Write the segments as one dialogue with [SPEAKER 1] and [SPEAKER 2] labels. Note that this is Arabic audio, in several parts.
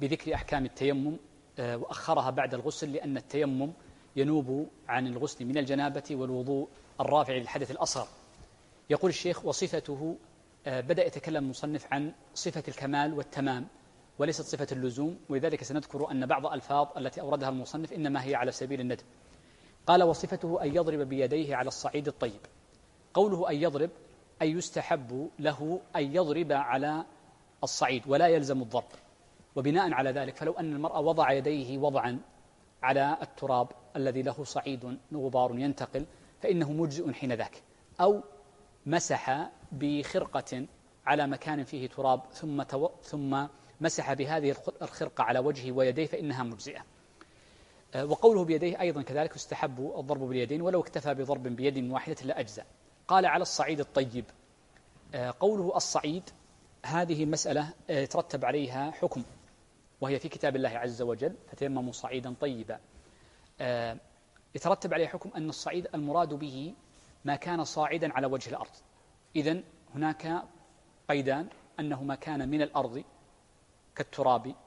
[SPEAKER 1] بذكر أحكام التيمم وأخرها بعد الغسل، لأن التيمم ينوب عن الغسل من الجنابة والوضوء الرافع للحدث الأصغر. يقول الشيخ: وصفته، بدأ يتكلم المصنف عن صفة الكمال والتمام وليست صفة اللزوم، ولذلك سنذكر أن بعض الألفاظ التي أوردها المصنف إنما هي على سبيل الندب. قال: وصفته أن يضرب بيديه على الصعيد الطيب. قوله أن يضرب أي يستحب له أن يضرب على الصعيد ولا يلزم الضرب. وبناء على ذلك فلو أن المرء وضع يديه وضعا على التراب الذي له صعيد غبار ينتقل فإنه مجزئ حين ذاك، أو مسح بخرقة على مكان فيه تراب ثم مسح بهذه الخرقة على وجهه ويديه فإنها مجزئة. وقوله بيديه أيضا كذلك يستحب الضرب باليدين، ولو اكتفى بضرب بيد واحدة لأجزأ. قال: على الصعيد الطيب. قوله الصعيد هذه مسألة يترتب عليها حكم، وهي في كتاب الله عز وجل: فتيمموا صعيدا طيبا. يترتب عليه حكم أن الصعيد المراد به ما كان صاعدا على وجه الأرض. إذن هناك قيدان: أنه ما كان من الأرض كالتراب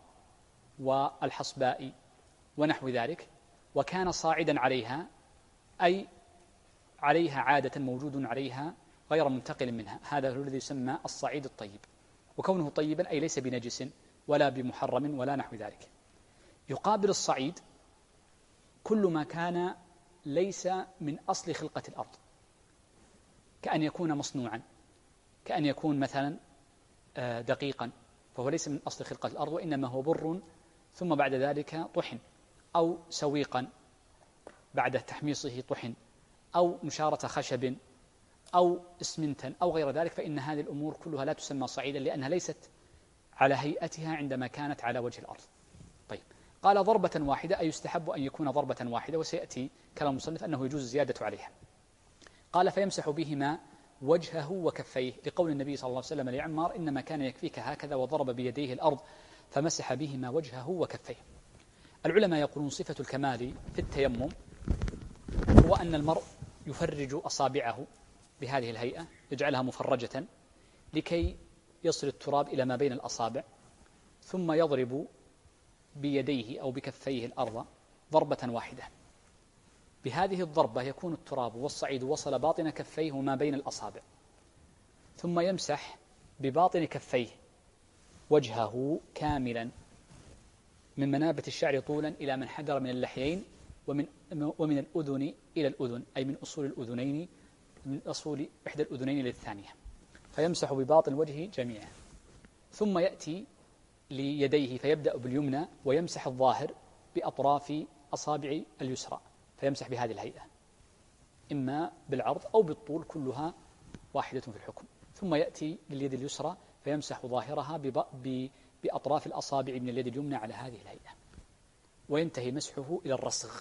[SPEAKER 1] والحصباء ونحو ذلك، وكان صاعدا عليها أي عليها عادة موجود عليها غير منتقل منها، هذا هو الذي يسمى الصعيد الطيب. وكونه طيبا أي ليس بنجس ولا بمحرم ولا نحو ذلك. يقابل الصعيد كل ما كان ليس من أصل خلقة الأرض، كأن يكون مصنوعا، كأن يكون مثلا دقيقا، فهو ليس من أصل خلقة الأرض، وإنما هو بر ثم بعد ذلك طحن، أو سويقا بعد تحميصه طحن، أو نشارة خشب، أو اسمنتا، أو غير ذلك، فإن هذه الأمور كلها لا تسمى صعيدا لأنها ليست على هيئتها عندما كانت على وجه الأرض. طيب، قال: ضربة واحدة أي يستحب أن يكون ضربة واحدة، وسيأتي كلام المصنف أنه يجوز الزيادة عليها. قال: فيمسح بهما وجهه وكفيه، لقول النبي صلى الله عليه وسلم لعمار: إنما كان يكفيك هكذا، وضرب بيديه الأرض فمسح بهما وجهه وكفيه. العلماء يقولون: صفة الكمال في التيمم هو أن المرء يفرج أصابعه بهذه الهيئة، يجعلها مفرجة لكي يصل التراب إلى ما بين الأصابع، ثم يضرب بيديه أو بكفيه الأرض ضربة واحدة. بهذه الضربة يكون التراب والصعيد وصل باطن كفيه وما بين الأصابع، ثم يمسح بباطن كفيه وجهه كاملا من منابت الشعر طولا إلى من حدر من اللحيين، ومن الأذن إلى الأذن، أي من أصول الأذنين، من أصول إحدى الأذنين للثانية، فيمسح بباطن وجهه جميعا. ثم يأتي ليديه فيبدأ باليمنى ويمسح الظاهر بأطراف أصابع اليسرى، فيمسح بهذه الهيئة، إما بالعرض أو بالطول، كلها واحدة في الحكم. ثم يأتي لليد اليسرى فيمسح ظاهرها بأطراف الأصابع من اليد اليمنى على هذه الهيئة، وينتهي مسحه إلى الرسغ،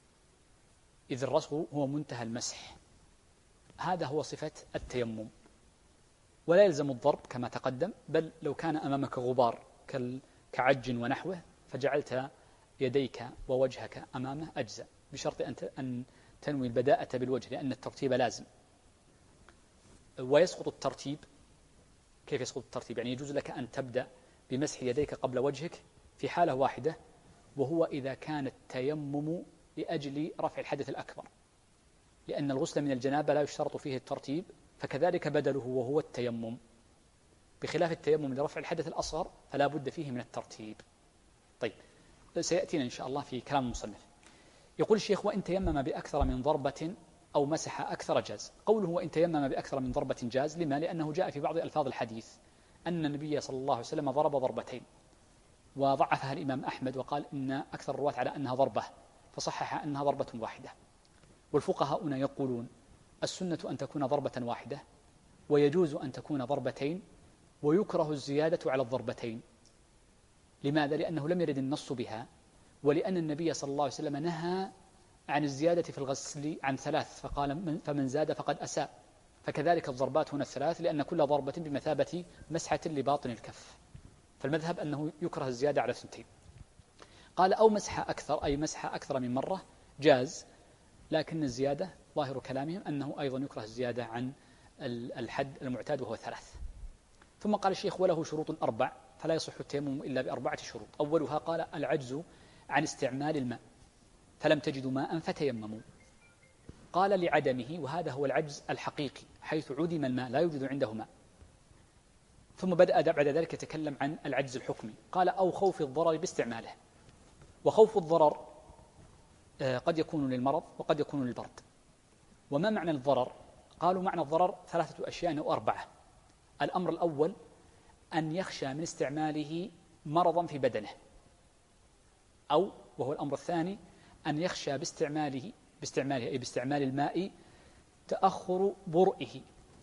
[SPEAKER 1] إذ الرسغ هو منتهى المسح. هذا هو صفة التيمم، ولا يلزم الضرب كما تقدم، بل لو كان أمامك غبار كعج ونحوه فجعلت يديك ووجهك أمامه أجزاء، بشرط أن تنوي البداءة بالوجه، لأن الترتيب لازم. ويسقط الترتيب. كيف يسقط الترتيب؟ يعني يجوز لك أن تبدأ بمسح يديك قبل وجهك في حالة واحدة، وهو إذا كان التيمم لأجل رفع الحدث الأكبر، لأن الغسل من الجنابة لا يشترط فيه الترتيب، فكذلك بدله وهو التيمم، بخلاف التيمم لرفع الحدث الأصغر فلا بد فيه من الترتيب. طيب، سيأتينا إن شاء الله في كلام المصنف. يقول الشيخ: وإن تيمم بأكثر من ضربة أو مسح أكثر جاز. قوله وإن تيمم بأكثر من ضربة جاز، لما؟ لأنه جاء في بعض ألفاظ الحديث أن النبي صلى الله عليه وسلم ضرب ضربتين، وضعفها الإمام أحمد وقال إن أكثر الرواة على أنها ضربة، فصحح أنها ضربة واحدة. والفقهاء هنا يقولون السنة أن تكون ضربة واحدة، ويجوز أن تكون ضربتين، ويكره الزيادة على الضربتين. لماذا؟ لأنه لم يرد النص بها، ولأن النبي صلى الله عليه وسلم نهى عن الزيادة في الغسل عن 3، فقال: فمن زاد فقد أساء. فكذلك الضربات هنا الثلاث، لأن كل ضربة بمثابة مسحة لباطن الكف، فالمذهب أنه يكره الزيادة على 2. قال: أو مسح أكثر، أي مسح أكثر من مرة جاز، لكن الزيادة ظاهر كلامهم أنه أيضا يكره الزيادة عن الحد المعتاد وهو 3. ثم قال الشيخ: وله شروط 4 فلا يصح التيمم إلا ب4 شروط. أولها قال العجز عن استعمال الماء فلم تجدوا ماء فتيمموا. قال لعدمه، وهذا هو العجز الحقيقي حيث عدم الماء لا يوجد عنده ماء. ثم بدأ بعد ذلك يتكلم عن العجز الحكمي، قال أو خوف الضرر باستعماله. وخوف الضرر قد يكون للمرض وقد يكون للبرد. وما معنى الضرر؟ قالوا معنى الضرر 3 أشياء أو 4. الأمر الأول أن يخشى من استعماله مرضا في بدنه، أو وهو الأمر الثاني أن يخشى باستعماله أي باستعمال الماء تأخر برئه.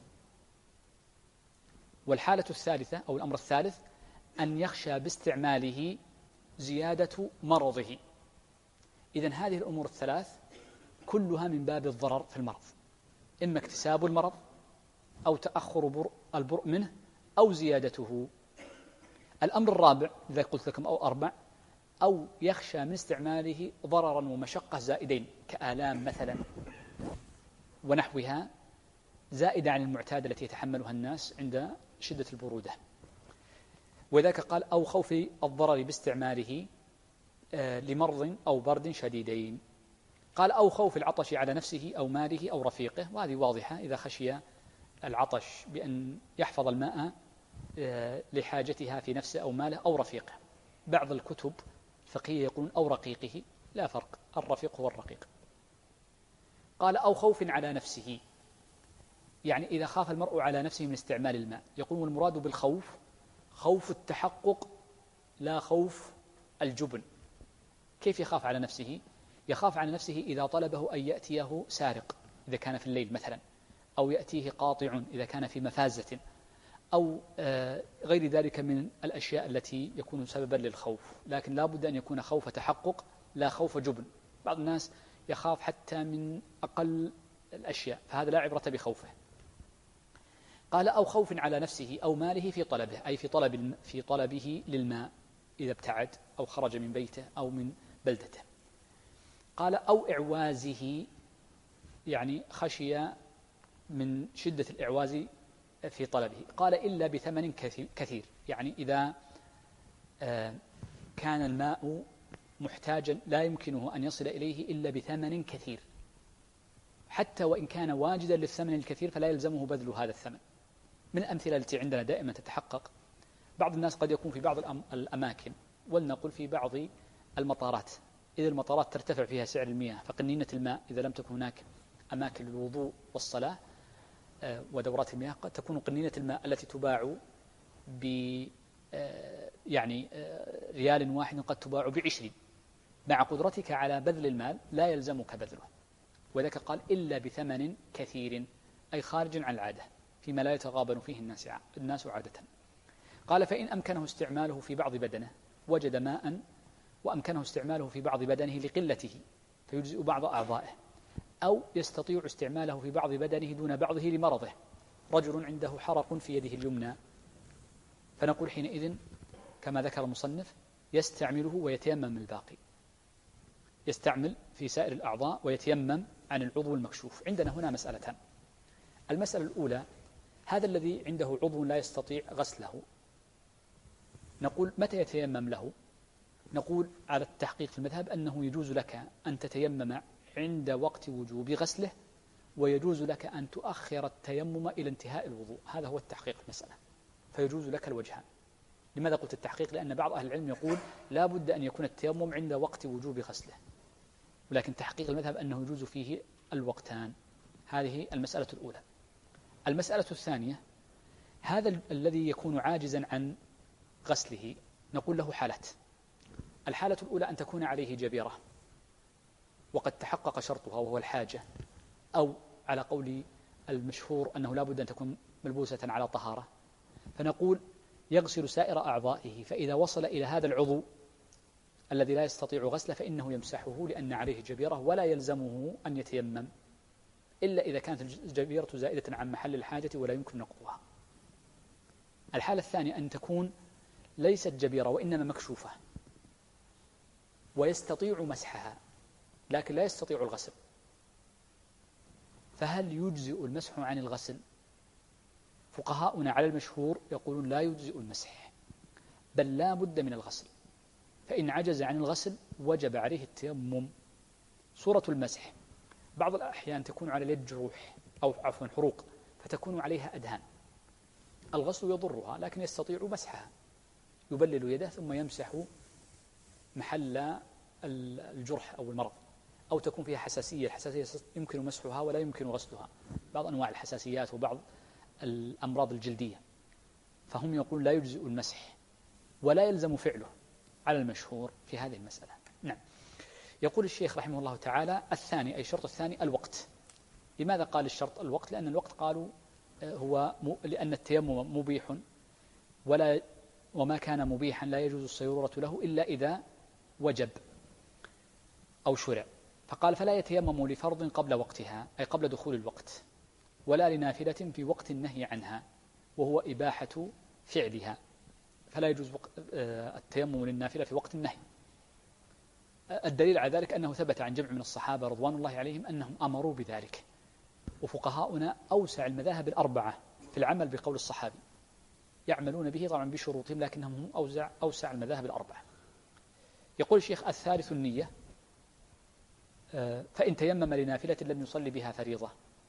[SPEAKER 1] والحالة الثالثة أو الأمر الثالث أن يخشى باستعماله زيادة مرضه. إذن هذه الأمور الثلاث كلها من باب الضرر في المرض، إما اكتساب المرض أو تأخر البرء منه أو زيادته. الأمر الرابع إذا قلت لكم أو 4، أو يخشى من استعماله ضررا ومشقة زائدين كآلام مثلا ونحوها، زائدة عن المعتادة التي يتحملها الناس عند شدة البرودة. وذاك قال أو خوف الضرر باستعماله لمرض أو برد شديدين. قال أو خوف العطش على نفسه أو ماله أو رفيقه، وهذه واضحة، إذا خشي العطش بأن يحفظ الماء لحاجتها في نفسه أو ماله أو رفيقه. بعض الكتب الفقهية يقولون أو رقيقه، لا فرق، الرفيق هو الرقيق. قال أو خوف على نفسه، يعني إذا خاف المرء على نفسه من استعمال الماء. يقول المراد بالخوف خوف التحقق لا خوف الجبن. كيف يخاف على نفسه؟ يخاف على نفسه إذا طلبه أن يأتيه سارق إذا كان في الليل مثلا، أو يأتيه قاطع إذا كان في مفازة، أو غير ذلك من الأشياء التي يكون سببا للخوف. لكن لا بد أن يكون خوف تحقق لا خوف جبن. بعض الناس يخاف حتى من أقل الأشياء، فهذا لا عبرة بخوفه. قال أو خوف على نفسه أو ماله في طلبه، أي في طلبه للماء إذا ابتعد أو خرج من بيته أو من بلدته. قال أو إعوازه، يعني خشي من شدة الإعواز في طلبه. قال إلا بثمن كثير، يعني إذا كان الماء محتاجا لا يمكنه أن يصل إليه إلا بثمن كثير، حتى وإن كان واجدا للثمن الكثير فلا يلزمه بذل هذا الثمن. من الأمثلة التي عندنا دائما تتحقق، بعض الناس قد يكون في بعض الأماكن، ولنقل في بعض المطارات، إذا المطارات ترتفع فيها سعر المياه، فقنينة الماء إذا لم تكن هناك أماكن للوضوء والصلاة ودورات المياه، قد تكون قنينة الماء التي تباع ب يعني ريال واحد قد تباع ب20. مع قدرتك على بذل المال لا يلزمك بذله. وذلك قال إلا بثمن كثير، أي خارج عن العادة، فيما لا يتغابن فيه الناس عادة. قال فإن أمكنه استعماله في بعض بدنه، وجد ماء وأمكنه استعماله في بعض بدنه لقلته فيجزئ بعض أعضائه، أو يستطيع استعماله في بعض بدنه دون بعضه لمرضه. رجل عنده حرق في يده اليمنى، فنقول حينئذ كما ذكر المصنف يستعمله ويتيمم الباقي، يستعمل في سائر الأعضاء ويتيمم عن العضو المكشوف. عندنا هنا مسألتان. المسألة الأولى، هذا الذي عنده عضو لا يستطيع غسله، نقول متى يتيمم له؟ نقول على التحقيق في المذهب أنه يجوز لك أن تتيمم عند وقت وجوب غسله، ويجوز لك أن تؤخر التيمم إلى انتهاء الوضوء. هذا هو التحقيق في المسألة، فيجوز لك الوجهان. لماذا قلت التحقيق؟ لأن بعض أهل العلم يقول لا بد أن يكون التيمم عند وقت وجوب غسله، ولكن تحقيق المذهب أنه يجوز فيه الوقتان. هذه المسألة الأولى. المسألة الثانية، هذا الذي يكون عاجزا عن غسله نقول له حالات. الحالة الأولى أن تكون عليه جبيرة وقد تحقق شرطها وهو الحاجة، أو على قول المشهور أنه لا بد أن تكون ملبوسة على طهارة، فنقول يغسل سائر أعضائه، فإذا وصل إلى هذا العضو الذي لا يستطيع غسله فإنه يمسحه لأن عليه جبيرة، ولا يلزمه أن يتيمم إلا إذا كانت الجبيرة زائدة عن محل الحاجة ولا يمكن نقضها. الحالة الثانية أن تكون ليست جبيرة وإنما مكشوفة ويستطيع مسحها لكن لا يستطيع الغسل، فهل يجزئ المسح عن الغسل؟ فقهاؤنا على المشهور يقولون لا يجزئ المسح. بل لا بد من الغسل، فإن عجز عن الغسل وجب عليه التيمم. صورة المسح: بعض الأحيان تكون على اليد جروح أو عفوا حروق فتكون عليها أدهان، الغسل يضرها لكن يستطيع مسحها، يبلل يده ثم يمسح محل الجرح أو المرض. أو تكون فيها حساسية، الحساسية يمكن مسحها ولا يمكن غسلها، بعض أنواع الحساسيات وبعض الأمراض الجلدية، فهم يقول لا يجزئ المسح ولا يلزم فعله على المشهور في هذه المسألة. نعم. يقول الشيخ رحمه الله تعالى: الثاني، أي الشرط الثاني، الوقت. لماذا قال الشرط الوقت؟ لأن الوقت قالوا لأن التيمم مبيح، وما كان مبيحا لا يجوز الصيرورة له إلا إذا وجب أو شرع، فقال: فلا يتيمم لفرض قبل وقتها، أي قبل دخول الوقت، ولا لنافلة في وقت النهي عنها وهو إباحة فعلها، فلا يجوز التيمم للنافلة في وقت النهي. الدليل على ذلك أنه ثبت عن جمع من الصحابة رضوان الله عليهم أنهم أمروا بذلك، وفقهاؤنا أوسع المذاهب الأربعة في العمل بقول الصحابي، يعملون به طبعا بشروطهم لكنهم هم أوسع المذاهب الأربعة. يقول الشيخ: الثالث النية، فإن تيمم لنافلة لم يصلي بها فريضة،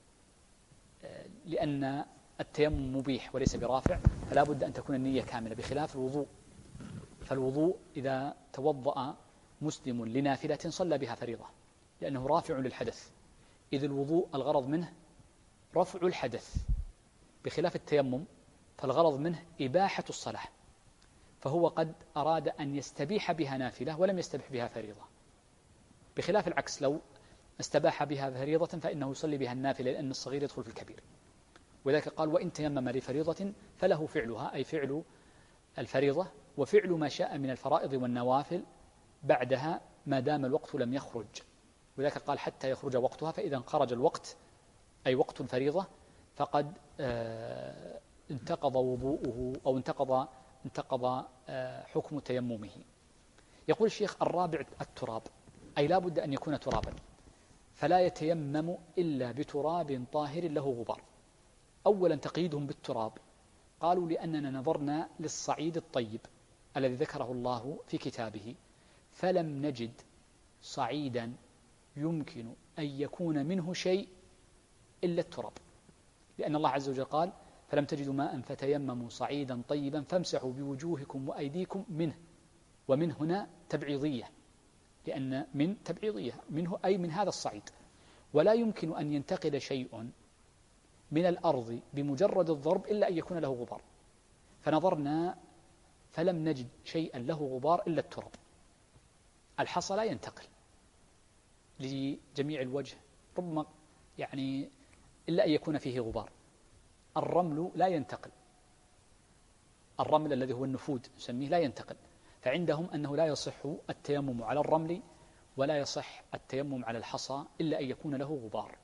[SPEAKER 1] لأن التيمم مبيح وليس برافع، فلا بد أن تكون النية كاملة، بخلاف الوضوء، فالوضوء إذا توضأ مسلم لنافلة صلى بها فريضة لأنه رافع للحدث، إذ الوضوء الغرض منه رفع الحدث، بخلاف التيمم فالغرض منه إباحة الصلاة، فهو قد أراد أن يستبيح بها نافلة ولم يستبح بها فريضة، بخلاف العكس، لو استباح بها فريضة فإنه يصلي بها النافلة، لأن الصغير يدخل في الكبير. وذلك قال: وإن تيمم لفريضة فله فعلها، أي فعل الفريضة وفعل ما شاء من الفرائض والنوافل بعدها ما دام الوقت لم يخرج. وذلك قال: حتى يخرج وقتها، فإذا خرج الوقت أي وقت الفريضة فقد انتقض وضوءه أو انتقض حكم تيممه. يقول الشيخ: الرابع التراب، أي لا بد أن يكون ترابا، فلا يتيمم إلا بتراب طاهر له غبار. أولا تقييدهم بالتراب، قالوا: لأننا نظرنا للصعيد الطيب الذي ذكره الله في كتابه، فلم نجد صعيدا يمكن أن يكون منه شيء إلا التراب، لأن الله عز وجل قال: فلم تجدوا ماء فتيمموا صعيدا طيبا فامسحوا بوجوهكم وأيديكم منه. ومن هنا تبعيضية، لأن من تبعيضية منه أي من هذا الصعيد، ولا يمكن أن ينتقل شيء من الأرض بمجرد الضرب إلا أن يكون له غبار، فنظرنا فلم نجد شيئا له غبار إلا التراب. الحصى لا ينتقل لجميع الوجه ربما يعني إلا أن يكون فيه غبار. الرمل لا ينتقل، الرمل الذي هو النفود نسميه لا ينتقل، فعندهم أنه لا يصح التيمم على الرمل ولا يصح التيمم على الحصى إلا أن يكون له غبار.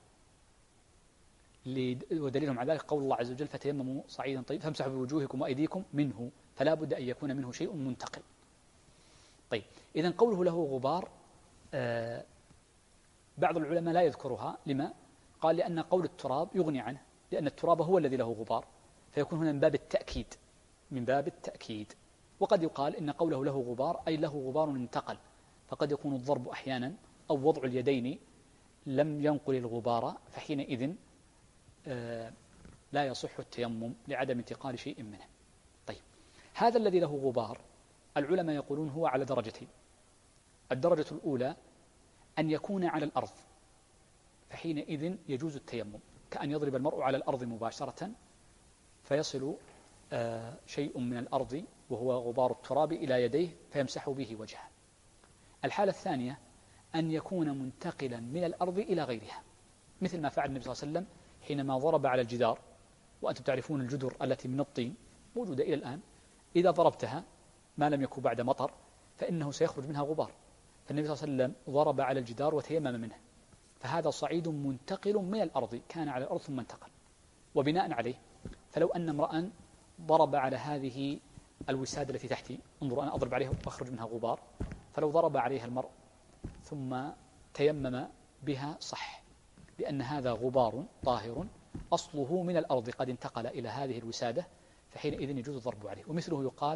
[SPEAKER 1] ودليلهم على ذلك قول الله عز وجل: فتيمموا صعيدا طيبا فامسحوا بوجوهكم وأيديكم منه، فلا بد أن يكون منه شيء منتقل. طيب، إذن قوله له غبار بعض العلماء لا يذكرها. لما؟ قال: لأن قول التراب يغني عنه، لأن التراب هو الذي له غبار، فيكون هنا من باب التأكيد. وقد يقال إن قوله له غبار أي له غبار انتقل، فقد يكون الضرب أحيانا أو وضع اليدين لم ينقل الغبار، فحينئذ لا يصح التيمم لعدم انتقال شيء منه. طيب، هذا الذي له غبار العلماء يقولون هو على درجتين. الدرجة الأولى أن يكون على الأرض، فحينئذ يجوز التيمم، كأن يضرب المرء على الأرض مباشرة فيصل شيء من الأرض وهو غبار التراب إلى يديه فيمسح به وجهه. الحالة الثانية أن يكون منتقلا من الأرض إلى غيرها، مثل ما فعل النبي صلى الله عليه وسلم حينما ضرب على الجدار، وأنتم تعرفون الجدر التي من الطين موجودة إلى الآن، إذا ضربتها ما لم يكن بعد مطر فإنه سيخرج منها غبار، فالنبي صلى الله عليه وسلم ضرب على الجدار وتيمم منه، فهذا صعيد منتقل من الأرض، كان على الأرض ثم انتقل. وبناء عليه فلو أن امرأ ضرب على هذه الوسادة التي تحتي، انظروا أنا أضرب عليها وأخرج منها غبار، فلو ضرب عليها المرء ثم تيمم بها صح، لأن هذا غبار طاهر أصله من الأرض قد انتقل إلى هذه الوسادة، فحينئذ يجوز الضرب عليه. ومثله يقال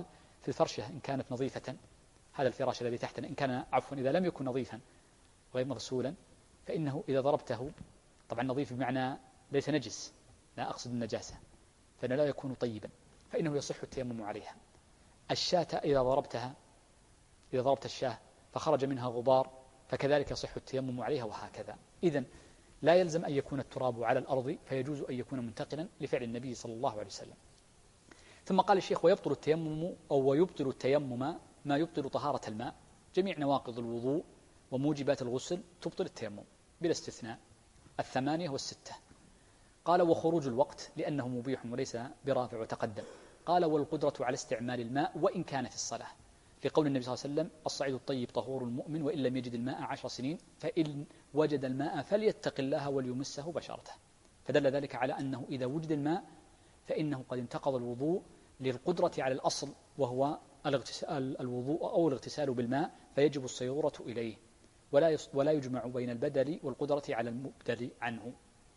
[SPEAKER 1] في الفرشة إن كانت نظيفة، هذا الفراش الذي تحتنا إن كان إذا لم يكن نظيفا غير مغسولا، فإنه إذا ضربته، طبعا نظيف بمعنى ليس نجس، لا أقصد النجاسة، فإنه لا يكون طيبا، فإنه يصح التيمم عليها. الشاة إذا ضربت الشاة فخرج منها غبار، فكذلك يصح التيمم عليها، وهكذا. إذن لا يلزم أن يكون التراب على الأرض، فيجوز أن يكون منتقلا لفعل النبي صلى الله عليه وسلم. ثم قال الشيخ: ويبطل التيمم ما يبطل طهارة الماء، جميع نواقض الوضوء وموجبات الغسل تبطل التيمم بلا استثناء، 8 و6. قال: وخروج الوقت لأنه مبيح وليس برافع وتقدم. قال: والقدرة على استعمال الماء وإن كان في الصلاة، لقول النبي صلى الله عليه وسلم: الصعيد الطيب طهور المؤمن وإن لم يجد الماء 10 سنين، فإن وجد الماء فليتق الله وليمسه بشرته. فدل ذلك على أنه إذا وجد الماء فإنه قد انتقض الوضوء للقدرة على الأصل، وهو الوضوء أو الاغتسال بالماء، فيجب الصيرورة إليه، ولا يجمع بين البدل والقدرة على المبدل عنه.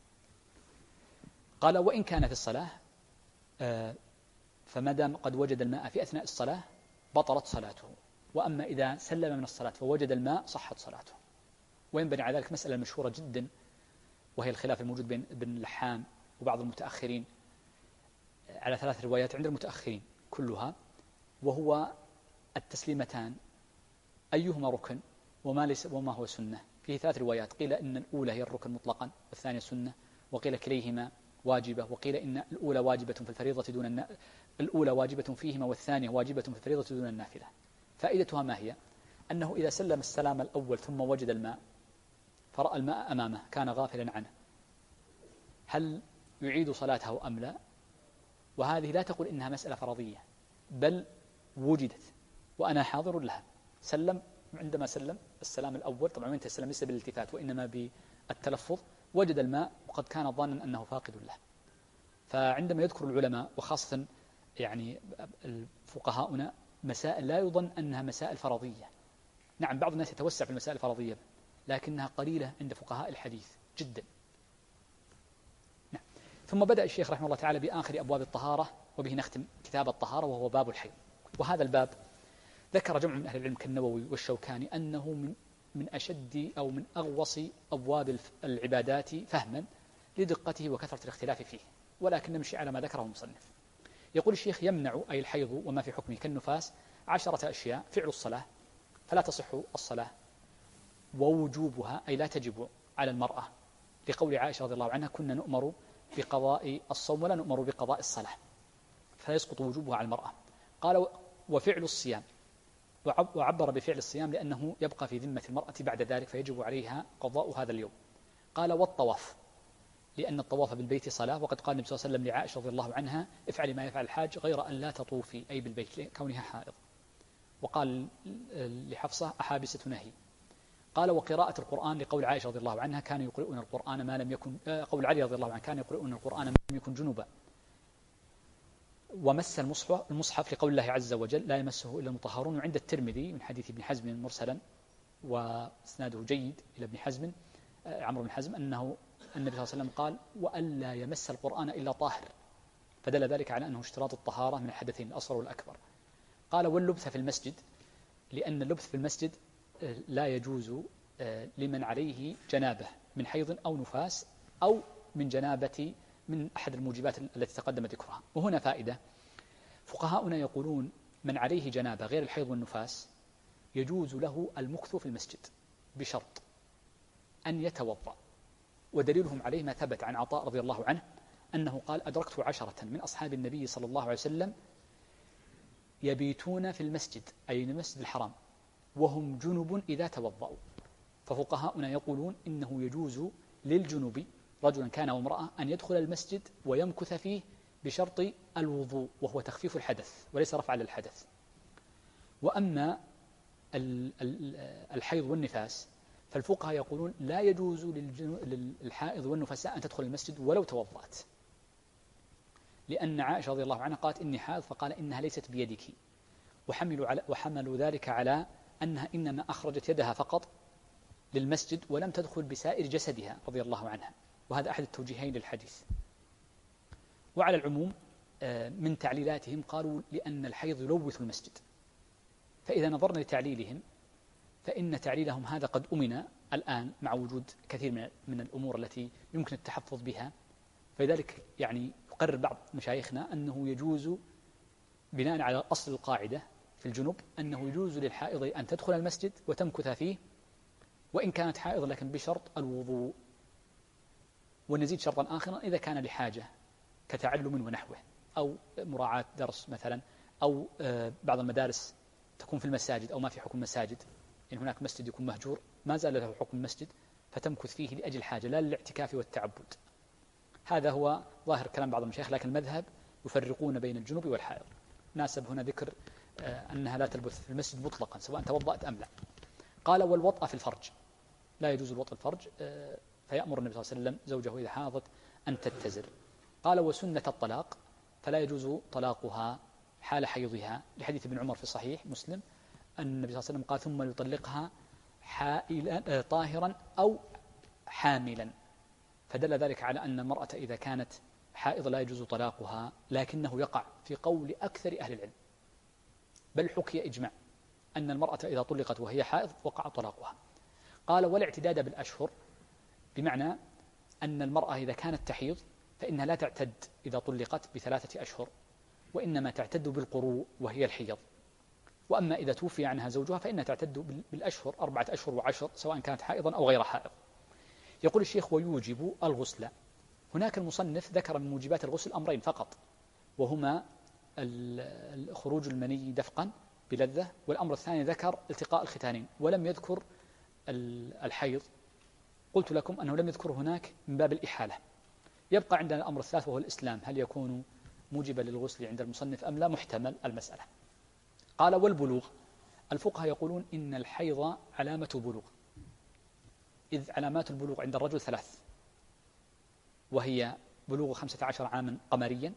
[SPEAKER 1] قال: وإن كان في الصلاة، فما دام قد وجد الماء في أثناء الصلاة بطلت صلاته، وأما إذا سلم من الصلاة فوجد الماء صحت صلاته. وينبني على ذلك مسألة مشهورة جدا، وهي الخلاف الموجود بين ابن اللحام وبعض المتأخرين على 3 روايات عند المتأخرين كلها، وهو التسليمتان أيهما ركن وما هو سنة. فيه 3 روايات، قيل إن الأولى هي الركن مطلقا والثانية سنة، وقيل كليهما واجبة، وقيل إن الأولى واجبة في الفريضة الأولى واجبة فيهما والثانية واجبة في الفريضة دون النافلة. فائدتها ما هي؟ أنه إذا سلم السلام الأول ثم وجد الماء فرأى الماء أمامه كان غافلا عنه، هل يعيد صلاته أم لا؟ وهذه لا تقول إنها مسألة فرضية، بل وجدت وأنا حاضر لها. سلم، عندما سلم السلام الأول، طبعا وين تسلم ليس بالالتفات وإنما بالتلفظ، وجد الماء وقد كان ظانا أنه فاقد له. فعندما يذكر العلماء وخاصة يعني فقهاؤنا مسائل لا يظن أنها مسائل فرضية، نعم بعض الناس يتوسع في المسائل الفرضية لكنها قليلة عند فقهاء الحديث جدا. نعم. ثم بدأ الشيخ رحمه الله تعالى بآخر أبواب الطهارة، وبه نختم كتاب الطهارة، وهو باب الحيض. وهذا الباب ذكر جمع من أهل العلم كالنووي والشوكاني أنه من أشد أو من أغوص أبواب العبادات فهما لدقته وكثرة الاختلاف فيه، ولكن نمشي على ما ذكره المصنف. يقول الشيخ: يمنع أي الحيض وما في حكمه كالنفاس 10 أشياء: فعل الصلاة، فلا تصح الصلاة، ووجوبها أي لا تجب على المرأة، لقول عائشة رضي الله عنها: كنا نؤمر بقضاء الصوم ولا نؤمر بقضاء الصلاة، فيسقط وجوبها على المرأة. قال: وفعل الصيام، وعبر بفعل الصيام لأنه يبقى في ذمة المرأة بعد ذلك فيجب عليها قضاء هذا اليوم. قال: والطواف، لأن الطواف بالبيت صلاة، وقد قال النبي صلى الله عليه وسلم لعائشة رضي الله عنها: افعلي ما يفعل الحاج غير أن لا تطوفي، أي بالبيت لكونها حائض. وقال لحفصة: أحابسة نهي. قال: وقراءة القرآن، لقول عائشة رضي الله عنها: كان يقرؤون القرآن ما لم يكن، قول علي رضي الله عنه: كان يقرؤون القرآن ما لم يكن جنوبا. ومس المصحف، لقول الله عز وجل: لا يمسه إلا المطهرون. وعند الترمذي من حديث ابن حزم مرسلا واسناده جيد إلى ابن حزم، عمرو بن حزم، أنه النبي صلى الله عليه وسلم قال: وألا يمس القرآن إلا طاهر، فدل ذلك على أنه اشتراط الطهارة من الحدثين الأصغر والأكبر. قال: واللبث في المسجد، لأن اللبث في المسجد لا يجوز لمن عليه جنابة من حيض أو نفاس أو من جنابة من أحد الموجبات التي تقدم ذكرها. وهنا فائدة: فقهاؤنا يقولون من عليه جنابة غير الحيض والنفاس يجوز له المكث في المسجد بشرط أن يتوضأ، ودليلهم عليه ما ثبت عن عطاء رضي الله عنه أنه قال: أدركت 10 من أصحاب النبي صلى الله عليه وسلم يبيتون في المسجد، أي المسجد الحرام، وهم جنب إذا توضأوا. ففقهاؤنا يقولون إنه يجوز للجنب رجلا كان وامرأة أن يدخل المسجد ويمكث فيه بشرط الوضوء، وهو تخفيف الحدث وليس رفع للحدث. وأما الحيض والنفاس فالفقهاء يقولون لا يجوز للحائض والنفساء أن تدخل المسجد ولو توضأت، لأن عائشة رضي الله عنها قالت: إني حائض، فقال: إنها ليست بيدك، وحملوا ذلك على أنها إنما أخرجت يدها فقط للمسجد ولم تدخل بسائر جسدها رضي الله عنها، وهذا أحد التوجيهين للحديث. وعلى العموم من تعليلاتهم قالوا لأن الحيض يلوث المسجد. فإذا نظرنا لتعليلهم فإن تعليلهم هذا قد أمن الآن مع وجود كثير من الأمور التي يمكن التحفظ بها. فلذلك يعني يقرر بعض مشايخنا أنه يجوز بناء على أصل القاعدة في الجنوب أنه يجوز للحائض أن تدخل المسجد وتمكث فيه وإن كانت حائض، لكن بشرط الوضوء. ونزيد شرطا آخرا إذا كان لحاجة كتعلم ونحوه، أو مراعاة درس مثلا، أو بعض المدارس تكون في المساجد أو ما في حكم مساجد، إن هناك مسجد يكون مهجور ما زال له حكم المسجد فتمكث فيه لأجل حاجة لا للاعتكاف والتعبد. هذا هو ظاهر كلام بعض المشايخ، لكن المذهب يفرقون بين الجنوب والحائض. ناسب هنا ذكر أنها لا تلبث في المسجد مطلقا سواء توضأت أم لا. قال والوطأ في الفرج، لا يجوز الوطأ الفرج، فيأمر النبي صلى الله عليه وسلم زوجه إذا حاضت أن تتزر. قال وسنة الطلاق، فلا يجوز طلاقها حال حيضها، لحديث ابن عمر في صحيح مسلم أن النبي صلى الله عليه وسلم قال ثم يطلقها طاهرا أو حاملا، فدل ذلك على أن المرأة إذا كانت حائض لا يجوز طلاقها، لكنه يقع في قول أكثر أهل العلم، بل حكي إجماع أن المرأة إذا طلقت وهي حائض وقع طلاقها. قال والاعتداد بالأشهر، بمعنى أن المرأة إذا كانت تحيض فإنها لا تعتد إذا طلقت ب3 أشهر، وإنما تعتد بالقروء وهي الحيض. وأما إذا توفي عنها زوجها فإنها تعتد بالأشهر 4 أشهر و10 سواء كانت حائضا أو غير حائض. يقول الشيخ ويوجب الغسل. هناك المصنف ذكر من موجبات الغسل أمرين فقط، وهما خروج المني دفقا بلذة، والأمر الثاني ذكر التقاء الختانين، ولم يذكر الحيض. قلت لكم أنه لم يذكر هناك من باب الإحالة. يبقى عندنا الأمر الثالث وهو الإسلام، هل يكون موجبا للغسل عند المصنف أم لا؟ محتمل المسألة. قال والبلوغ، الفقهاء يقولون إن الحيض علامة بلوغ، إذ علامات البلوغ عند الرجل 3، وهي بلوغ 15 عاما قمريا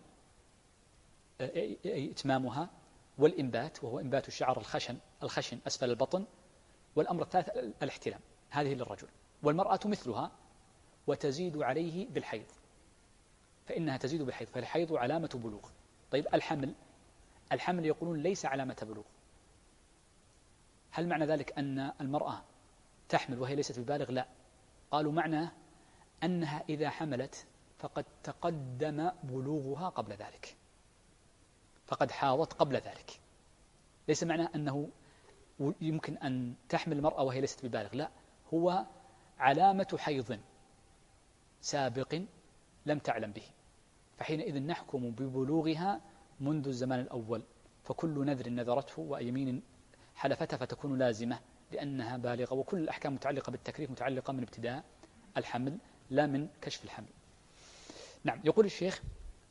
[SPEAKER 1] إتمامها، والإنبات وهو إنبات الشعر الخشن أسفل البطن، والأمر الثالث الاحتلام، هذه للرجل. والمرأة مثلها وتزيد عليه بالحيض، فإنها تزيد بالحيض، فالحيض علامة بلوغ. طيب الحمل يقولون ليس علامة بلوغ. هل معنى ذلك أن المرأة تحمل وهي ليست ببالغ؟ لا، قالوا معناه أنها إذا حملت فقد تقدم بلوغها قبل ذلك، فقد حاضت قبل ذلك. ليس معناه أنه يمكن أن تحمل المرأة وهي ليست ببالغ، لا، هو علامة حيض سابق لم تعلم به، فحينئذ نحكم ببلوغها منذ الزمان الأول، فكل نذر نذرته ويمين حلفتها فتكون لازمة لأنها بالغة. وكل الأحكام متعلقة بالتكليف متعلقة من ابتداء الحمل لا من كشف الحمل. نعم. يقول الشيخ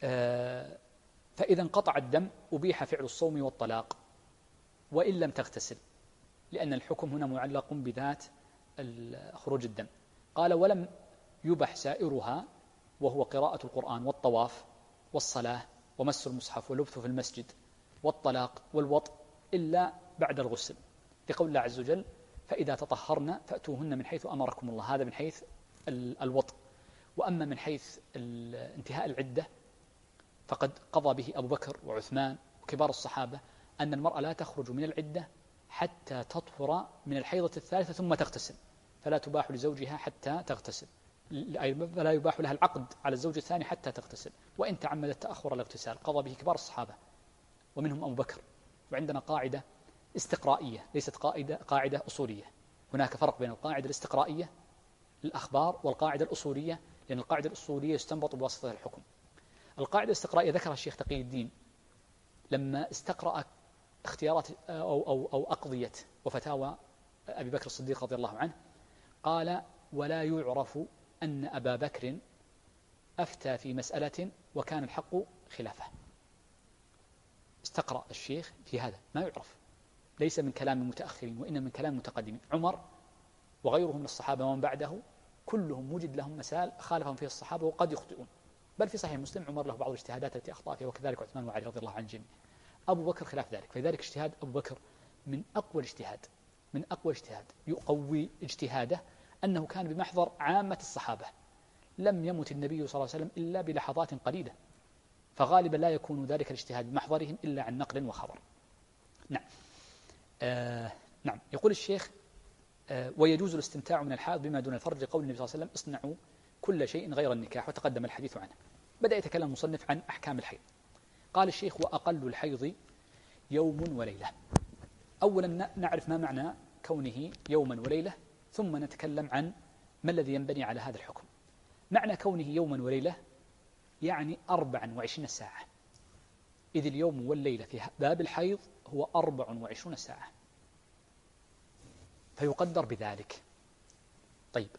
[SPEAKER 1] فإذا انقطع الدم أبيح فعل الصوم والطلاق وإن لم تغتسل، لأن الحكم هنا معلق بذات خروج الدم. قال ولم يبح سائرها، وهو قراءة القرآن والطواف والصلاة ومس المصحف واللبث في المسجد والطلاق والوطء، إلا بعد الغسل، لقول الله عز وجل فإذا تطهرن فأتوهن من حيث أمركم الله. هذا من حيث الوطء. وأما من حيث انتهاء العدة فقد قضى به أبو بكر وعثمان وكبار الصحابة أن المرأة لا تخرج من العدة حتى تطهر من الحيضة الثالثة ثم تغتسل، فلا تباح لزوجها حتى تغتسل، فلا يباح لها العقد على الزوج الثاني حتى تغتسل، وإن تعمدت تأخر الاغتسال. قضى به كبار الصحابة ومنهم أبو بكر. وعندنا قاعدة استقرائية ليست قاعدة أصولية. هناك فرق بين القاعدة الاستقرائية للأخبار والقاعدة الأصولية، لأن القاعدة الأصولية يستنبط بواسطة الحكم. القاعدة الاستقرائية ذكرها الشيخ تقي الدين لما استقرأ اختيارات أو أقضية وفتاوى أبي بكر الصديق رضي الله عنه. قال ولا يعرف أن أبا بكر أفتى في مسألة وكان الحق خلافه. استقرأ الشيخ في هذا، ما يعرف، ليس من كلام المتأخرين وإنما من كلام المتقدمين. عمر وغيرهم من الصحابة ومن بعده كلهم وجد لهم مسائل خالفهم فيها الصحابة وقد يخطئون، بل في صحيح مسلم عمر له بعض الاجتهادات التي أخطأ فيها، وكذلك عثمان وعلي رضي الله عن الجميع. أبو بكر خلاف ذلك، فلذلك اجتهاد أبو بكر من أقوى الاجتهاد يقوي اجتهاده أنه كان بمحضر عامة الصحابة، لم يمت النبي صلى الله عليه وسلم إلا بلحظات قليلة، فغالبا لا يكون ذلك الاجتهاد بمحضرهم إلا عن نقل وخبر. نعم. نعم. يقول الشيخ ويجوز الاستمتاع من الحائض بما دون الفرج لقول النبي صلى الله عليه وسلم اصنعوا كل شيء غير النكاح، وتقدم الحديث عنه. بدأ يتكلم المصنف عن أحكام الحيض. قال الشيخ وأقل الحيض يوم وليلة. أولا نعرف ما معنى كونه يوما وليلة، ثم نتكلم عن ما الذي ينبني على هذا الحكم. معنى كونه يوما وليلة يعني 24 ساعة، إذ اليوم والليلة في باب الحيض هو 24 ساعة، فيقدر بذلك. طيب،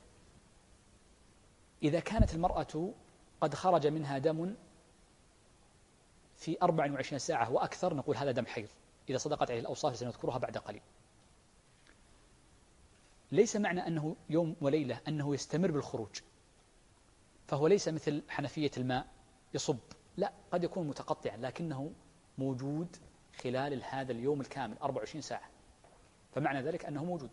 [SPEAKER 1] إذا كانت المرأة قد خرج منها دم في 24 ساعة وأكثر نقول هذا دم حيض، إذا صدقت عليه الأوصاف سنذكرها بعد قليل. ليس معنى أنه يوم وليلة أنه يستمر بالخروج، فهو ليس مثل حنفية الماء يصب، لا، قد يكون متقطعا لكنه موجود خلال هذا اليوم الكامل 24 ساعة، فمعنى ذلك أنه موجود.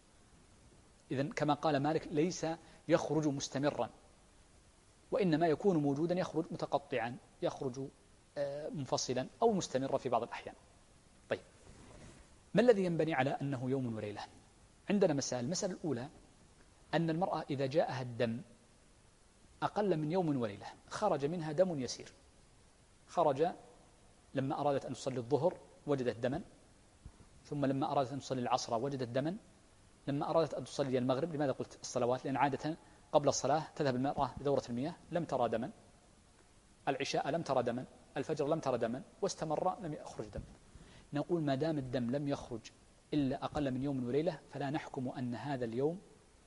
[SPEAKER 1] إذن كما قال مالك ليس يخرج مستمرا، وإنما يكون موجودا، يخرج متقطعا، يخرج منفصلا أو مستمرا في بعض الأحيان. طيب، ما الذي ينبني على أنه يوم وليلة؟ عندنا مسائل. المسألة الأولى أن المرأة إذا جاءها الدم أقل من يوم وليلة، خرج منها دم يسير، خرج لما أرادت أن تصلي الظهر وجدت دما، ثم لما أرادت أن تصلي العصر وجدت دما، لما أرادت أن تصلي المغرب، لماذا قلت الصلوات؟ لأن عادة قبل الصلاة تذهب المرأة لدورة المياه، لم ترى دما، العشاء لم ترى دما، الفجر لم ترى دما، واستمر لم يخرج دم. نقول ما دام الدم لم يخرج إلا أقل من يوم وليلة فلا نحكم أن هذا اليوم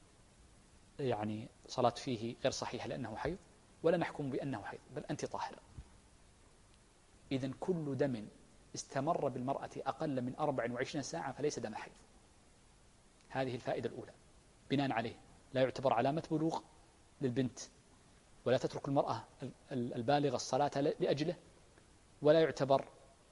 [SPEAKER 1] يعني صلاة فيه غير صحيحة لأنه حيض، ولا نحكم بأنه حيض، بل أنت طاهرة. إذن كل دم استمر بالمرأة أقل من 24 ساعة فليس دم حيض. هذه الفائدة الأولى. بناء عليه لا يعتبر علامة بلوغ للبنت، ولا تترك المرأة البالغة الصلاة لأجله، ولا يعتبر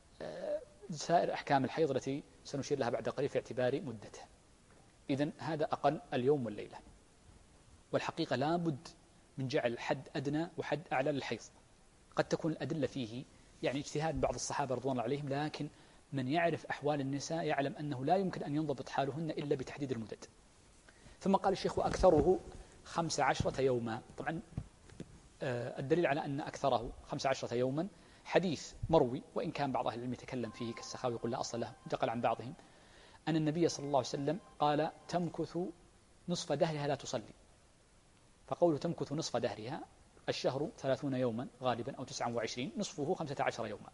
[SPEAKER 1] سائر أحكام الحيض التي سنشير لها بعد قليل في اعتبار مدته. إذن هذا أقل اليوم والليلة. والحقيقة لا بد من جعل حد أدنى وحد أعلى للحيض. قد تكون الأدلة فيه يعني اجتهاد بعض الصحابة رضوان الله عليهم، لكن من يعرف أحوال النساء يعلم أنه لا يمكن أن ينضبط حالهن إلا بتحديد المدد. ثم قال الشيخ وأكثره 15 يوما. طبعا الدليل على أن أكثره 15 يوما حديث مروي، وإن كان بعض أهل العلم يتكلم فيه كالسخاوي يقول لا أصل له، انتقل عن بعضهم أن النبي صلى الله عليه وسلم قال تمكث نصف دهرها لا تصلي. فقوله تمكث نصف دهرها، الشهر 30 يوما غالبا أو 29، نصفه 15 يوما،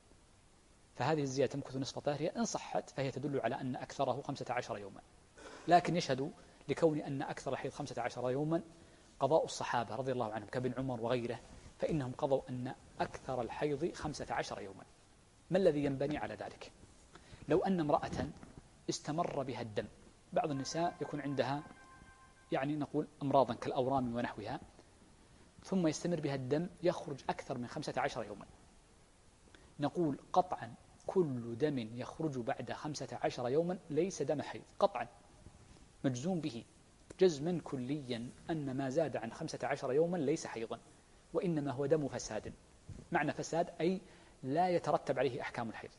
[SPEAKER 1] فهذه الزيادة تمكث نصف دهرها إن صحت فهي تدل على أن أكثره 15 يوما. لكن يشهد لكون أن أكثر الحيض 15 يوما قضاء الصحابة رضي الله عنهم كابن عمر وغيره، فإنهم قضوا أن أكثر الحيض 15 يوما. ما الذي ينبني على ذلك؟ لو أن امرأة استمر بها الدم، بعض النساء يكون عندها يعني نقول أمراضا كالأورام ونحوها، ثم يستمر بها الدم يخرج أكثر من 15 يوما، نقول قطعا كل دم يخرج بعد 15 يوما ليس دم حيض، قطعا مجزوم به جزما كليا أن ما زاد عن 15 يوما ليس حيضا، وإنما هو دم فساد. معنى فساد أي لا يترتب عليه أحكام الحيض.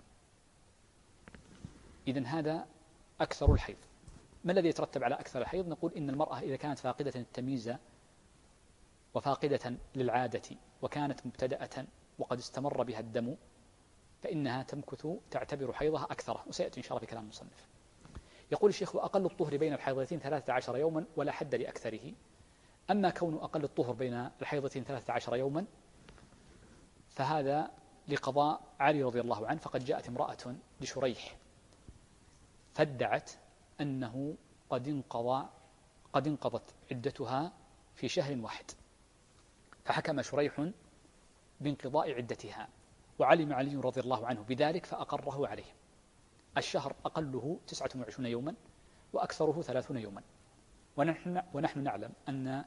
[SPEAKER 1] إذن هذا أكثر الحيض. ما الذي يترتب على أكثر الحيض؟ نقول إن المرأة إذا كانت فاقدة التمييز وفاقدة للعادة وكانت مبتدأة وقد استمر بها الدم فإنها تمكث تعتبر حيضها أكثره، وسيأتي إن شاء الله في كلام المصنف. يقول الشيخ وأقل الطهر بين الحيضتين 13 يوما ولا حد لأكثره. أما كون أقل الطهر بين الحيضتين 13 يوما فهذا لقضاء علي رضي الله عنه، فقد جاءت امرأة لشريح فادعت أنه قد انقضت عدتها في شهر واحد، فحكم شريح بانقضاء عدتها، وعلم علي رضي الله عنه بذلك فأقره عليه. الشهر أقله 29 يوما وأكثره 30 يوما، ونحن نعلم أن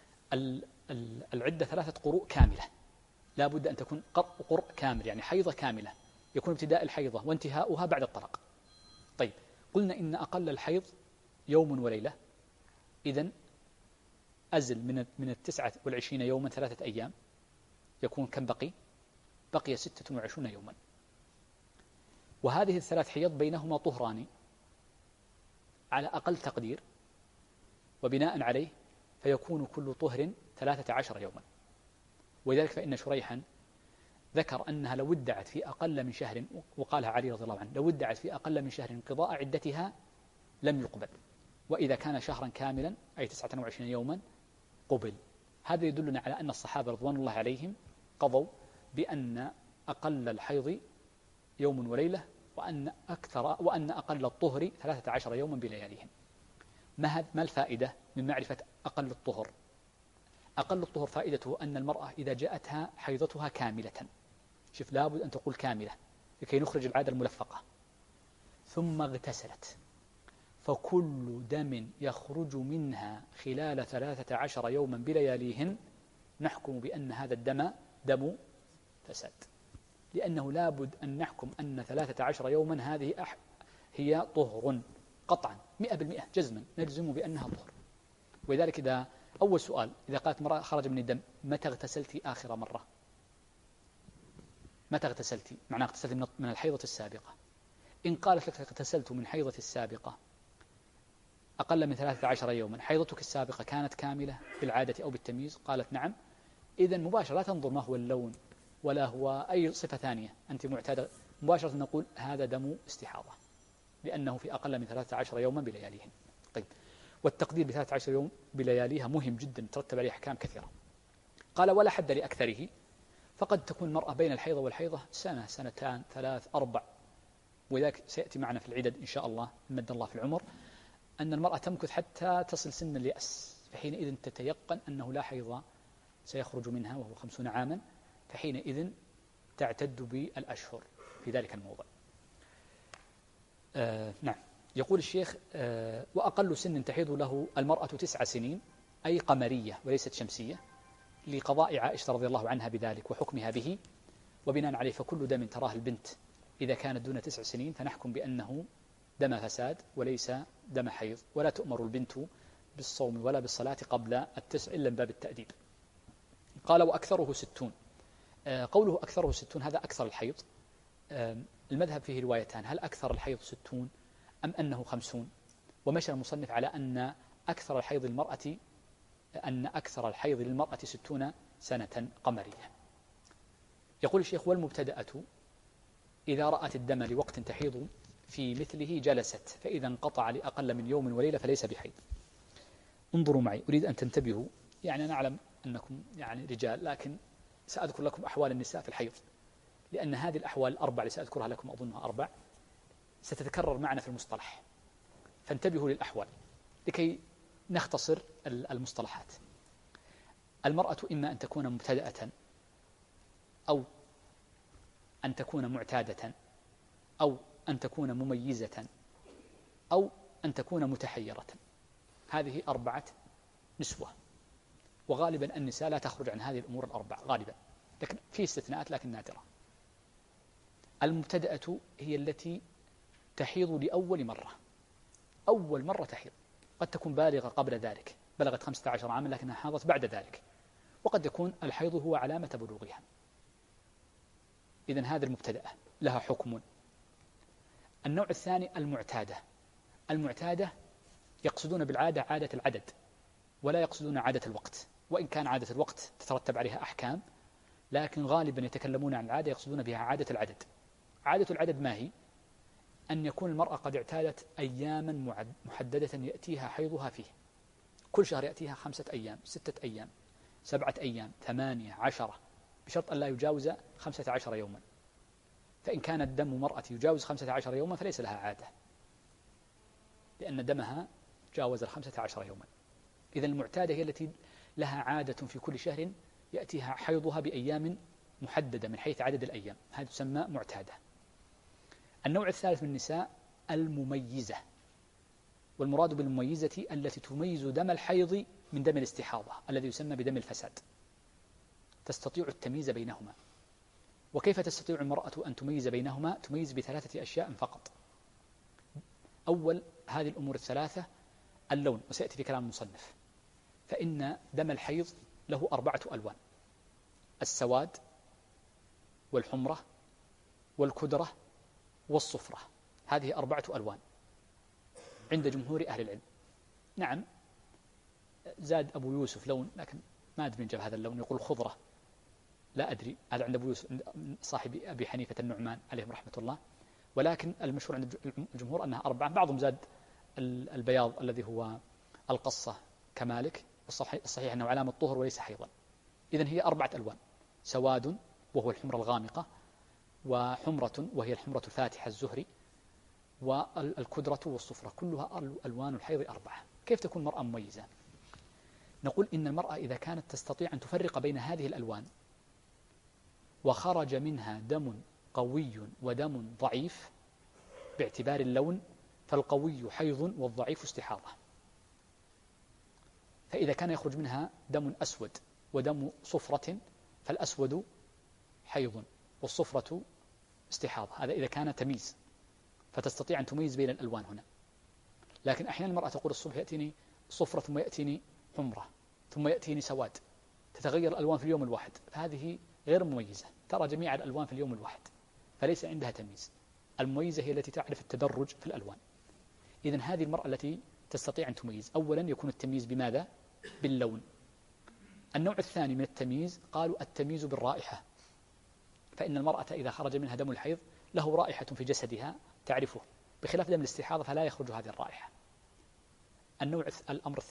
[SPEAKER 1] العدة 3 قروء كاملة، لا بد أن تكون قرء كامل، يعني حيضة كاملة، يكون ابتداء الحيضة وانتهاؤها بعد الطلاق. طيب، قلنا إن أقل الحيض يوم وليلة، إذن أزل من 29 يوما 3 أيام، يكون كم بقي؟ بقي 26 يوما، وهذه الثلاث حيض بينهما طهران على أقل تقدير، وبناء عليه فيكون كل طهر 13 يوما. ولذلك فإن شريحا ذكر أنها لو ادعت في أقل من شهر، وقالها علي رضي الله عنه، لو ادعت في أقل من شهر انقضاء عدتها لم يقبل، وإذا كان شهرا كاملا أي 29 يوما قبل. هذا يدلنا على أن الصحابة رضوان الله عليهم قضوا بأن أقل الحيض يوم وليلة، وأن أقل الطهر 13 يوما بلياليهم. ما الفائدة من معرفة أقل الطهر؟ أقل الطهر فائدته أن المرأة إذا جاءتها حيضتها كاملة، شوف لابد أن تقول كاملة لكي نخرج العادة الملفقة، ثم اغتسلت، فكل دم يخرج منها خلال 13 يوما بلياليهن نحكم بأن هذا الدم دم فساد، لأنه لابد أن نحكم أن 13 يوما هذه هي طهر قطعا 100% جزما، نجزم بأنها طهر. ولذلك إذا أول سؤال إذا قالت مرأة خرج من الدم متى اغتسلتي آخر مرة؟ متى اغتسلتي؟ معناه اغتسلتي من الحيضة السابقة. إن قالت لك اغتسلت من حيضة السابقة أقل من 13 يوما، حيضتك السابقة كانت كاملة بالعادة أو بالتمييز؟ قالت نعم. إذن مباشرة لا تنظر ما هو اللون ولا هو أي صفة ثانية أنت معتادة، مباشرة نقول هذا دم استحاضة، لأنه في أقل من 13 يوما بلياليهن. طيب، والتقدير ب 13 يوم بلياليها مهم جدا، ترتب عليه أحكام كثيرة. قال ولا حد لأكثره، فقد تكون المرأة بين الحيضة والحيضة سنة، سنتان، ثلاث، 4، وذلك سيأتي معنا في العدد إن شاء الله مد الله في العمر، أن المرأة تمكث حتى تصل سن اليأس، فحينئذ تتيقن أنه لا حيض سيخرج منها وهو 50 عاما، فحينئذ تعتد بالأشهر في ذلك الموضع. نعم. يقول الشيخ وأقل سن تحيض له المرأة 9 سنين، أي قمرية وليست شمسية، لقضاء عائشة رضي الله عنها بذلك وحكمها به، وبناء عليه فكل دم تراه البنت إذا كانت دون 9 سنين فنحكم بأنه دم فساد وليس دم حيض، ولا تؤمر البنت بالصوم ولا بالصلاة قبل 9 إلا من باب التأديب. قال وأكثره 60. قوله أكثره 60 هذا أكثر الحيض. المذهب فيه روايتان، هل أكثر الحيض 60 أم أنه 50؟ ومشى المصنف على أن أكثر الحيض للمرأة 60 سنة قمرية. يقول الشيخ والمبتدأة إذا رأت الدم لوقت تحيض في مثله جلست، فإذا انقطع لأقل من يوم وليلة فليس بحيض. انظروا معي، أريد أن تنتبهوا، يعني أنا أعلم أنكم يعني رجال، لكن سأذكر لكم أحوال النساء في الحيض، لأن هذه الأحوال الأربع اللي سأذكرها لكم أظنها 4 ستتكرر معنا في المصطلح، فانتبهوا للأحوال لكي نختصر المصطلحات. المرأة إما أن تكون مبتدأة، أو أن تكون معتادة، أو أن تكون مميزة، أو أن تكون متحيرة. هذه 4 نسوة، وغالبا النساء لا تخرج عن هذه الأمور ال4 غالبا، لكن في استثناءات لكن نادرة. المبتدأة هي التي تحيض لأول مرة، أول مرة تحيض، قد تكون بالغة قبل ذلك، بلغت 15 عاما لكنها حاضت بعد ذلك، وقد يكون الحيض هو علامة بلوغها. إذن هذه المبتدأة لها حكم. النوع الثاني المعتادة يقصدون بالعادة عادة العدد، ولا يقصدون عادة الوقت، وإن كان عادة الوقت تترتب عليها أحكام، لكن غالبا يتكلمون عن العادة يقصدون بها عادة العدد. عادة العدد ما هي؟ أن يكون المرأة قد اعتادت أياما محددة يأتيها حيضها فيه، كل شهر يأتيها 5 أيام، 6 أيام، 7 أيام، 8، 10، بشرط أن لا يجاوز 15 يوما. فإن كان الدم مرأة يجاوز 15 يوما فليس لها عادة، لأن دمها جاوز 15 يوما. إذا المعتادة هي التي لها عادة في كل شهر يأتيها حيضها بأيام محددة من حيث عدد الأيام، هذه تسمى معتادة. النوع الثالث من النساء المميزة، والمراد بالمميزة التي تميز دم الحيض من دم الاستحاضة الذي يسمى بدم الفساد، تستطيع التمييز بينهما. وكيف تستطيع المرأة أن تميز بينهما؟ تميز ب3 أشياء فقط. أول هذه الأمور ال3 اللون، وسيأتي في كلام المصنف، فإن دم الحيض له 4 ألوان: السواد والحمرة والكدرة والصفرة. هذه 4 ألوان عند جمهور أهل العلم. نعم زاد أبو يوسف لون، لكن ما أدري من جاب هذا اللون، يقول خضرة، لا أدري، هذا عند أبو يوسف صاحب أبي حنيفة النعمان عليهم رحمة الله، ولكن المشهور عند الجمهور أنها 4. بعضهم زاد البياض الذي هو القصة كمالك، الصحيح أنه علامة طهر وليس حيضا. إذن هي 4 ألوان: سواد وهو الحمرة الغامقة، وحمرة وهي الحمرة الفاتحة الزهري، والكدرة والصفرة، كلها ألوان الحيض 4. كيف تكون المرأة مميزة؟ نقول إن المرأة إذا كانت تستطيع أن تفرق بين هذه الألوان وخرج منها دم قوي ودم ضعيف باعتبار اللون، فالقوي حيض والضعيف استحاضة. فإذا كان يخرج منها دم أسود ودم صفرة فالأسود حيض والصفرة استحاضة. هذا إذا كان تمييز، فتستطيع أن تميز بين الألوان هنا. لكن أحيانا المرأة تقول الصبح يأتيني صفرة ثم يأتيني حمرة ثم يأتيني سواد، تتغير الألوان في اليوم الواحد، فهذه غير مميزة، ترى جميع الألوان في اليوم الواحد، فليس عندها تمييز. المميزة هي التي تعرف التدرج في الألوان. إذن هذه المرأة التي تستطيع أن تميز. أولا يكون التمييز بماذا؟ باللون. النوع الثاني من التمييز قالوا التمييز بالرائحة، فإن المرأة إذا خرج منها دم الحيض له رائحة في جسدها تعرفه، بخلاف دم الاستحاضة فلا يخرج هذه الرائحة. الأمر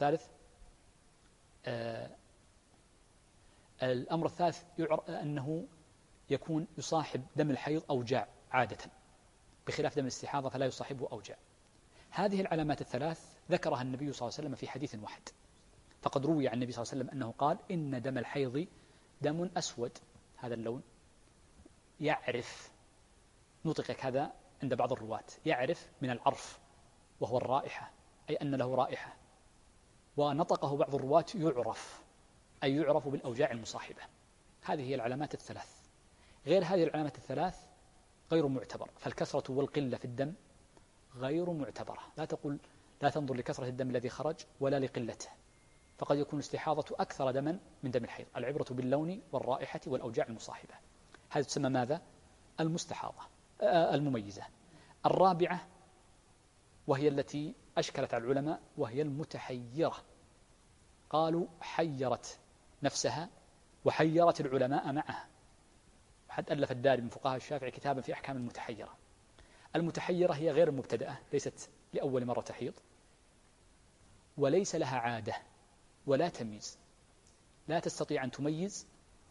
[SPEAKER 1] الثالث أنه يكون يصاحب دم الحيض أوجاع عادة، بخلاف دم الاستحاضة فلا يصاحبه أوجاع. هذه العلامات الثلاث ذكرها النبي صلى الله عليه وسلم في حديث واحد، فقد روي عن النبي صلى الله عليه وسلم أنه قال: إن دم الحيض دم أسود، هذا اللون يعرف، نطق هذا عند بعض الرواة، يعرف من العرف وهو الرائحة، أي أن له رائحة. ونطقه بعض الرواة يعرف، أي يعرف بالأوجاع المصاحبة. هذه هي العلامات الثلاث. غير هذه العلامات الثلاث غير معتبر، فالكثرة والقلة في الدم غير معتبرة. لا تنظر لكثرة الدم الذي خرج ولا لقلته، فقد يكون الاستحاضة أكثر دما من دم الحيض. العبرة باللون والرائحة والأوجاع المصاحبة. هذه تسمى ماذا؟ المستحاضة المميزة. 4 وهي التي أشكلت على العلماء، وهي المتحيرة. قالوا حيرت نفسها وحيرت العلماء معها. حد ألف الدارمي من فقهاء الشافعي كتابا في أحكام المتحيرة. المتحيرة هي غير المبتدأة، ليست لأول مرة تحيض، وليس لها عادة ولا تمييز، لا تستطيع أن تميز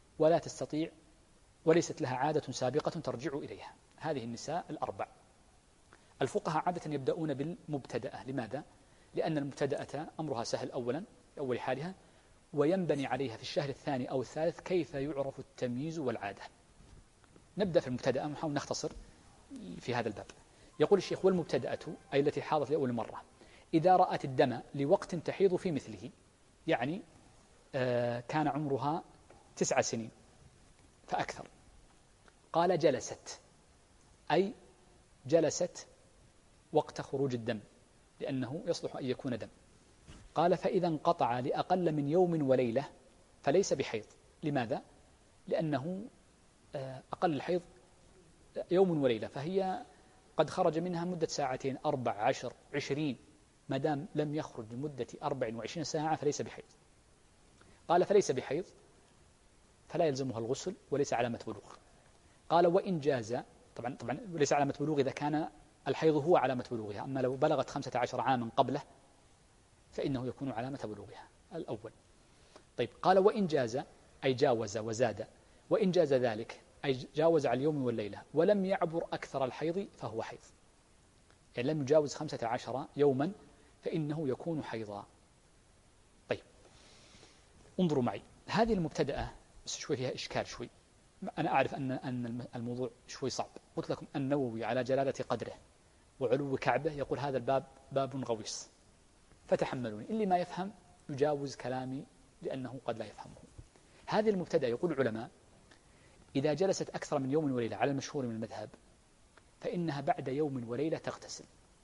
[SPEAKER 1] وليست لها عادة سابقة ترجع إليها. هذه النساء 4. الفقهاء عادة يبدأون بالمبتدأة. لماذا؟ لأن المبتدأة أمرها سهل أولا في أول حالها، وينبني عليها في الشهر الثاني أو الثالث كيف يعرف التمييز والعادة. نبدأ في المبتدأة، نحاول نختصر في هذا الباب. يقول الشيخ: والمبتدأة أي التي حاضت لأول مرة إذا رأت الدم لوقت تحيض في مثله، يعني كان عمرها 9 سنين فأكثر، قال جلست، أي جلست وقت خروج الدم، لأنه يصلح أن يكون دم. قال: فإذا انقطع لأقل من يوم وليلة فليس بحيض. لماذا؟ لأنه أقل الحيض يوم وليلة، فهي قد خرج منها مدة ساعتين، 14 20، ما دام لم يخرج لمدة 24 ساعة فليس بحيض. قال: فليس بحيض فلا يلزمها الغسل وليس علامة بلوغ. قال: وإن جاز، طبعا ليس علامة بلوغ إذا كان الحيض هو علامة بلوغها، أما لو بلغت 15 عاما قبله فإنه يكون علامة بلوغها الأول. طيب، قال: وإن جاز أي جاوز وزاد، وإن جاز ذلك أي جاوز على اليوم والليلة ولم يعبر أكثر الحيض فهو حيض، يعني لم يجاوز 15 يوما فإنه يكون حيضا. طيب، انظروا معي هذه المبتدأة، بس شوي فيها إشكال شوي. أنا أعرف أن الموضوع شوي صعب. قلت لكم النووي على جلالة قدره وعلو كعبه يقول هذا الباب باب غويص، فتحملوني، اللي ما يفهم يجاوز كلامي لأنه قد لا يفهمه. هذه المبتدأة يقول العلماء إذا جلست أكثر من يوم وليلة على المشهور من المذهب فإنها بعد يوم وليلة تغتسل،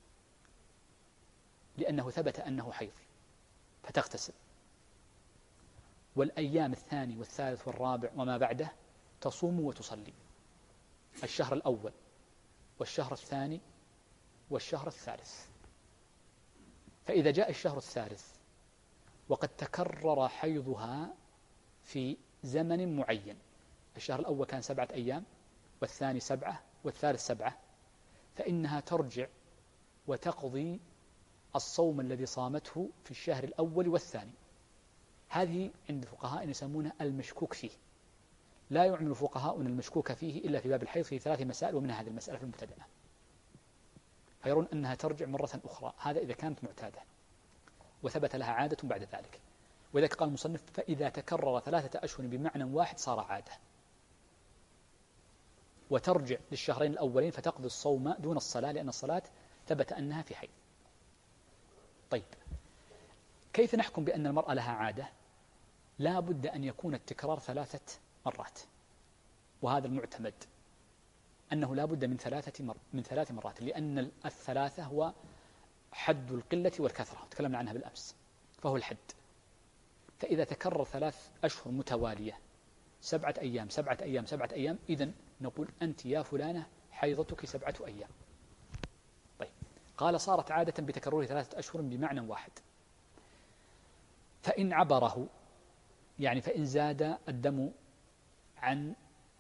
[SPEAKER 1] لأنه ثبت أنه حيض فتغتسل، والأيام الثاني والثالث والرابع وما بعده تصوم وتصلي. الشهر الأول والشهر الثاني والشهر الثالث. فإذا جاء الشهر الثالث وقد تكرر حيضها في زمن معين، الشهر الأول كان 7 أيام والثاني 7 والثالث 7، فإنها ترجع وتقضي الصوم الذي صامته في الشهر الأول والثاني. هذه عند الفقهاء يسمونها المشكوك فيه. لا يعمل فقهاؤنا المشكوك فيه إلا في باب الحيض في 3 مسائل، ومنها هذه المسألة في المبتدأة، فيرون أنها ترجع مرة أخرى. هذا إذا كانت معتادة وثبت لها عادة بعد ذلك. وذلك قال المصنف: فإذا تكرر 3 أشهر بمعنى واحد صار عادة، وترجع للشهرين الأولين فتقضي الصوم دون الصلاة، لأن الصلاة ثبت أنها في حيض. طيب، كيف نحكم بأن المرأة لها عادة؟ لا بد أن يكون التكرار 3 مرات، وهذا المعتمد أنه لا بد من 3 مرات، لأن 3 هو حد القلة والكثرة، تكلمنا عنها بالأمس، فهو الحد. فإذا تكرر 3 أشهر متوالية 7 أيام 7 أيام 7 أيام، إذن نقول أنت يا فلانة حيضتك 7 أيام. طيب، قال صارت عادة بتكرر 3 أشهر بمعنى واحد. فإن عبره، يعني فإن زاد الدم عن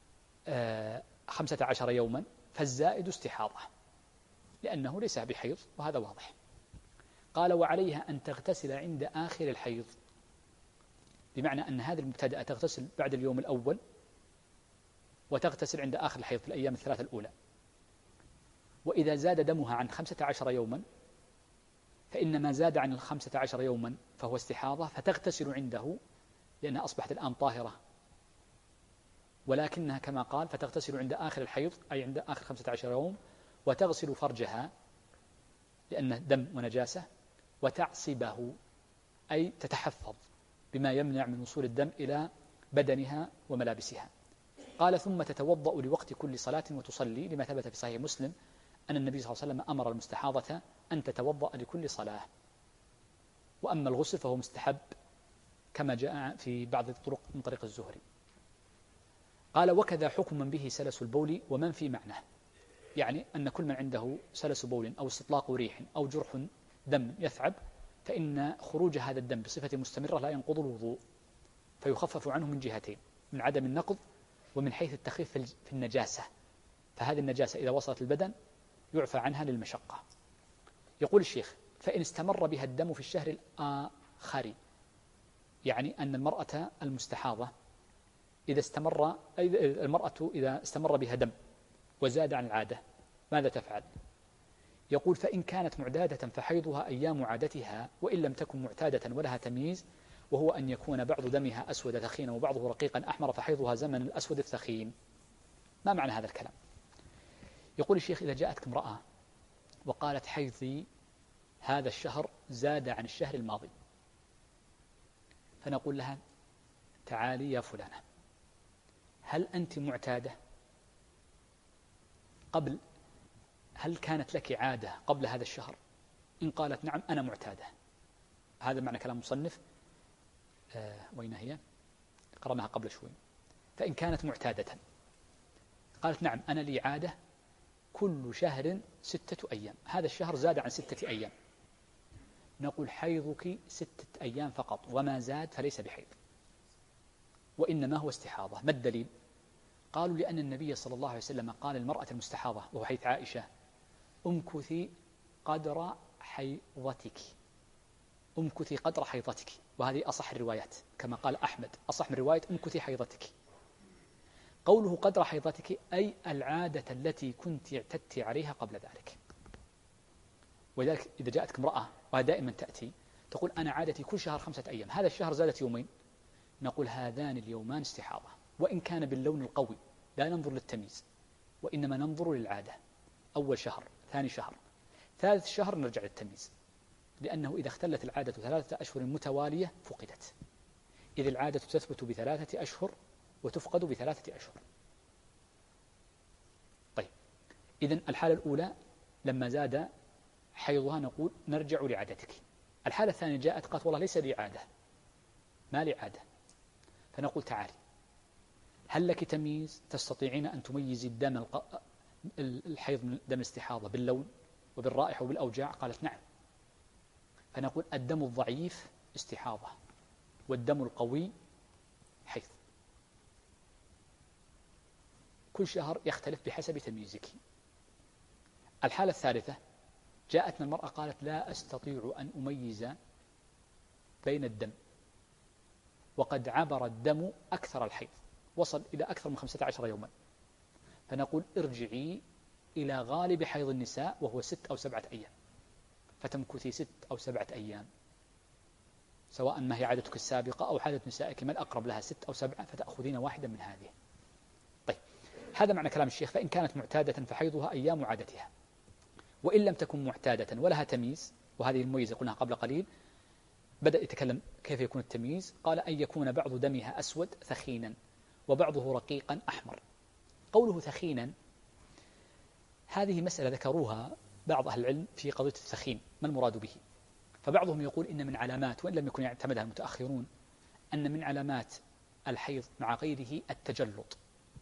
[SPEAKER 1] 15 يوما فالزائد استحاضة، لأنه ليس بحيض، وهذا واضح. قال: وعليها أن تغتسل عند آخر الحيض، بمعنى أن هذه المبتدأة تغتسل بعد اليوم الأول وتغتسل عند آخر الحيض في الأيام 3 الأولى. وإذا زاد دمها عن 15 يوما فإن ما زاد عن 15 يوما فهو استحاضة، فتغتسل عنده لأنها أصبحت الآن طاهرة، ولكنها كما قال فتغتسل عند آخر الحيض أي عند آخر 15 يوم، وتغسل فرجها لأنه دم ونجاسة، وتعصبه أي تتحفظ بما يمنع من وصول الدم إلى بدنها وملابسها. قال: ثم تتوضأ لوقت كل صلاة وتصلي، لما ثبت في صحيح مسلم أن النبي صلى الله عليه وسلم أمر المستحاضة أن تتوضأ لكل صلاة. وأما الغسل فهو مستحب كما جاء في بعض الطرق من طريق الزهري. قال: وكذا حكم من به سلس البول ومن في معناه، يعني أن كل من عنده سلس بول أو استطلاق ريح أو جرح دم يثعب، فإن خروج هذا الدم بصفة مستمرة لا ينقض الوضوء، فيخفف عنه من جهتين: من عدم النقض ومن حيث التخفيف في النجاسة. فهذه النجاسة إذا وصلت البدن يعفى عنها للمشقة. يقول الشيخ: فإن استمر بها الدم في الشهر الآخر، يعني أن المرأة المستحاضة إذا استمر بها دم وزاد عن العادة ماذا تفعل؟ يقول: فإن كانت معتادة فحيضها أيام عادتها، وإن لم تكن معتادة ولها تمييز، وهو أن يكون بعض دمها أسود ثخينا وبعضه رقيقا أحمر، فحيضها زمن الأسود الثخين. ما معنى هذا الكلام؟ يقول الشيخ: إذا جاءتك امرأة وقالت حيضي هذا الشهر زاد عن الشهر الماضي، فنقول لها: تعالي يا فلانة، هل أنت معتادة قبل؟ هل كانت لك عادة قبل هذا الشهر؟ إن قالت نعم أنا معتادة. هذا معنى كلام مصنف. وين هي؟ قرأناها قبل شوي. فإن كانت معتادة قالت نعم أنا لي عادة كل شهر 6 أيام، هذا الشهر زاد عن 6 أيام، نقول: حيضك 6 أيام فقط، وما زاد فليس بحيض، وإنما هو استحاضة. ما الدليل؟ قالوا: لأن النبي صلى الله عليه وسلم قال المرأة المستحاضة، وهو حيث عائشة: امكثي قدر حيضتك، امكثي قدر حيضتك. وهذه أصح الروايات، كما قال أحمد أصح من رواية امكثي حيضتك. قوله قدر حيضتك أي العادة التي كنت اعتدت عليها قبل ذلك. ولذلك إذا جاءتك امرأة، وهذا دائما تأتي، تقول: أنا عادتي كل شهر 5 أيام، هذا الشهر زادت يومين، نقول: هذان اليومان استحاضة، وإن كان باللون القوي، لا ننظر للتمييز، وإنما ننظر للعادة. أول شهر، ثاني شهر، ثالث شهر نرجع للتمييز، لأنه إذا اختلت العادة 3 أشهر متوالية فقدت، إذ العادة تثبت ب3 أشهر وتفقد ب3 أشهر. طيب، إذن الحالة الأولى لما زاد حيضها نقول نرجع لعادتك. الحالة الثانية جاءت قالت: والله ليس لي عادة، ما لي عادة، فنقول: تعالي، هل لك تمييز تستطيعين أن تميزي الدم الحيض من دم الاستحاضة باللون وبالرائحة وبالأوجاع؟ قالت نعم. فنقول الدم الضعيف استحاضة والدم القوي حيض. كل شهر يختلف بحسب تمييزك. الحالة الثالثة، جاءتنا المرأة قالت لا أستطيع أن أميز بين الدم وقد عبر الدم أكثر الحيض، وصل إلى أكثر من 15 يوما، فنقول ارجعي إلى غالب حيض النساء وهو 6 أو 7 أيام، فتمكثي 6 أو 7 أيام، سواء ما هي عادتك السابقة أو عادة نسائك ما الأقرب لها 6 أو 7، فتأخذين واحدا من هذه. طيب، هذا معنى كلام الشيخ. فإن كانت معتادة فحيضها أيام عادتها، وإن لم تكن معتادة ولها تمييز، وهذه المميزة قلناها قبل قليل، بدأ يتكلم كيف يكون التمييز. قال أن يكون بعض دمها أسود ثخينا وبعضه رقيقا أحمر. قوله ثخينا هذه مسألة ذكروها بعض أهل العلم في قضية الثخين، ما المراد به؟ فبعضهم يقول إن من علامات، وإن لم يكن يعتمدها المتأخرون، أن من علامات الحيض مع غيره التجلط،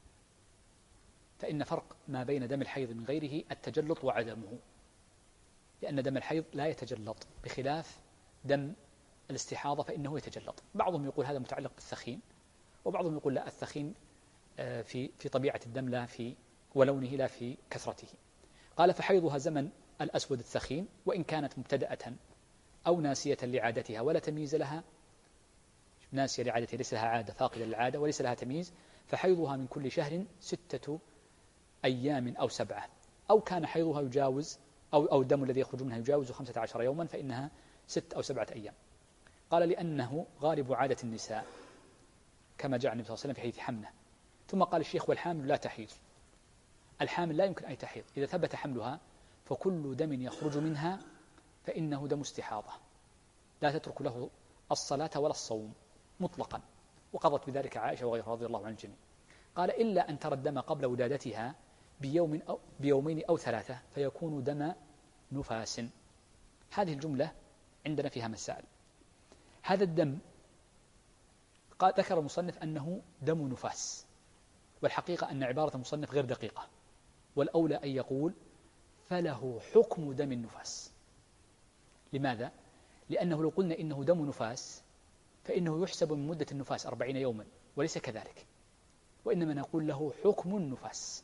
[SPEAKER 1] فإن فرق ما بين دم الحيض من غيره التجلط وعدمه، لأن دم الحيض لا يتجلط بخلاف دم الاستحاضة فإنه يتجلط. بعضهم يقول هذا متعلق بالثخين، وبعضهم يقول لا، الثخين في طبيعة الدم لا في ولونه لا في كثرته. قال فحيضها زمن الأسود الثخين، وإن كانت مبتدأة أو ناسية لعادتها ولا تمييز لها، ناسية لعادتها ليس لها عادة، فاقدة للعادة وليس لها تمييز، فحيضها من كل شهر 6 أيام أو 7، أو كان حيضها يجاوز أو الدم الذي يخرج منها يجاوز 15 يوما فإنها 6 أو 7 أيام. قال لأنه غالب عادة النساء كما جاء النبي صلى الله عليه وسلم في حديث حمنة. ثم قال الشيخ والحامل لا تحيض. الحامل لا يمكن أن تحيض، إذا ثبت حملها فكل دم يخرج منها فإنه دم استحاضة، لا تترك له الصلاة ولا الصوم مطلقا، وقضت بذلك عائشة وغيرها رضي الله عن الجميع. قال إلا أن ترى الدم قبل ولادتها بيومين أو 3 فيكون دم نفاس. هذه الجملة عندنا فيها مسائل. هذا الدم ذكر المصنف أنه دم نفاس، والحقيقة أن عبارة المصنف غير دقيقة، والأولى أن يقول فله حكم دم النفاس. لماذا؟ لأنه لو قلنا إنه دم نفاس فإنه يحسب من مدة النفاس 40 يوما، وليس كذلك، وإنما نقول له حكم النفاس،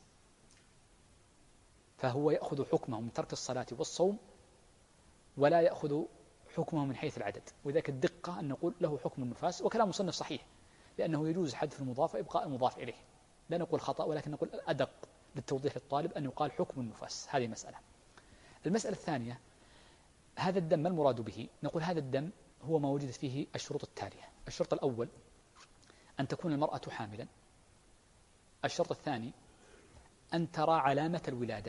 [SPEAKER 1] فهو يأخذ حكمه من ترك الصلاة والصوم ولا يأخذ حكمه من حيث العدد، وذلك الدقة أن نقول له حكم النفاس. وكلام مصنف صحيح، لأنه يجوز حذف المضاف وإبقاء المضاف إليه، لا نقول خطأ، ولكن نقول الأدق للتوضيح للطالب أن يقال حكم النفاس. هذه مسألة. المسألة الثانية، هذا الدم ما المراد به؟ نقول هذا الدم هو ما وجدت فيه الشروط التالية. الشرط الأول أن تكون المرأة حاملا. الشرط الثاني أن ترى علامة الولادة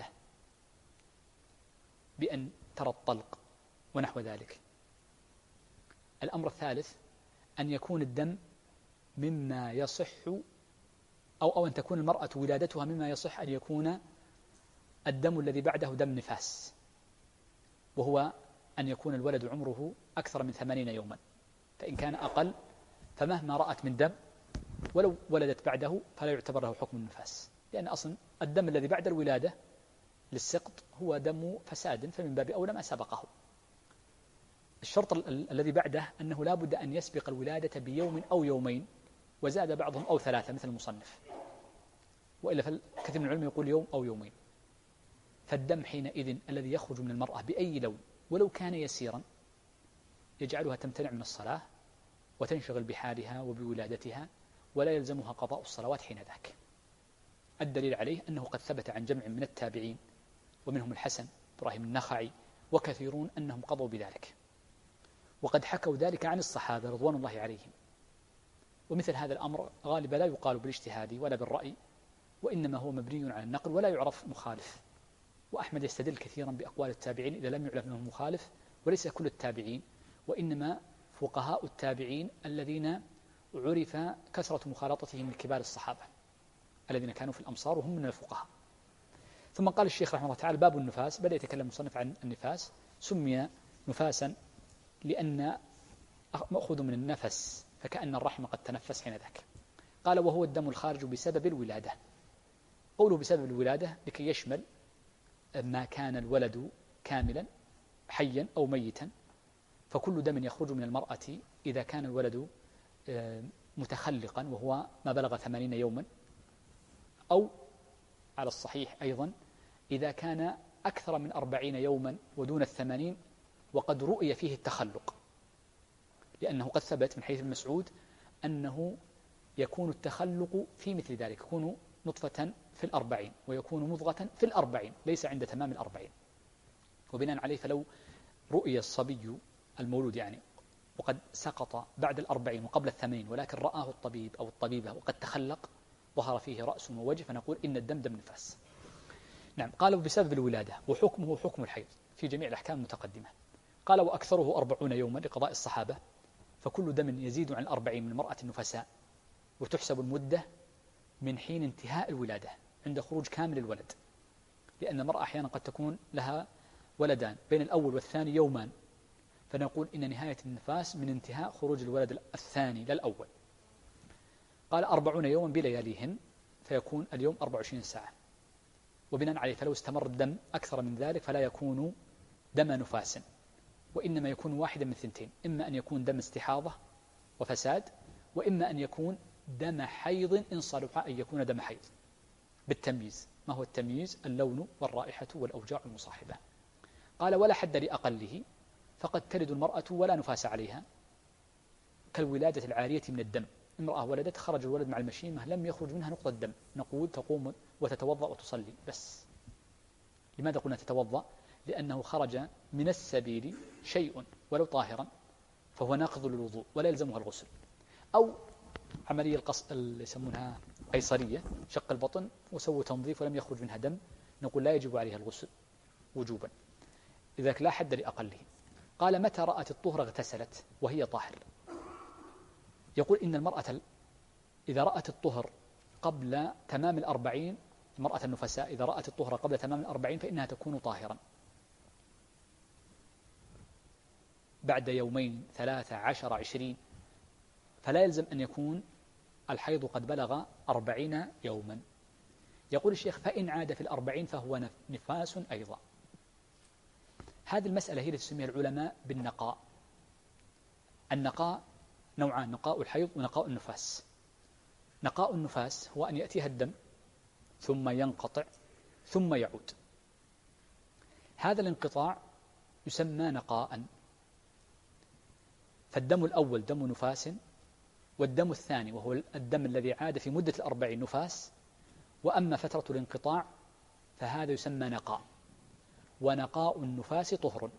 [SPEAKER 1] بأن ترى الطلق ونحو ذلك. الأمر الثالث أن يكون الدم مما يصح أو أن تكون المرأة ولادتها مما يصح أن يكون الدم الذي بعده دم نفاس، وهو أن يكون الولد عمره أكثر من 80 يوما، فإن كان أقل فمهما رأت من دم ولو ولدت بعده فلا يعتبر له حكم النفاس، لأن أصلا الدم الذي بعد الولادة للسقط هو دم فساد، فمن باب أولى ما سبقه. الشرط الذي بعده أنه لا بد أن يسبق الولادة بيوم أو يومين، وزاد بعضهم أو 3 مثل المصنف، وإلا فالكثير من العلماء يقول يوم أو يومين. فالدم حينئذ الذي يخرج من المرأة بأي لون ولو كان يسيرا يجعلها تمتنع من الصلاة وتنشغل بحالها وبولادتها، ولا يلزمها قضاء الصلوات حين ذاك. الدليل عليه أنه قد ثبت عن جمع من التابعين ومنهم الحسن إبراهيم النخعي وكثيرون أنهم قضوا بذلك، وقد حكوا ذلك عن الصحابة رضوان الله عليهم. ومثل هذا الأمر غالبا لا يقال بالاجتهاد ولا بالرأي، وإنما هو مبني على النقل ولا يعرف مخالف. وأحمد يستدل كثيرا بأقوال التابعين إذا لم يعلم منهم مخالف، وليس كل التابعين، وإنما فقهاء التابعين الذين عرف كثرة مخالطتهم من كبار الصحابة الذين كانوا في الأمصار وهم من الفقهاء. ثم قال الشيخ رحمه الله تعالى باب النفاس. بدأ يتكلم المصنف عن النفاس. سمي نفاسا لأن مأخوذ من النفس، فكأن الرحم قد تنفس حين ذاك. قال وهو الدم الخارج بسبب الولادة. قوله بسبب الولادة لكي يشمل ما كان الولد كاملا حيا أو ميتا، فكل دم يخرج من المرأة إذا كان الولد متخلقا وهو ما بلغ 80 يوما، أو على الصحيح أيضا إذا كان أكثر من 40 يوما ودون 80 وقد رؤي فيه التخلق، لأنه قد ثبت من حديث ابن مسعود أنه يكون التخلق في مثل ذلك، يكون نطفة في 40 ويكون مضغة في 40 ليس عند تمام 40. وبناء عليه فلو رؤي الصبي المولود يعني وقد سقط بعد 40 وقبل 80 ولكن رآه الطبيب أو الطبيبة وقد تخلق ظهر فيه رأس ووجه، فنقول إن الدم دم نفاس. نعم. قالوا بسبب الولادة، وحكمه حكم الحيض في جميع الأحكام المتقدمة. قال وأكثره 40 يوما لقضاء الصحابة، فكل دم يزيد عن 40 من المرأة النفساء، وتحسب المدة من حين انتهاء الولادة عند خروج كامل الولد، لأن المرأة أحيانا قد تكون لها ولدان بين الأول والثاني يومان، فنقول إن نهاية النفاس من انتهاء خروج الولد الثاني لا الأول. قال 40 يوما بلياليهن، فيكون اليوم 24 ساعة. وبناء عليه فلو استمر الدم أكثر من ذلك فلا يكون دم نفاس، وإنما يكون واحدا من ثنتين، إما أن يكون دم استحاضة وفساد، وإما أن يكون دم حيض إن صلح أن يكون دم حيض بالتمييز. ما هو التمييز؟ اللون والرائحة والأوجاع المصاحبة. قال ولا حد لأقله، فقد تلد المرأة ولا نفاس عليها، كالولادة العارية من الدم. امرأة ولدت خرج الولد مع المشيمة لم يخرج منها نقطة دم، نقول تقوم وتتوضأ وتصلي بس. لماذا قلنا تتوضأ؟ لأنه خرج من السبيل شيء ولو طاهرا فهو ناقض للوضوء ولا يلزمها الغسل. أو عملية القص اللي يسمونها قيصرية، شق البطن وسووا تنظيف ولم يخرج منها دم، نقول لا يجب عليها الغسل وجوبا، لذلك لا حد لأقله. قال متى رأت الطهر اغتسلت وهي طاهر. يقول إن المرأة إذا رأت الطهر قبل تمام 40، المرأة النفساء إذا رأت الطهر قبل تمام 40 فإنها تكون طاهرا. بعد يومين 3 10 20 فلا يلزم أن يكون الحيض قد بلغ 40 يوما. يقول الشيخ فإن عاد في 40 فهو نفاس أيضا. هذه المسألة هي التي تسميها العلماء بالنقاء. النقاء نوعان، نقاء الحيض ونقاء النفاس. نقاء النفاس هو أن يأتيها الدم ثم ينقطع ثم يعود. هذا الانقطاع يسمى نقاء. فالدم الأول دم نفاس، والدم الثاني وهو الدم الذي عاد في مدة 40 نفاس، وأما فترة الانقطاع فهذا يسمى نقاء. ونقاء النفاس طهر،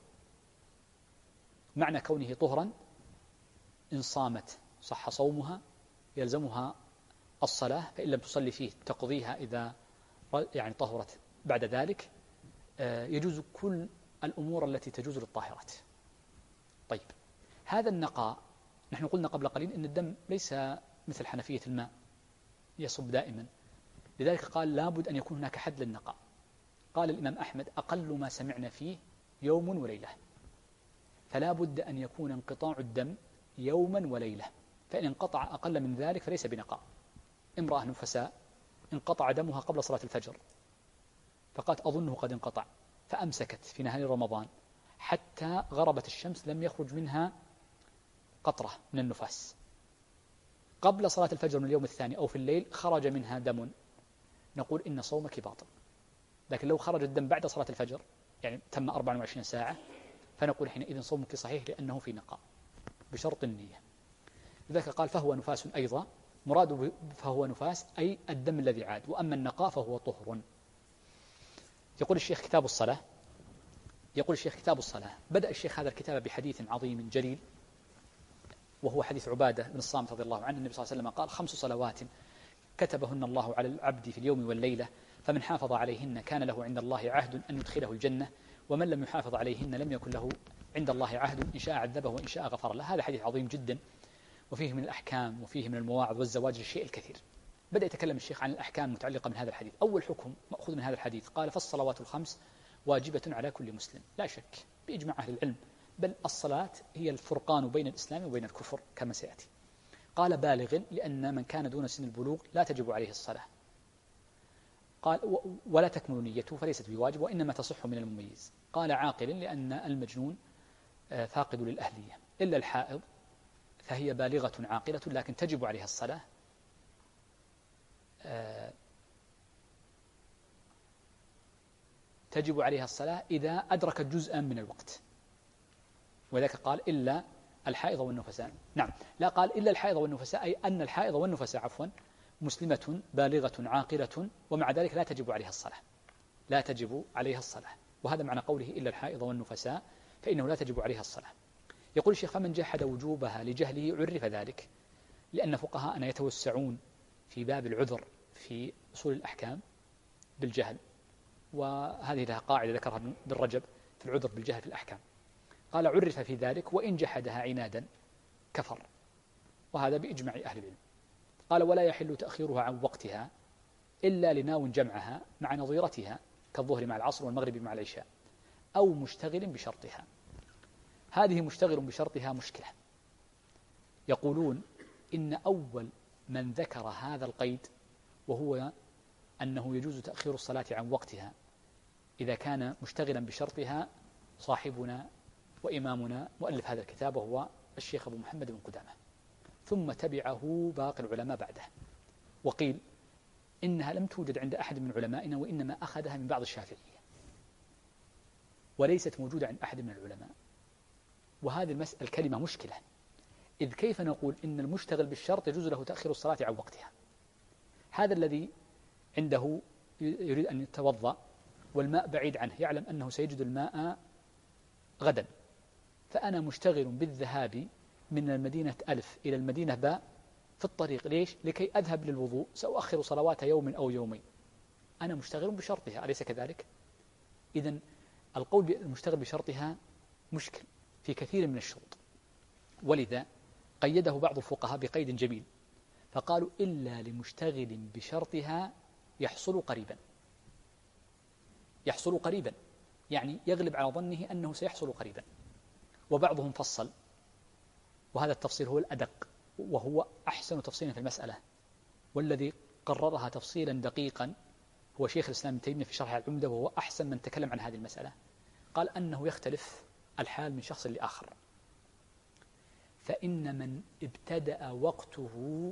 [SPEAKER 1] معنى كونه طهرا إن صامت صح صومها، يلزمها الصلاة، فإن لم تصلي فيه تقضيها إذا يعني طهرت بعد ذلك. يجوز كل الأمور التي تجوز للطاهرات. طيب، هذا النقاء نحن قلنا قبل قليل إن الدم ليس مثل حنفية الماء يصب دائما، لذلك قال لابد أن يكون هناك حد للنقاء. قال الإمام أحمد أقل ما سمعنا فيه يوم وليلة، فلا بد أن يكون انقطاع الدم يوما وليلة، فإن انقطع أقل من ذلك فليس بنقاء. امرأة نفساء انقطع دمها قبل صلاة الفجر فقالت أظنه قد انقطع، فأمسكت في نهار رمضان حتى غربت الشمس لم يخرج منها قطرة من النفاس. قبل صلاة الفجر من اليوم الثاني أو في الليل خرج منها دم، نقول إن صومك باطل. لكن لو خرج الدم بعد صلاة الفجر يعني تم 24 ساعة فنقول حينئذ صومك صحيح لأنه في نقاء بشرط النية. لذلك قال فهو نفاس أيضا، مراد فهو نفاس أي الدم الذي عاد، وأما النقاء فهو طهر. يقول الشيخ كتاب الصلاة. يقول الشيخ كتاب الصلاة. بدأ الشيخ هذا الكتاب بحديث عظيم جليل، وهو حديث عبادة بن الصامت رضي الله عنه. النبي صلى الله عليه وسلم قال 5 صلوات كتبهن الله على العبد في اليوم والليلة، فمن حافظ عليهن كان له عند الله عهد أن يدخله الجنة، ومن لم يحافظ عليهن لم يكن له عند الله عهد إن شاء عذبه وإن شاء غفر له. هذا حديث عظيم جدا، وفيه من الأحكام وفيه من المواعظ والزواج الشيء الكثير. بدأ يتكلم الشيخ عن الأحكام المتعلقة من هذا الحديث. أول حكم مأخوذ من هذا الحديث قال فالصلوات الخمس واجبة على كل مسلم، لا شك بإجماع أهل العلم، بل الصلاة هي الفرقان بين الإسلام وبين الكفر كما سيأتي. قال بالغ لأن من كان دون سن البلوغ لا تجب عليه الصلاة. قال ولا تكمل نيته فليست بواجب وإنما تصح من المميز. قال عاقل لأن المجنون فاقد للأهلية. إلا الحائض فهي بالغة عاقلة لكن تجب عليها الصلاة تجب عليها الصلاة إذا أدركت جزءا من الوقت، وذلك قال إلا الحائض والنفساء. نعم، لا قال إلا الحائض والنفساء، أي أن الحائض والنفساء مسلمة بالغة عاقلة ومع ذلك لا تجب عليها الصلاة، لا تجب عليها الصلاة. وهذا معنى قوله إلا الحائض والنفساء فإنه لا تجب عليها الصلاة. يقول الشيخ فمن جحد وجوبها لجهله عرف ذلك، لأن فقهاءنا يتوسعون في باب العذر في أصول الأحكام بالجهل، وهذه لها قاعدة ذكرها ابن رجب في العذر بالجهل في الأحكام. قال عرف في ذلك وإن جحدها عنادا كفر، وهذا بإجماع أهل العلم. قال ولا يحل تأخيرها عن وقتها إلا لناو جمعها مع نظيرتها كالظهر مع العصر والمغرب مع العشاء أو مشتغل بشرطها. هذه مشتغل بشرطها مشكلة. يقولون إن أول من ذكر هذا القيد وهو أنه يجوز تأخير الصلاة عن وقتها إذا كان مشتغلا بشرطها صاحبنا وإمامنا مؤلف هذا الكتاب وهو الشيخ أبو محمد بن قدامة، ثم تبعه باقي العلماء بعده. وقيل إنها لم توجد عند أحد من علمائنا وإنما أخذها من بعض الشافعية وليست موجودة عند أحد من العلماء. وهذه المسألة الكلمة مشكلة، إذ كيف نقول إن المشتغل بالشرط يجوز له تأخير الصلاة عن وقتها؟ هذا الذي عنده يريد أن يتوضأ والماء بعيد عنه، يعلم أنه سيجد الماء غدا، فأنا مشتغل بالذهاب من المدينة ألف إلى المدينة باء في الطريق. ليش؟ لكي أذهب للوضوء، سأؤخر صلوات يوم أو يومين. أنا مشتغل بشرطها، أليس كذلك؟ إذن القول بالمشتغل بشرطها مشكل في كثير من الشروط، ولذا قيده بعض الفقهاء بقيد جميل فقالوا إلا لمشتغل بشرطها يحصل قريبا. يحصل قريبا يعني يغلب على ظنه أنه سيحصل قريبا. وبعضهم فصل، وهذا التفصيل هو الأدق وهو أحسن تفصيل في المسألة، والذي قررها تفصيلا دقيقا هو شيخ الإسلام ابن تيمية في شرح العمدة، وهو أحسن من تكلم عن هذه المسألة. قال أنه يختلف الحال من شخص لآخر، فإن من ابتدأ وقته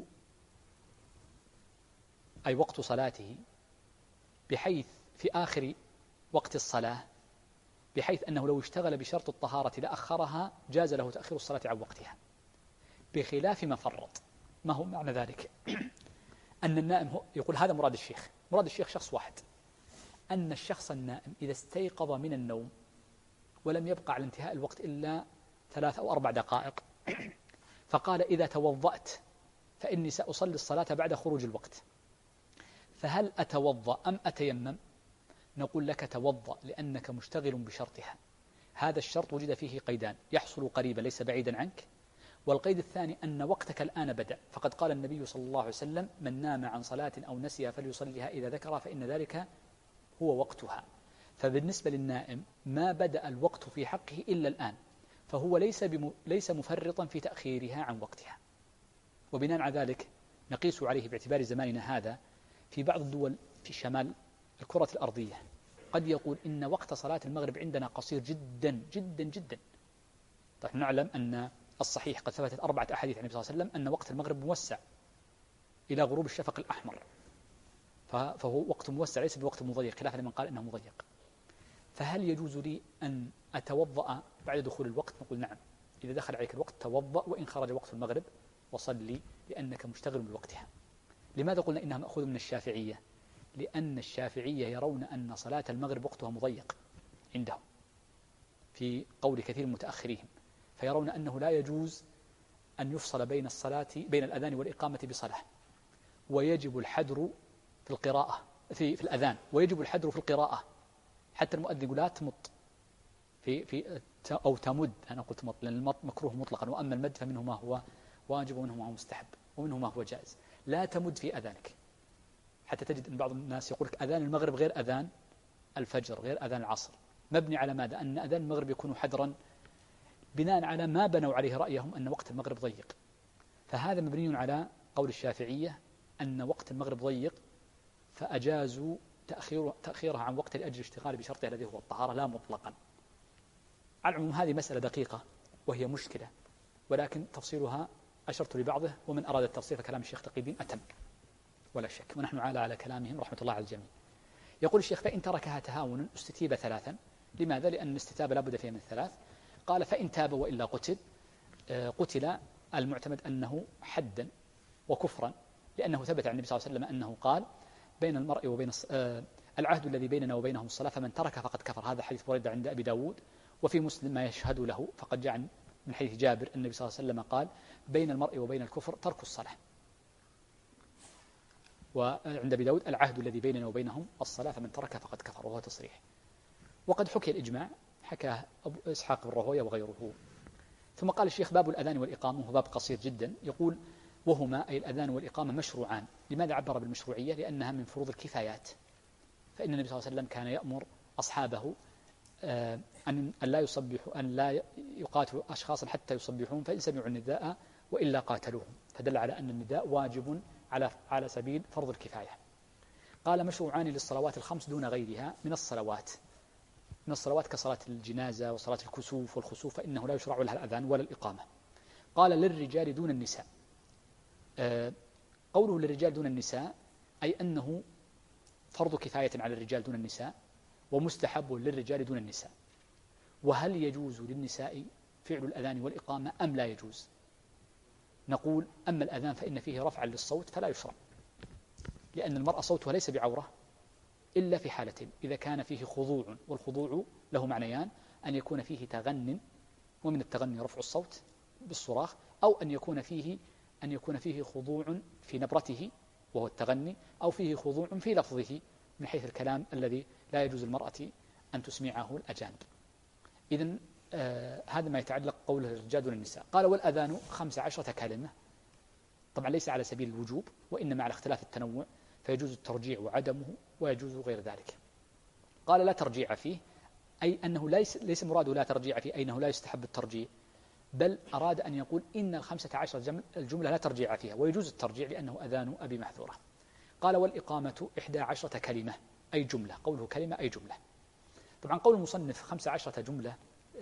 [SPEAKER 1] أي وقت صلاته بحيث في آخر وقت الصلاة، بحيث أنه لو اشتغل بشرط الطهارة لأخرها جاز له تأخير الصلاة عن وقتها، بخلاف ما فرط. ما هو معنى ذلك؟ أن النائم يقول هذا مراد الشيخ، مراد الشيخ شخص واحد، أن الشخص النائم إذا استيقظ من النوم ولم يبقى على انتهاء الوقت إلا 3 أو 4 دقائق، فقال إذا توضأت فإني سأصلي الصلاة بعد خروج الوقت، فهل أتوضأ أم أتيمم؟ نقول لك توضأ لأنك مشتغل بشرطها. هذا الشرط وجد فيه قيدان: يحصل قريبا ليس بعيدا عنك، والقيد الثاني أن وقتك الآن بدأ، فقد قال النبي صلى الله عليه وسلم من نام عن صلاة أو نسيها فليصليها إذا ذكر فإن ذلك هو وقتها. فبالنسبة للنائم ما بدأ الوقت في حقه إلا الآن، فهو ليس مفرطا في تأخيرها عن وقتها. وبناء على ذلك نقيس عليه باعتبار زماننا هذا في بعض الدول في شمال الكرة الأرضية قد يقول إن وقت صلاة المغرب عندنا قصير جدا جدا جدا. طيب نعلم أن الصحيح قد ثبتت 4 أحاديث عن النبي صلى الله عليه وسلم أن وقت المغرب موسع إلى غروب الشفق الأحمر، فهو وقت موسع ليس بوقت مضيق، خلافا لمن قال إنه مضيق. فهل يجوز لي أن أتوضأ بعد دخول الوقت؟ نقول نعم، إذا دخل عليك الوقت توضأ وإن خرج وقت المغرب وصلي لأنك مشتغل بوقتها. لماذا قلنا إنها مأخوذ من الشافعية؟ لأن الشافعية يرون أن صلاة المغرب وقتها مضيق عندهم في قول كثير من متأخريهم، فيرون أنه لا يجوز أن يفصل بين الأذان والإقامة بصلاة، ويجب الحدر في القراءة في الأذان، ويجب الحدر في القراءة. حتى المؤذن يقول لا تمط أو تمد، أنا قلت مط لأن المط مكروه مطلقا، وأما المد فمنه ما هو واجب ومنه ما هو مستحب ومنه ما هو جائز. لا تمد في أذانك، حتى تجد أن بعض الناس يقول لك أذان المغرب غير أذان الفجر غير أذان العصر. مبني على ماذا؟ أن أذان المغرب يكون حدرا بناء على ما بنوا عليه رأيهم أن وقت المغرب ضيق. فهذا مبني على قول الشافعية أن وقت المغرب ضيق فأجازوا تأخيرها عن وقت لأجل الاشتغال بشرطه الذي هو الطهارة لا مطلقا. على العموم هذه مسألة دقيقة وهي مشكلة، ولكن تفصيلها أشرت لبعضه، ومن أراد التفصيل فكلام الشيخ تقي الدين أتم ولا شك، ونحن على كلامهم رحمة الله على الجميع. يقول الشيخ: فإن تركها تهاونا استتيب ثلاثا. لماذا؟ لأن الاستتابة لا بد فيها من ثلاث. قال: فإن تاب وإلا قتل. قتل المعتمد أنه حدا وكفرا، لأنه ثبت عن النبي صلى الله عليه وسلم أنه قال: بين المرء وبين العهد الذي بيننا وبينهم الصلاة فمن ترك فقد كفر. هذا حديث بريدة عند أبي داود، وفي مسلم ما يشهد له، فقد جاء من حديث جابر النبي صلى الله عليه وسلم قال: بين المرء وبين الكفر ترك الصلاة. وعند أبي داود: العهد الذي بيننا وبينهم الصلاة فمن ترك فقد كفر، وهو تصريح. وقد حكي الإجماع، حكاه أبو إسحاق بن راهويه وغيره. ثم قال الشيخ: باب الأذان والإقامة، وهو باب قصير جدا. يقول: وهما أي الأذان والإقامة مشروعان. لماذا عبر بالمشروعية؟ لأنها من فروض الكفايات. فإن النبي صلى الله عليه وسلم كان يأمر أصحابه أن لا يصبحوا، أن لا يقاتلوا أشخاصا حتى يصبحون، فإن سمعوا النداء وإلا قاتلوهم، فدل على أن النداء واجب على سبيل فرض الكفاية. قال: مشروعان للصلوات الخمس دون غيرها من الصلوات. من الصلوات كصلاة الجنازة وصلاة الكسوف والخسوف فإنه لا يشرع لها الأذان ولا الإقامة. قال: للرجال دون النساء. قوله للرجال دون النساء أي أنه فرض كفاية على الرجال دون النساء، ومستحب للرجال دون النساء. وهل يجوز للنساء فعل الأذان والإقامة أم لا يجوز؟ نقول: أما الأذان فإن فيه رفعا للصوت فلا يشرع، لأن المرأة صوتها ليس بعورة إلا في حالتين: إذا كان فيه خضوع، والخضوع له معنيان: أن يكون فيه تغن، ومن التغني رفع الصوت بالصراخ، أو أن يكون فيه خضوع في نبرته وهو التغني، أو فيه خضوع في لفظه من حيث الكلام الذي لا يجوز المرأة أن تسمعه الأجانب. إذن هذا ما يتعلق قوله الرجال دون النساء. قال: والأذان 15 كلمة. طبعا ليس على سبيل الوجوب، وإنما على اختلاف التنوع، فيجوز الترجيع وعدمه، ويجوز غير ذلك. قال: لا ترجيع فيه، أي أنه ليس مراده لا ترجيع فيه، أي أنه لا يستحب الترجيع، بل أراد أن يقول إن 15 الجملة لا ترجيع فيها، ويجوز الترجيع لأنه أذان أبي محذورة. قال: والإقامة 11 كلمة أي جملة. قوله كلمة أي جملة. طبعا قول المصنف 15 جملة،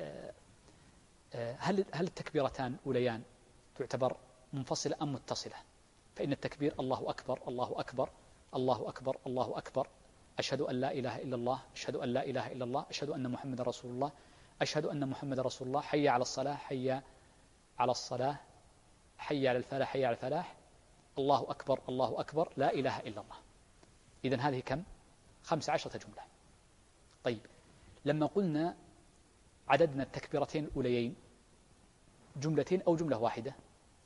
[SPEAKER 1] هل التكبيرتان أوليان تعتبر منفصلة أم متصلة؟ فإن التكبير الله أكبر الله أكبر الله أكبر الله أكبر، أشهد أن لا إله إلا الله، أشهد أن لا إله إلا الله، أشهد أن محمد رسول الله، أشهد أن محمد رسول الله، حي على الصلاة، حي على الصلاة، حي على الفلاح، حي على الفلاح، الله أكبر الله أكبر، لا إله إلا الله. إذن هذه كم؟ 15 جملة. طيب، لما قلنا عددنا التكبيرتين الأوليين جملتين أو جملة واحدة؟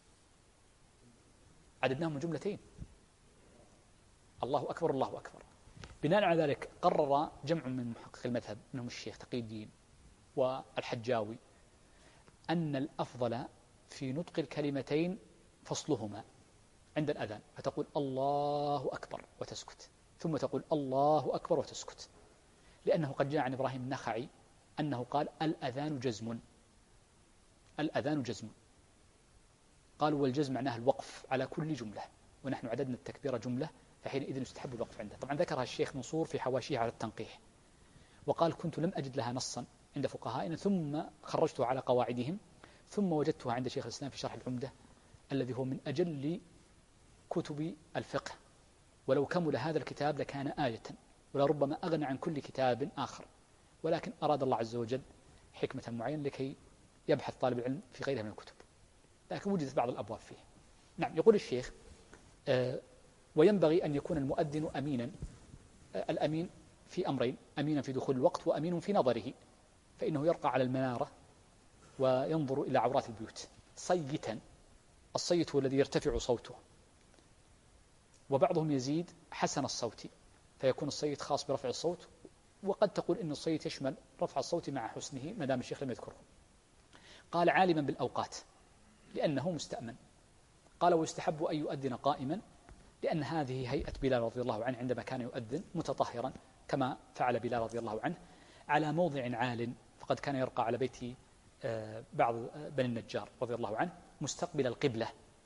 [SPEAKER 1] عددناهم جملتين، الله أكبر الله أكبر. بناء على ذلك قرر جمع من محقق المذهب منهم الشيخ تقي الدين والحجاوي أن الأفضل في نطق الكلمتين فصلهما عند الأذان، فتقول الله أكبر وتسكت، ثم تقول الله أكبر وتسكت، لأنه قد جاء عن إبراهيم النخعي أنه قال: الأذان جزم. الأذان جزم. قالوا: والجزم معناه الوقف على كل جملة، ونحن عددنا التكبير جملة، فحينئذ يستحب الوقف عنده. طبعا ذكرها الشيخ منصور في حواشيه على التنقيح، وقال: كنت لم أجد لها نصا عند فقهائنا، ثم خرجتها على قواعدهم، ثم وجدتها عند شيخ الإسلام في شرح العمدة الذي هو من أجل كتب الفقه، ولو كمل هذا الكتاب لكان آية، ولربما أغنى عن كل كتاب آخر، ولكن أراد الله عز وجل حكمة معينة لكي يبحث طالب العلم في غيرها من الكتب، لكن وجدت بعض الأبواب فيه. نعم. يقول الشيخ: وينبغي أن يكون المؤذن أمينا. الأمين في أمرين: أمينا في دخول الوقت، وأمين في نظره، فإنه يرقى على المنارة وينظر إلى عورات البيوت. صيتا، الصيت هو الذي يرتفع صوته، وبعضهم يزيد حسن الصوت، فيكون الصيت خاص برفع الصوت، وقد تقول إن الصيت يشمل رفع الصوت مع حسنه ما دام الشيخ لم يذكره. قال: عالما بالأوقات لأنه مستأمن. قال: ويستحب أن يؤذن قائما، لأن هذه هيئة بلال رضي الله عنه عندما كان يؤذن متطهرا كما فعل بلال رضي الله عنه، على موضع عال، فقد كان يرقى على بيت بعض بني النجار رضي الله عنه مستقبل القبلة،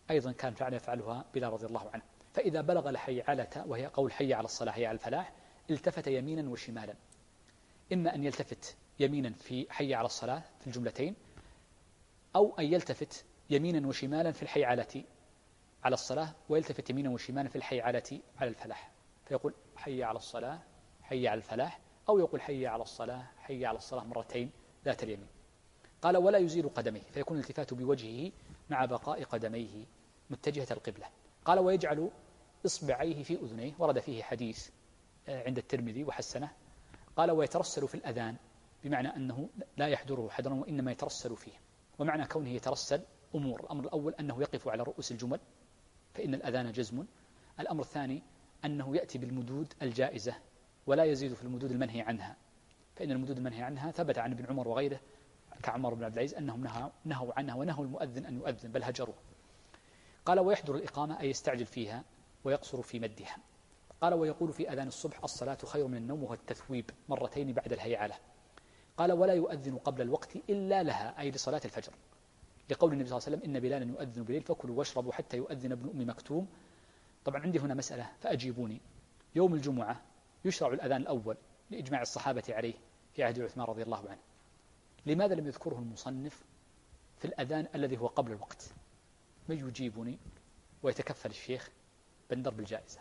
[SPEAKER 1] أيضا كان فعلا يفعلها بلال رضي الله عنه. فإذا بلغ الحيعلة وهي قول حي على الصلاة حي على الفلاح التفت يمينا وشمالا، إما أن يلتفت يمينا في حي على الصلاة في الجملتين، أو أن يلتفت يمينا وشمالا في الحيعلة على الصلاة ويلتفت يمينا وشمالا في الحيعلة على الفلاح، فيقول حي على الصلاة حي على الفلاح، أو يقول حي على الصلاة حي على الصلاة مرتين ذات اليمين. قال ولا يزيل قدميه، فيكون الالتفات بوجهه مع بقاء قدميه متجهة القبلة. قال ويجعل إصبعيه في أذنيه، ورد فيه حديث عند الترمذي وحسنه. قال ويترسل في الأذان، بمعنى أنه لا يحضره حضرا وإنما يترسل فيه. ومعنى كونه يترسل أمور: الأمر الأول أنه يقف على رؤوس الجمل فإن الأذان جزم. الأمر الثاني أنه يأتي بالمدود الجائزة ولا يزيد في المدود المنهي عنها، فإن المدود المنهي عنها ثبت عن ابن عمر وغيره كعمر بن عبد العزيز أنهم نهوا عنها ونهوا المؤذن أن يؤذن بل هجروه. قال ويحضر الإقامة أي يستعجل فيها ويقصر في مدها. قال ويقول في أذان الصبح الصلاة خير من النوم، وهو التثويب مرتين بعد الهيعلة. قال ولا يؤذن قبل الوقت إلا لها، أي لصلاة الفجر، لقول النبي صلى الله عليه وسلم إن بلالا يؤذن بالليل فكلوا واشربوا حتى يؤذن ابن أم مكتوم. طبعا عندي هنا مسألة فأجيبوني. يوم الجمعة يشرع الأذان الأول لإجماع الصحابة عليه في عهد عثمان رضي الله عنه، لماذا لم يذكره المصنف في الأذان الذي هو قبل الوقت؟ من يجيبني ويتكفل الشيخ بندر بالجائزة؟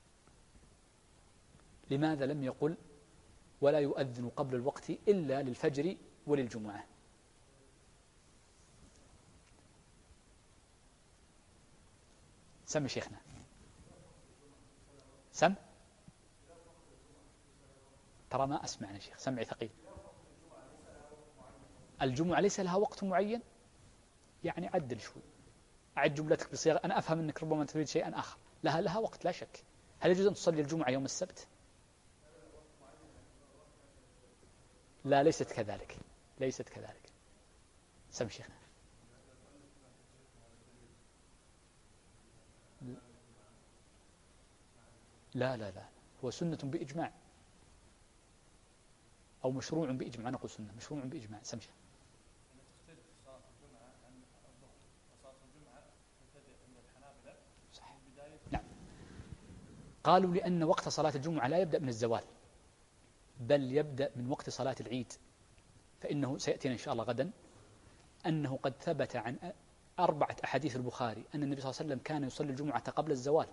[SPEAKER 1] لماذا لم يقل ولا يؤذن قبل الوقت إلا للفجر وللجمعة؟ سم شيخنا، سم. ترى ما أسمعنا شيخ، سمعي ثقيل. الجمعة ليس لها وقت معين، يعني عدل شوي، أعد جملتك بصيغة أنا أفهم أنك ربما تريد شيئا آخر. لها وقت لا شك. هل يجوز أن تصلي الجمعة يوم السبت؟ لا، ليست كذلك، ليست كذلك. سم شيخنا. لا لا لا، هو سنة بإجماع أو مشروع بإجماع. نقول سنة مشروع بإجماع. سم شيخنا. صح. نعم. قالوا لأن وقت صلاة الجمعة لا يبدأ من الزوال، بل يبدأ من وقت صلاة العيد، فإنه سيأتينا إن شاء الله غدا أنه قد ثبت عن 4 أحاديث البخاري أن النبي صلى الله عليه وسلم كان يصلي الجمعة قبل الزوال،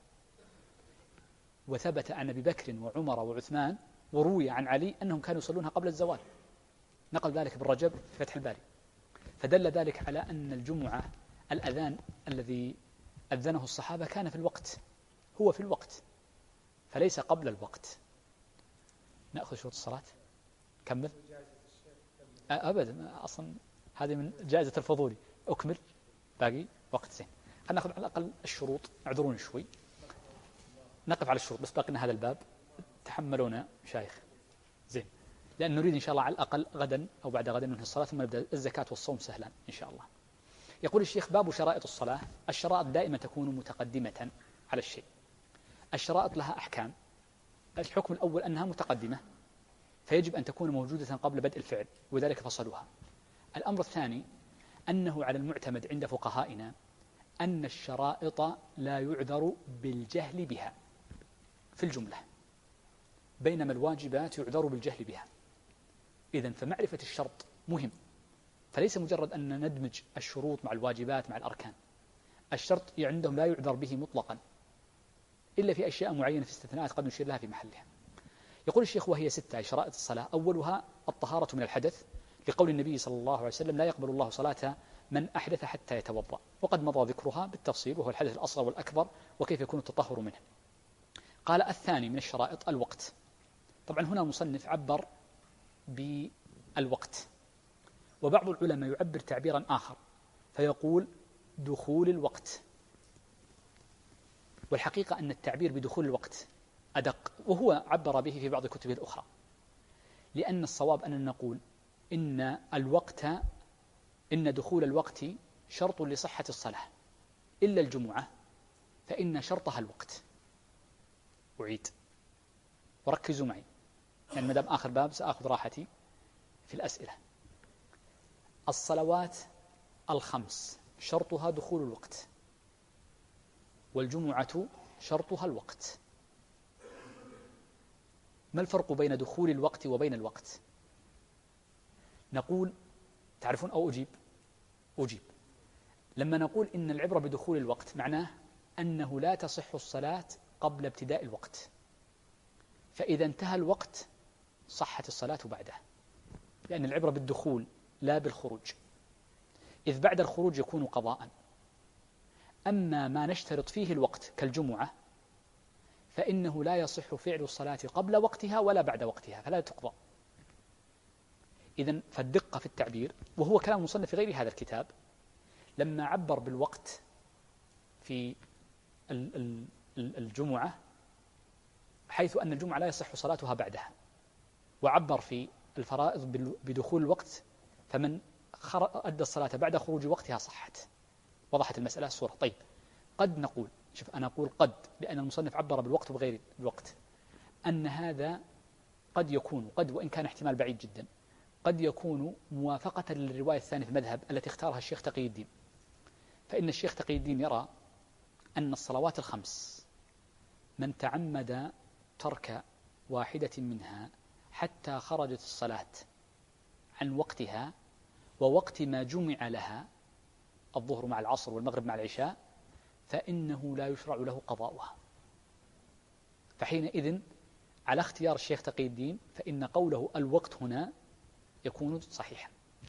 [SPEAKER 1] وثبت عن أبي بكر وعمر وعثمان، وروي عن علي أنهم كانوا يصلونها قبل الزوال، نقل ذلك ابن رجب في فتح الباري. فدل ذلك على أن الجمعة الأذان الذي أذنه الصحابة كان في الوقت، هو في الوقت، فليس قبل الوقت. نأخذ شروط الصلاة. كمل. أبدا، أصلا هذه من جائزة الفضولي. أكمل، باقي وقت زين. خلينا نأخذ على الأقل الشروط. اعذروني شوي، نقف على الشروط بس، باقي لنا هذا الباب، تحملونا شايخ زين، لأن نريد إن شاء الله على الأقل غدا أو بعد غدا ننهي الصلاة ثم نبدأ الزكاة والصوم سهلا إن شاء الله. يقول الشيخ باب شرائط الصلاة. الشرائط دائما تكون متقدمة على الشيء. الشرائط لها أحكام. الحكم الأول أنها متقدمة، فيجب أن تكون موجودة قبل بدء الفعل، وذلك فصلها. الأمر الثاني أنه على المعتمد عند فقهائنا أن الشرائط لا يعذر بالجهل بها في الجملة، بينما الواجبات يعذر بالجهل بها. إذن فمعرفة الشرط مهم، فليس مجرد أن ندمج الشروط مع الواجبات مع الأركان. الشرط عندهم لا يعذر به مطلقا إلا في أشياء معينة، في استثناءات قد نشير لها في محلها. يقول الشيخ وهي 6 شرائط الصلاة. أولها الطهارة من الحدث، لقول النبي صلى الله عليه وسلم لا يقبل الله صلاة من أحدث حتى يتوضأ، وقد مضى ذكرها بالتفصيل، وهو الحدث الأصغر والأكبر وكيف يكون التطهر منه. قال الثاني من الشرائط الوقت. طبعا هنا مصنف عبر بالوقت، وبعض العلماء يعبر تعبيرا آخر فيقول دخول الوقت، والحقيقة أن التعبير بدخول الوقت أدق، وهو عبر به في بعض كتبه الأخرى، لأن الصواب أن نقول إن دخول الوقت شرط لصحة الصلاة إلا الجمعة، فإن شرطها الوقت. أعيد وركزوا معي، يعني مدام آخر باب سأخذ راحتي في الأسئلة. الصلوات الخمس شرطها دخول الوقت، والجمعة شرطها الوقت. ما الفرق بين دخول الوقت وبين الوقت؟ نقول تعرفون أو أجيب. لما نقول إن العبرة بدخول الوقت معناه أنه لا تصح الصلاة قبل ابتداء الوقت، فإذا انتهى الوقت صحت الصلاة بعده، لأن العبرة بالدخول لا بالخروج، إذ بعد الخروج يكون قضاء. أما ما نشترط فيه الوقت كالجمعة فإنه لا يصح فعل الصلاة قبل وقتها ولا بعد وقتها، فلا تقضى. إذن فالدقة في التعبير، وهو كلام المصنف في غير هذا الكتاب، لما عبر بالوقت في الجمعة حيث أن الجمعة لا يصح صلاتها بعدها، وعبر في الفرائض بدخول الوقت، فمن أدى الصلاة بعد خروج وقتها صحت. وضحت المسألة الصورة. طيب، قد نقول، شوف أنا أقول قد لأن المصنف عبر بالوقت وبغير الوقت، أن هذا قد يكون، قد وإن كان احتمال بعيد جدا، قد يكون موافقة للرواية الثانية في المذهب التي اختارها الشيخ تقي الدين. فإن الشيخ تقي الدين يرى أن الصلوات الخمس من تعمد ترك واحدة منها حتى خرجت الصلاة عن وقتها ووقت ما جمع لها، الظهر مع العصر والمغرب مع العشاء، فإنه لا يشرع له قضاؤها. فحينئذ على اختيار الشيخ تقي الدين فإن قوله الوقت هنا يكون صحيحا.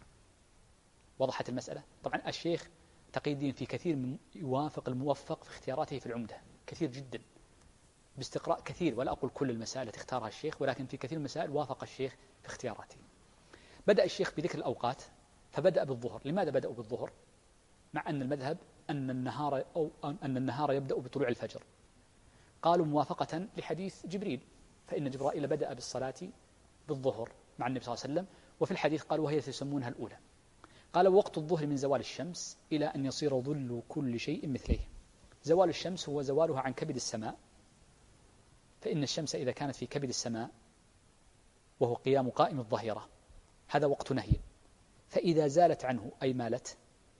[SPEAKER 1] وضحت المسألة. طبعا الشيخ تقي الدين في كثير من يوافق الموفق في اختياراته في العمدة، كثير جدا، باستقراء كثير، ولا أقول كل المسائل التي اختارها الشيخ، ولكن في كثير من المسائل وافق الشيخ في اختياراته. بدأ الشيخ بذكر الأوقات فبدأ بالظهر. لماذا بدأوا بالظهر؟ مع أن المذهب أن النهار يبدأ بطلوع الفجر. قالوا موافقة لحديث جبريل، فإن جبرائيل بدأ بالصلاة بالظهر مع النبي صلى الله عليه وسلم، وفي الحديث قال وهي تسمونها الأولى. قال وقت الظهر من زوال الشمس إلى أن يصير ظل كل شيء مثله. زوال الشمس هو زوالها عن كبد السماء، فإن الشمس إذا كانت في كبد السماء وهو قيام قائم الظهيرة هذا وقت نهي، فإذا زالت عنه أي مالت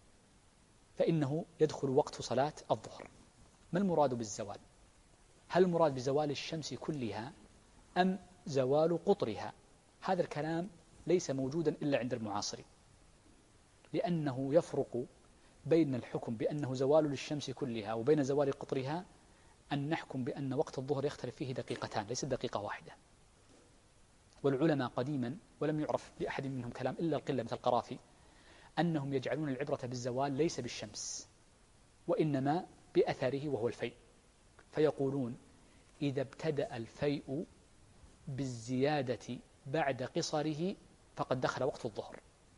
[SPEAKER 1] فإنه يدخل وقت صلاة الظهر. ما المراد بالزوال؟ هل المراد بزوال الشمس كلها أم زوال قطرها؟ هذا الكلام ليس موجودا إلا عند المعاصرين، لأنه يفرق بين الحكم بأنه زوال للشمس كلها وبين زوال قطرها أن نحكم بأن وقت الظهر يختلف فيه دقيقتان ليست دقيقة واحدة. والعلماء قديما ولم يعرف لأحد منهم كلام إلا القلة مثل القرافي أنهم يجعلون العبرة بالزوال ليس بالشمس وإنما بأثره وهو الفيء، فيقولون إذا ابتدأ الفيء بالزيادة بعد قصره فقد دخل وقت الظهر.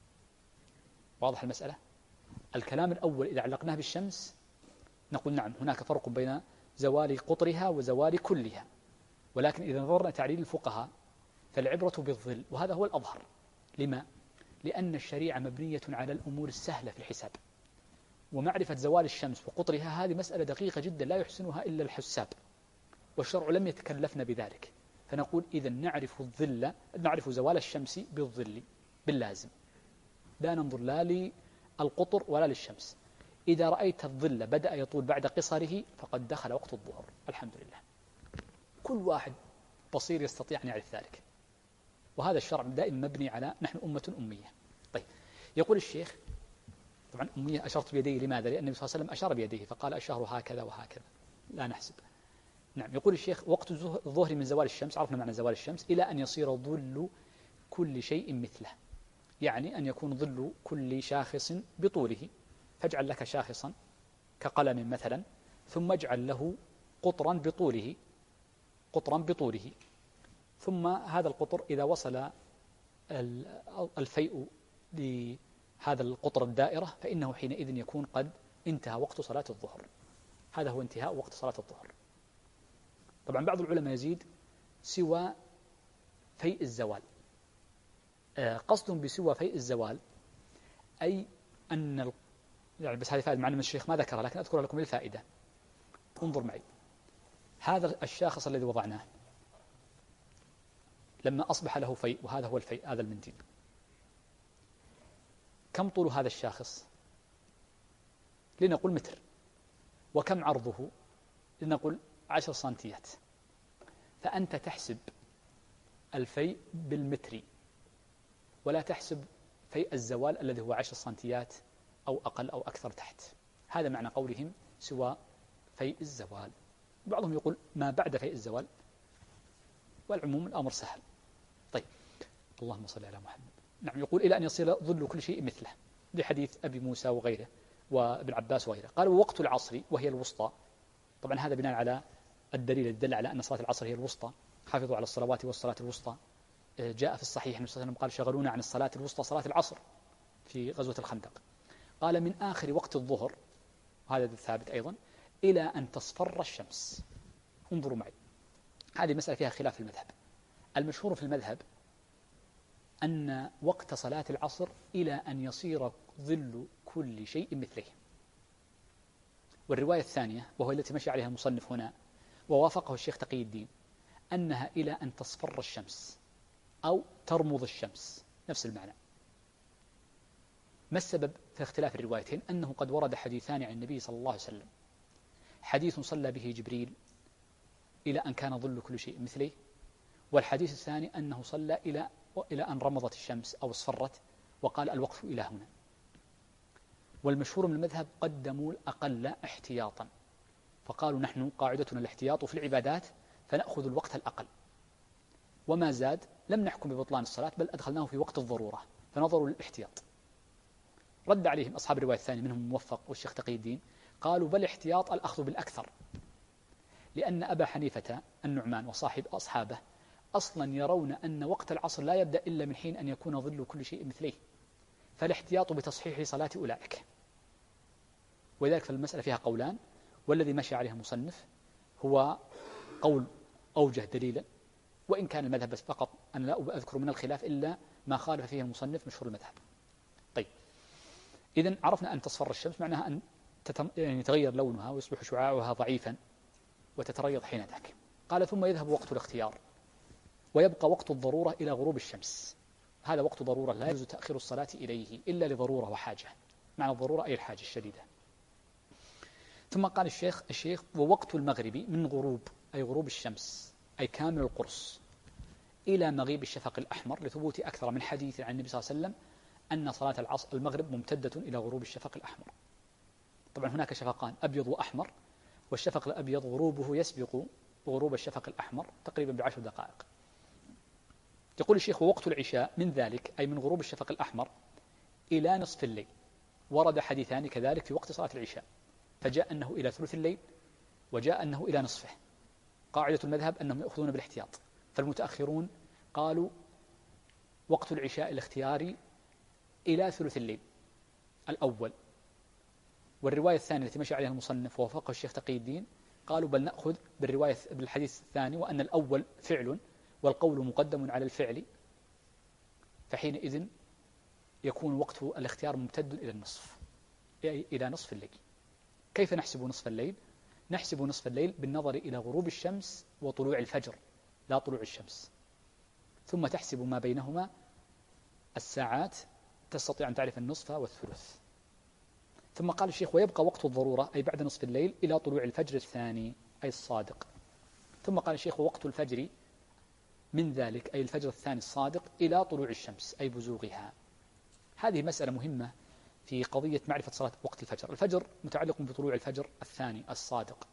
[SPEAKER 1] واضح المسألة؟ الكلام الأول إذا علقناه بالشمس نقول نعم هناك فرق بين زوال قطرها وزوال كلها، ولكن إذا نظرنا تعليل الفقهاء فالعبرة بالظل، وهذا هو الأظهر. لما؟ لأن الشريعة مبنية على الأمور السهلة في الحساب، ومعرفة زوال الشمس وقطرها هذه مسألة دقيقة جدا لا يحسنها إلا الحساب، والشرع لم يتكلفنا بذلك، فنقول إذا نعرف زوال الشمس بالظل باللازم، لا ننظر لا للقطر ولا للشمس. إذا رأيت الظل بدأ يطول بعد قصره فقد دخل وقت الظهر. الحمد لله، كل واحد بصير يستطيع أن يعرف ذلك، وهذا الشرع دائما مبني على نحن أمة أمية. طيب، يقول الشيخ طبعا أمية أشرت بيديه، لماذا؟ لأن النبي صلى الله عليه وسلم أشار بيديه فقال الشهر هكذا وهكذا لا نحسب. نعم، يقول الشيخ وقت الظهر من زوال الشمس، عرفنا معنى زوال الشمس، إلى أن يصير ظل كل شيء مثله، يعني أن يكون ظل كل شاخص بطوله، فاجعل لك شاخصا كقلم مثلا ثم اجعل له قطرا بطوله، ثم هذا القطر إذا وصل الفيء لهذا القطر الدائرة فإنه حينئذ يكون قد انتهى وقت صلاة الظهر. هذا هو انتهاء وقت صلاة الظهر. طبعا بعض العلماء يزيد سوى فيء الزوال. قصد بسوى فيء الزوال أي أن يعني بس هذه فائدة مع أن الشيخ ما ذكرها لكن أذكرها لكم للفائدة. انظر معي، هذا الشاخص الذي وضعناه لما أصبح له فيء، وهذا هو الفيء، هذا المنديل، كم طول هذا الشاخص؟ لنقول متر. وكم عرضه؟ لنقل 10 سنتيات، فأنت تحسب الفيء بالمتر ولا تحسب فيء الزوال الذي هو 10 سنتيات أو أقل أو أكثر تحت. هذا معنى قولهم سوى فيء الزوال. بعضهم يقول ما بعد فيء الزوال، والعموم الأمر سهل. طيب، اللهم صل على محمد. نعم، يقول إلى أن يصير ظل كل شيء مثله، لحديث أبي موسى وغيره وابن عباس وغيره. قال ووقت العصر وهي الوسطى. طبعا هذا بناء على الدليل الدل على أن صلاة العصر هي الوسطى. حافظوا على الصلوات والصلاة الوسطى. جاء في الصحيح النبي صلى الله عليه وسلم قال شغلونا عن الصلاة الوسطى صلاة العصر في غزوة الخندق. قال من آخر وقت الظهر، هذا ثابت أيضا، إلى أن تصفر الشمس. انظروا معي، هذه مسألة فيها خلاف في المذهب. المشهور في المذهب أن وقت صلاة العصر إلى أن يصير ظل كل شيء مثله. والرواية الثانية وهو التي مشي عليها المصنف هنا ووافقه الشيخ تقي الدين أنها إلى أن تصفر الشمس أو ترمض الشمس، نفس المعنى. ما السبب في اختلاف الروايتين؟ أنه قد ورد حديثان عن النبي صلى الله عليه وسلم، حديث صلى به جبريل إلى أن كان ظل كل شيء مثله، والحديث الثاني أنه صلى إلى أن رمضت الشمس أو اصفرت وقال الوقت إلى هنا. والمشهور من المذهب قدموا الأقل احتياطا، فقالوا نحن قاعدتنا الاحتياط في العبادات فنأخذ الوقت الأقل، وما زاد لم نحكم ببطلان الصلاة بل أدخلناه في وقت الضرورة، فنظروا للاحتياط. رد عليهم أصحاب الرواية الثانية منهم الموفق والشيخ تقي الدين، قالوا بل احتياط الأخذ بالأكثر، لأن أبا حنيفة النعمان وصاحب أصحابه أصلا يرون أن وقت العصر لا يبدأ إلا من حين أن يكون ظل كل شيء مثله، فالاحتياط بتصحيح صلاة أولئك. ولذلك فالمسألة فيها قولان، والذي مشي عليه المصنف هو قول أوجه دليلا، وإن كان المذهب بس فقط أنا لا أذكر من الخلاف إلا ما خالف فيه المصنف مشهور المذهب. طيب، إذن عرفنا أن تصفر الشمس معناها أن يعني يتغير لونها ويصبح شعاعها ضعيفا وتتريض حين ذاك. قال ثم يذهب وقت الاختيار ويبقى وقت الضرورة إلى غروب الشمس. هذا وقت ضرورة لا يجوز تأخير الصلاة إليه إلا لضرورة وحاجة، معنى الضرورة أي الحاجة الشديدة. ثم قال الشيخ ووقت المغرب من غروب أي غروب الشمس أي كامل القرص إلى مغيب الشفق الأحمر، لثبوت أكثر من حديث عن النبي صلى الله عليه وسلم أن صلاة العصر المغرب ممتدة إلى غروب الشفق الأحمر. طبعا هناك شفقان أبيض وأحمر، والشفق الأبيض غروبه يسبق غروب الشفق الأحمر تقريبا ب10 دقائق. يقول الشيخ ووقت العشاء من ذلك أي من غروب الشفق الأحمر إلى نصف الليل. ورد حديثان كذلك في وقت صلاة العشاء، فجاء أنه إلى ثلث الليل وجاء أنه إلى نصفه. قاعدة المذهب أنهم يأخذون بالاحتياط، فالمتأخرون قالوا وقت العشاء الاختياري إلى ثلث الليل الأول. والرواية الثانية التي مشى عليها المصنف ووافقه الشيخ تقي الدين قالوا بل نأخذ بالحديث الثاني وأن الأول فعل والقول مقدم على الفعل، فحينئذ يكون وقت الاختيار ممتد إلى النصف، أي إلى نصف الليل. كيف نحسب نصف الليل؟ نحسب نصف الليل بالنظر إلى غروب الشمس وطلوع الفجر لا طلوع الشمس، ثم تحسب ما بينهما الساعات تستطيع أن تعرف النصف والثلث. ثم قال الشيخ ويبقى وقت الضرورة أي بعد نصف الليل إلى طلوع الفجر الثاني أي الصادق. ثم قال الشيخ ووقت الفجر من ذلك أي الفجر الثاني الصادق إلى طلوع الشمس أي بزوغها. هذه مسألة مهمة في قضية معرفة صلاة وقت الفجر. الفجر متعلق بطلوع الفجر الثاني الصادق،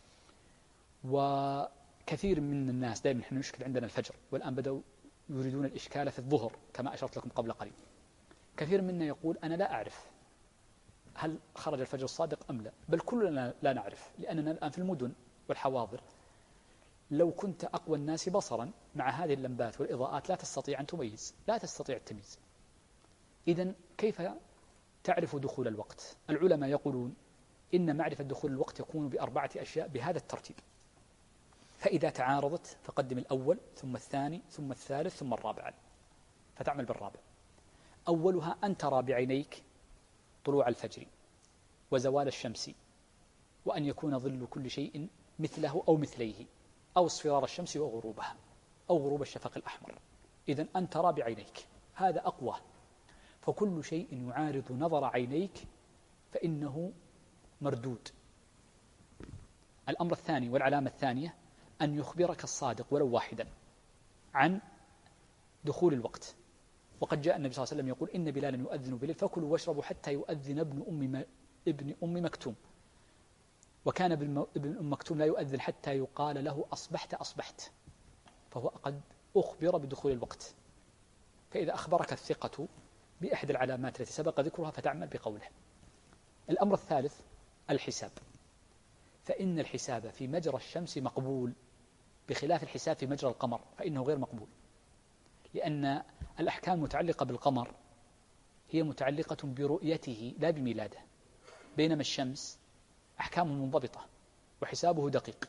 [SPEAKER 1] وكثير من الناس دائما نحن نشكل عندنا الفجر، والآن بدأوا يريدون الإشكال في الظهر كما أشرت لكم قبل قليل. كثير منا يقول أنا لا أعرف هل خرج الفجر الصادق أم لا، بل كلنا لا نعرف، لأننا الآن في المدن والحواضر لو كنت أقوى الناس بصرا مع هذه اللمبات والإضاءات لا تستطيع أن تميز، لا تستطيع التمييز. إذن كيف تعرف دخول الوقت؟ العلماء يقولون إن معرفة دخول الوقت يكون ب4 أشياء بهذا الترتيب، فإذا تعارضت فقدم الأول ثم الثاني ثم الثالث ثم الرابع، فتعمل بالرابع. أولها أن ترى بعينيك طلوع الفجر وزوال الشمس، وأن يكون ظل كل شيء مثله أو مثليه، أو اصفرار الشمس وغروبها أو غروب الشفق الأحمر. إذن أن ترى بعينيك هذا أقوى، فكل شيء يعارض نظر عينيك فإنه مردود. الأمر الثاني والعلامة الثانية أن يخبرك الصادق ولو واحدا عن دخول الوقت. وقد جاء النبي صلى الله عليه وسلم يقول إن بلالا يؤذن بالليل فكلوا واشربوا حتى يؤذن ابن أم مكتوم، وكان ابن أم مكتوم لا يؤذن حتى يقال له أصبحت أصبحت، فهو قد أخبر بدخول الوقت. فإذا أخبرك الثقة بأحد العلامات التي سبق ذكرها فتعمل بقوله. الأمر الثالث الحساب، فإن الحساب في مجرى الشمس مقبول بخلاف الحساب في مجرى القمر فإنه غير مقبول، لأن الأحكام المتعلقة بالقمر هي متعلقة برؤيته لا بميلاده، بينما الشمس أحكام منضبطة وحسابه دقيق.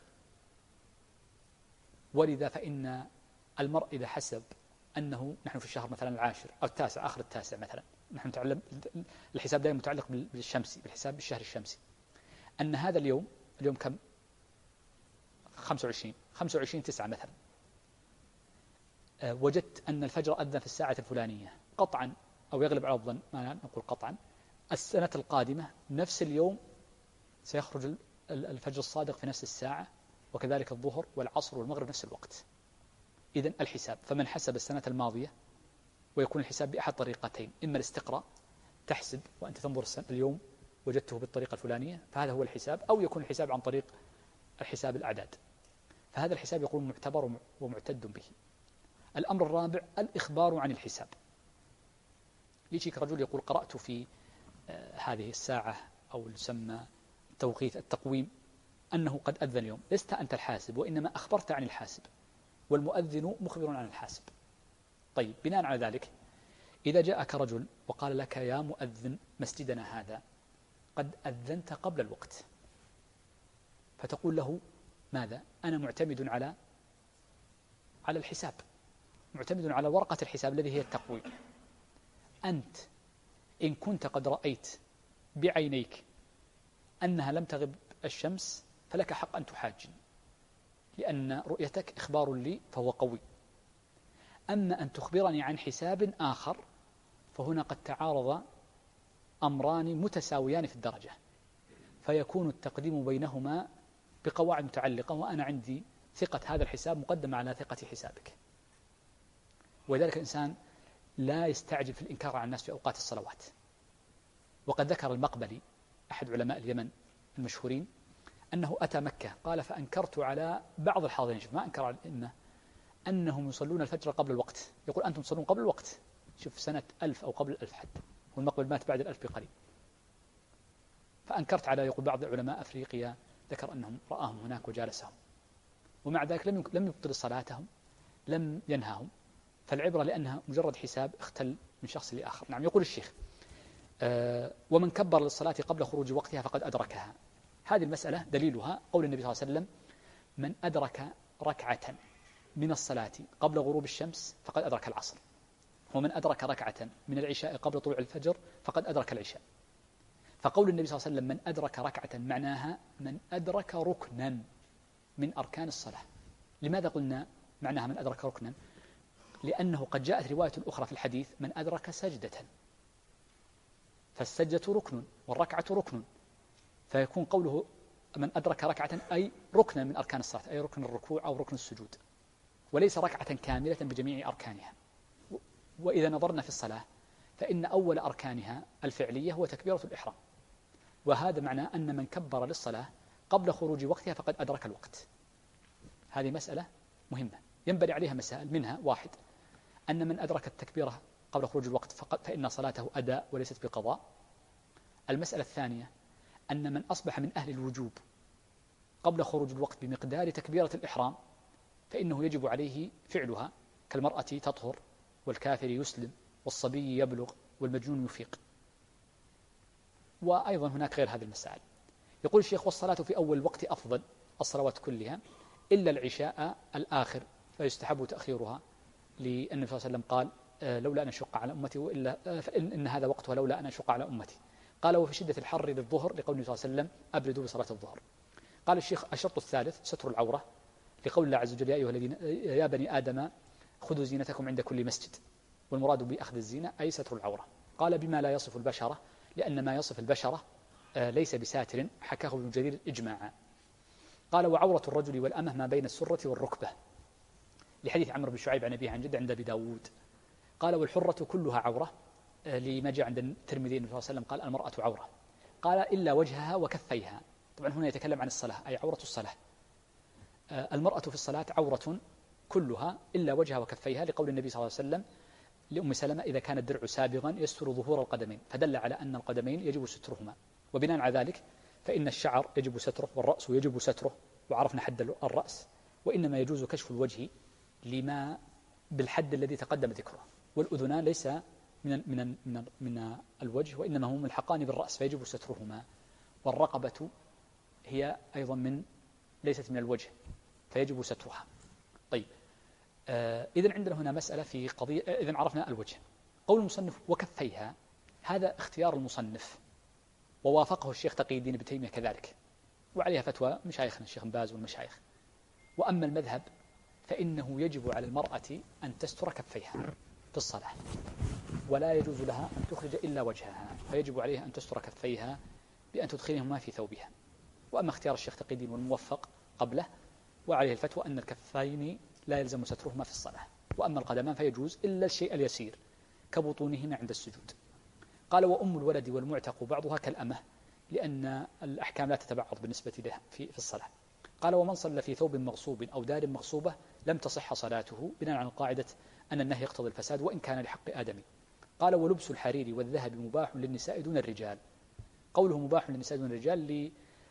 [SPEAKER 1] ولذا فإن المرء إذا حسب أنه نحن في الشهر مثلا العاشر أو التاسع آخر التاسع مثلا، نحن نتعلم الحساب دائما متعلق بالشمسي، بالحساب بالشهر الشمسي، أن هذا اليوم كم 25/9 مثلا، وجدت أن الفجر أذن في الساعة الفلانية، قطعا أو يغلب على الظن ما نقول قطعا السنة القادمة نفس اليوم سيخرج الفجر الصادق في نفس الساعة، وكذلك الظهر والعصر والمغرب نفس الوقت. إذن الحساب، فمن حسب السنة الماضية، ويكون الحساب بأحد طريقتين، إما الاستقراء تحسب وأنت تنظر اليوم وجدته بالطريقة الفلانية فهذا هو الحساب، أو يكون الحساب عن طريق الحساب الأعداد، فهذا الحساب يكون معتبر ومعتد به. الأمر الرابع الإخبار عن الحساب. يجيك رجل يقول قرأت في هذه الساعة أو يسمى توقيت التقويم أنه قد أذن اليوم، لست أنت الحاسب وإنما أخبرت عن الحاسب، والمؤذن مخبر عن الحاسب. طيب بناء على ذلك إذا جاءك رجل وقال لك يا مؤذن مسجدنا هذا قد أذنت قبل الوقت، فتقول له ماذا؟ أنا معتمد على الحساب، معتمد على ورقة الحساب الذي هي التقويم. أنت إن كنت قد رأيت بعينيك أنها لم تغب الشمس فلك حق أن تحاجني، لأن رؤيتك إخبار لي فهو قوي. أما أن تخبرني عن حساب آخر فهنا قد تعارض أمران متساويان في الدرجة، فيكون التقديم بينهما بقواعد متعلقة، وأنا عندي ثقة هذا الحساب مقدمة على ثقة حسابك. ولذلك الإنسان لا يستعجل في الإنكار على الناس في أوقات الصلوات. وقد ذكر المقبلي أحد علماء اليمن المشهورين أنه أتى مكة قال فأنكرت على بعض الحاضرين، شوف ما أنكر على الأئمة، أنهم يصلون الفجر قبل الوقت، يقول أنتم تصلون قبل الوقت، شوف سنة 1000 أو قبل 1000 حتى، والمقبل مات بعد 1000 بقليل. فأنكرت على يقول بعض علماء أفريقيا ذكر أنهم رآهم هناك وجالسهم، ومع ذلك لم يبطل صلاتهم، لم ينهاهم، فالعبرة لأنها مجرد حساب اختل من شخص لآخر. نعم. يقول الشيخ ومن كبر للصلاة قبل خروج وقتها فقد أدركها. هذه المسألة دليلها قول النبي صلى الله عليه وسلم من أدرك ركعة من الصلاة قبل غروب الشمس فقد أدرك العصر، ومن أدرك ركعة من العشاء قبل طلوع الفجر فقد أدرك العشاء. فقول النبي صلى الله عليه وسلم من أدرك ركعة معناها من أدرك ركنا من أركان الصلاة. لماذا قلنا معناها من أدرك ركنا؟ لأنه قد جاءت رواية أخرى في الحديث من أدرك سجدة، فالسجدة ركن والركعة ركن، فيكون قوله من أدرك ركعة أي ركنا من أركان الصلاة، أي ركن الركوع أو ركن السجود، وليس ركعة كاملة بجميع أركانها. وإذا نظرنا في الصلاة فإن أول أركانها الفعلية هو تكبيرة الإحرام، وهذا معناه أن من كبر للصلاة قبل خروج وقتها فقد أدرك الوقت. هذه مسألة مهمة ينبني عليها مسائل، منها واحد أن من أدرك التكبيرة قبل خروج الوقت فإن صلاته أداء وليست بقضاء. المسألة الثانية أن من أصبح من أهل الوجوب قبل خروج الوقت بمقدار تكبيرة الإحرام فإنه يجب عليه فعلها، كالمرأة تطهر والكافر يسلم والصبي يبلغ والمجنون يفيق. وأيضا هناك غير هذه المسائل. يقول الشيخ والصلاة في أول الوقت أفضل الصلوات كلها إلا العشاء الآخر فيستحب تأخيرها، لأن النبي صلى الله عليه وسلم قال لولا أن أشق على أمتي وإلا فإن هذا وقتها لولا أن أشق على أمتي. قال وفي شدة الحر للظهر لقول النبي صلى الله عليه وسلم أبردوا بصلاة الظهر. قال الشيخ الشرط الثالث ستر العورة لقول الله عز وجل يا أيها الذين يا بني آدم خذوا زينتكم عند كل مسجد، والمراد بأخذ الزينة أي ستر العورة. قال بما لا يصف البشرة، لأن ما يصف البشرة ليس بساتر، حكاه ابن جرير إجماعا. قال وعورة الرجل والأمة ما بين السرة والركبة، لحديث عمرو بن شعيب عن أبيه عن جده عند أبي داود. قال والحرة كلها عورة، لما جاء عند الترمذي صلى الله عليه وسلم قال المرأة عورة، قال إلا وجهها وكفيها. طبعا هنا يتكلم عن الصلاة، أي عورة الصلاة. المرأة في الصلاة عورة كلها إلا وجهها وكفيها، لقول النبي صلى الله عليه وسلم لأم سلمة إذا كان الدرع سابغا يستر ظهور القدمين، فدل على أن القدمين يجب سترهما. وبناء على ذلك فإن الشعر يجب ستره والرأس يجب ستره، وعرفنا حد الرأس، وإنما يجوز كشف الوجه لما بالحد الذي تقدم ذكره. والأذنان ليس من الوجه، وإنما هم ملحقان بالرأس فيجب سترهما. والرقبة هي أيضا ليست من الوجه فيجب سترها. طيب، إذن عندنا هنا مسألة في قضية. إذن عرفنا الوجه. قول المصنف وكفيها، هذا اختيار المصنف، ووافقه الشيخ تقي الدين ابن تيمية كذلك، وعليها فتوى مشايخنا الشيخ بن باز والمشايخ. وأما المذهب فإنه يجب على المرأة أن تستر كفيها في الصلاة، ولا يجوز لها أن تخرج إلا وجهها، فيجب عليها أن تستر كفيها بأن تدخلهما في ثوبها. وأما اختيار الشيخ تقي الدين والموفق قبله وعليه الفتوى أن الكفين لا يلزم سترهما في الصلاة، وأما القدمان فيجوز إلا الشيء اليسير كبطونهما عند السجود. قال وأم الولد والمعتق بعضها كالأمة، لأن الأحكام لا تتبعض بالنسبة لها في الصلاة. قال ومن صلى في ثوب مغصوب أو دار مغصوبة لم تصح صلاته، بناء على قاعدة أن النهي يقتضي الفساد وإن كان لحق آدمي. قال ولبس الحرير والذهب مباح للنساء دون الرجال. قوله مباح للنساء دون الرجال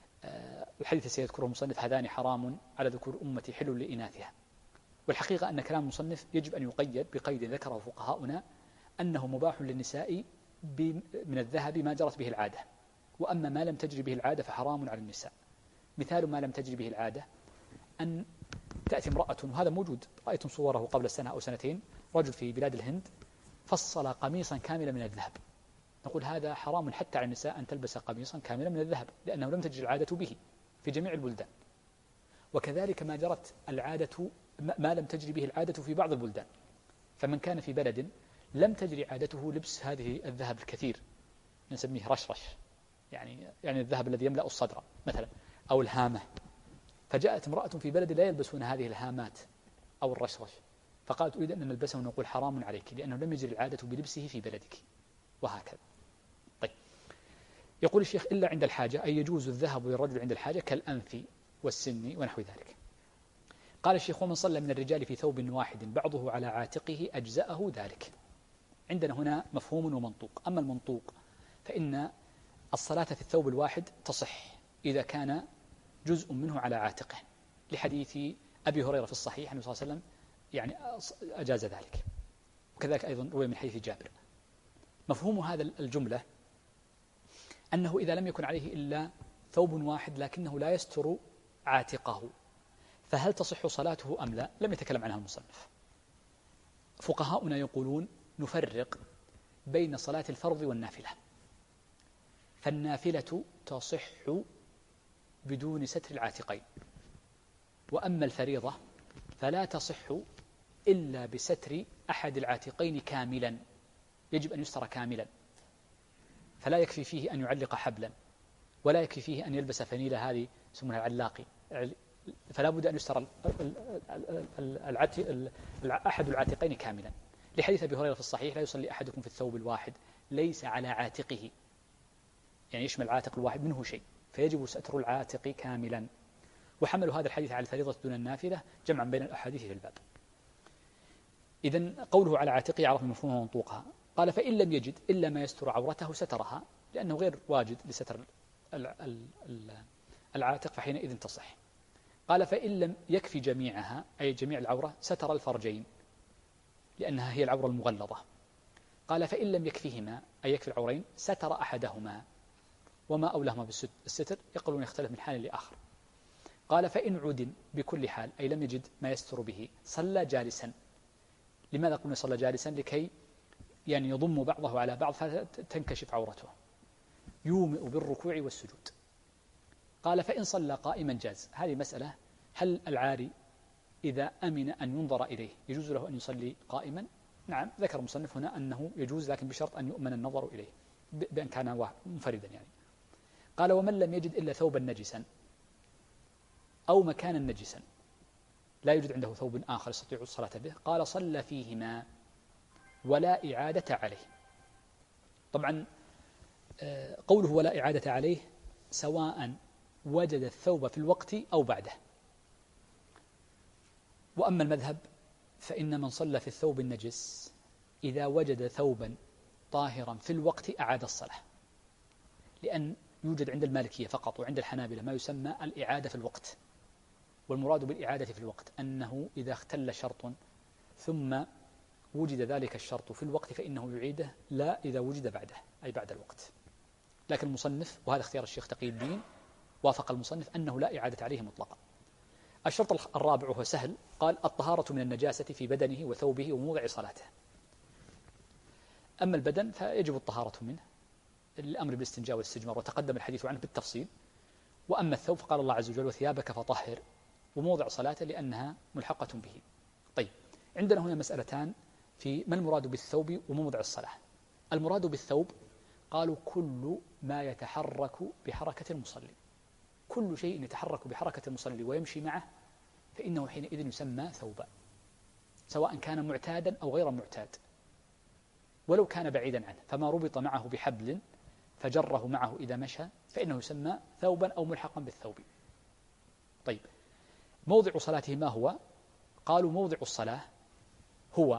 [SPEAKER 1] الحديث سيذكره المصنف هذان حرام على ذكور أمتي حل لإناثها. والحقيقة أن كلام المصنف يجب أن يقيد بقيد ذكره فقهاؤنا أنه مباح للنساء من الذهب ما جرت به العادة، وأما ما لم تجري به العادة فحرام على النساء. مثال ما لم تجري به العادة أن تأتي امرأة، وهذا موجود، رأيتم صوره قبل سنة أو سنتين، رجل في بلاد الهند فصل قميصا كاملا من الذهب. نقول هذا حرام حتى على النساء أن تلبس قميصا كاملا من الذهب، لأنه لم تجري العادة به في جميع البلدان. وكذلك ما جرت العادة ما لم تجري به العادة في بعض البلدان. فمن كان في بلد لم تجري عادته لبس هذه الذهب الكثير، نسميه رشرش، يعني الذهب الذي يملأ الصدر مثلا، أو الهامة، فجاءت امرأة في بلد لا يلبسون هذه الهامات أو الرشرش، فقالت أريد أن نلبسه ونقول حرام عليك لأنه لم يجري العادة بلبسه في بلدك، وهكذا. طيب، يقول الشيخ إلا عند الحاجة، أي يجوز الذهب للرجل عند الحاجة كالأنف والسن ونحو ذلك. قال الشيخ ومن صلى من الرجال في ثوب واحد بعضه على عاتقه أجزأه ذلك. عندنا هنا مفهوم ومنطوق. أما المنطوق فإن الصلاة في الثوب الواحد تصح إذا كان جزء منه على عاتقه، لحديث أبي هريرة في الصحيح أنه صلى الله عليه وسلم أجاز ذلك، وكذلك أيضا روي من حديث جابر. مفهوم هذا الجملة أنه إذا لم يكن عليه إلا ثوب واحد لكنه لا يستر عاتقه فهل تصح صلاته أم لا؟ لم يتكلم عنها المصنف. فقهاؤنا يقولون نفرق بين صلاة الفرض والنافلة، فالنافلة تصح بدون ستر العاتقين، وأما الفريضة فلا تصح إلا بستر أحد العاتقين كاملا، يجب أن يستر كاملا، فلا يكفي فيه أن يعلق حبلا، ولا يكفي فيه أن يلبس فنيلة هذه اسمها العلاقي، فلا بد أن يستر أحد العاتقين كاملا، لحديث أبي هريرة في الصحيح لا يصلي أحدكم في الثوب الواحد ليس على عاتقه، يعني يشمل العاتق الواحد منه شيء، فيجب ستر العاتق كاملا. وحملوا هذا الحديث على الفريضة دون النافلة جمعا بين الأحاديث في الباب. إذن قوله على عاتقه عرف مفهومه ومنطوقها. قال فإن لم يجد إلا ما يستر عورته سترها، لأنه غير واجد لستر العاتق فحينئذ تصح. قال فإن لم يكفي جميعها أي جميع العورة ستر الفرجين لأنها هي العورة المغلظة. قال فإن لم يكفيهما أي يكفي العورين ستر أحدهما، وما أولهما بالستر يقولون يختلف من حال لآخر. قال فإن عدم بكل حال أي لم يجد ما يستر به صلى جالسا. لماذا قلنا صلى جالسا؟ لكي يعني يضم بعضه على بعض فتنكشف عورته، يومئ بالركوع والسجود. قال فإن صلى قائما جاز. هذه مسألة، هل العاري إذا أمن أن ينظر إليه يجوز له أن يصلي قائما؟ نعم، ذكر المصنف هنا أنه يجوز لكن بشرط أن يؤمن النظر إليه بأن كان منفردا يعني. قال ومن لم يجد إلا ثوبا نجسا، أو مكانا نجسا لا يوجد عنده ثوب آخر يستطيع الصلاة به، قال صلى فيهما ولا إعادة عليه. طبعا قوله ولا إعادة عليه سواء وجد الثوب في الوقت أو بعده. وأما المذهب فإن من صلى في الثوب النجس إذا وجد ثوبا طاهرا في الوقت أعاد الصلاة، لأن يوجد عند المالكية فقط وعند الحنابلة ما يسمى الإعادة في الوقت. والمراد بالإعادة في الوقت أنه إذا اختل شرط ثم وجد ذلك الشرط في الوقت فإنه يعيده، لا إذا وجد بعده أي بعد الوقت. لكن المصنف، وهذا اختيار الشيخ تقي الدين، وافق المصنف أنه لا إعادة عليه مطلقا. الشرط الرابع وهو سهل، قال الطهارة من النجاسة في بدنه وثوبه وموضع صلاته. أما البدن فيجب الطهارة منه الأمر بالاستنجاء والاستجمار وتقدم الحديث عنه بالتفصيل. وأما الثوب فقال الله عز وجل وثيابك فطهر، وموضع صلاته لأنها ملحقة به. طيب، عندنا هنا مسألتان في ما المراد بالثوب وموضع الصلاة. المراد بالثوب قالوا كل ما يتحرك بحركة المصلي، كل شيء يتحرك بحركة المصلي ويمشي معه فإنه حينئذ يسمى ثوبا، سواء كان معتادا أو غير معتاد، ولو كان بعيدا عنه. فما ربط معه بحبل فجره معه إذا مشى فإنه يسمى ثوبا أو ملحقا بالثوب. طيب، موضع صلاته ما هو؟ قالوا موضع الصلاة هو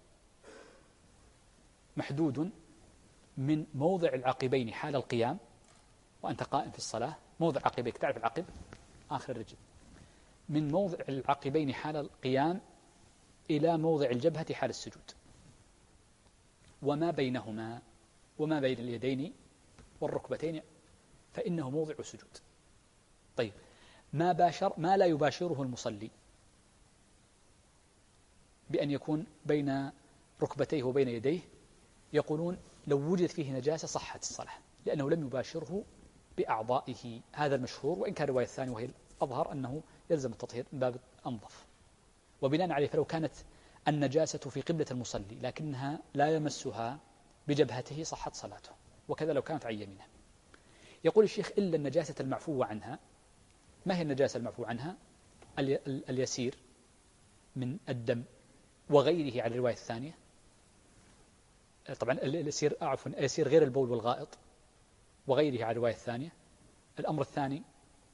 [SPEAKER 1] محدود من موضع العقبين حال القيام، وأنت قائم في الصلاة موضع عقبيك، تعرف العقب آخر الرجل، من موضع العقبين حال القيام إلى موضع الجبهة حال السجود، وما بينهما وما بين اليدين والركبتين فإنه موضع سجود. طيب، ما لا يباشره المصلي بأن يكون بين ركبتيه وبين يديه، يقولون لو وجد فيه نجاسة صحت الصلاة لأنه لم يباشره بأعضائه، هذا المشهور، وإن كان الرواية الثانية وهي الأظهر أنه يلزم التطهير من باب أنظف. وبناء عليه فلو كانت النجاسة في قبلة المصلي لكنها لا يمسها بجبهته صحت صلاته، وكذا لو كانت عن يمينه. يقول الشيخ إلا النجاسة المعفو عنها. ما هي النجاسة المعفو عنها؟ اليسير من الدم وغيره على الرواية الثانية. طبعا اليسير غير البول والغائط وغيره على الرواية الثانية. الأمر الثاني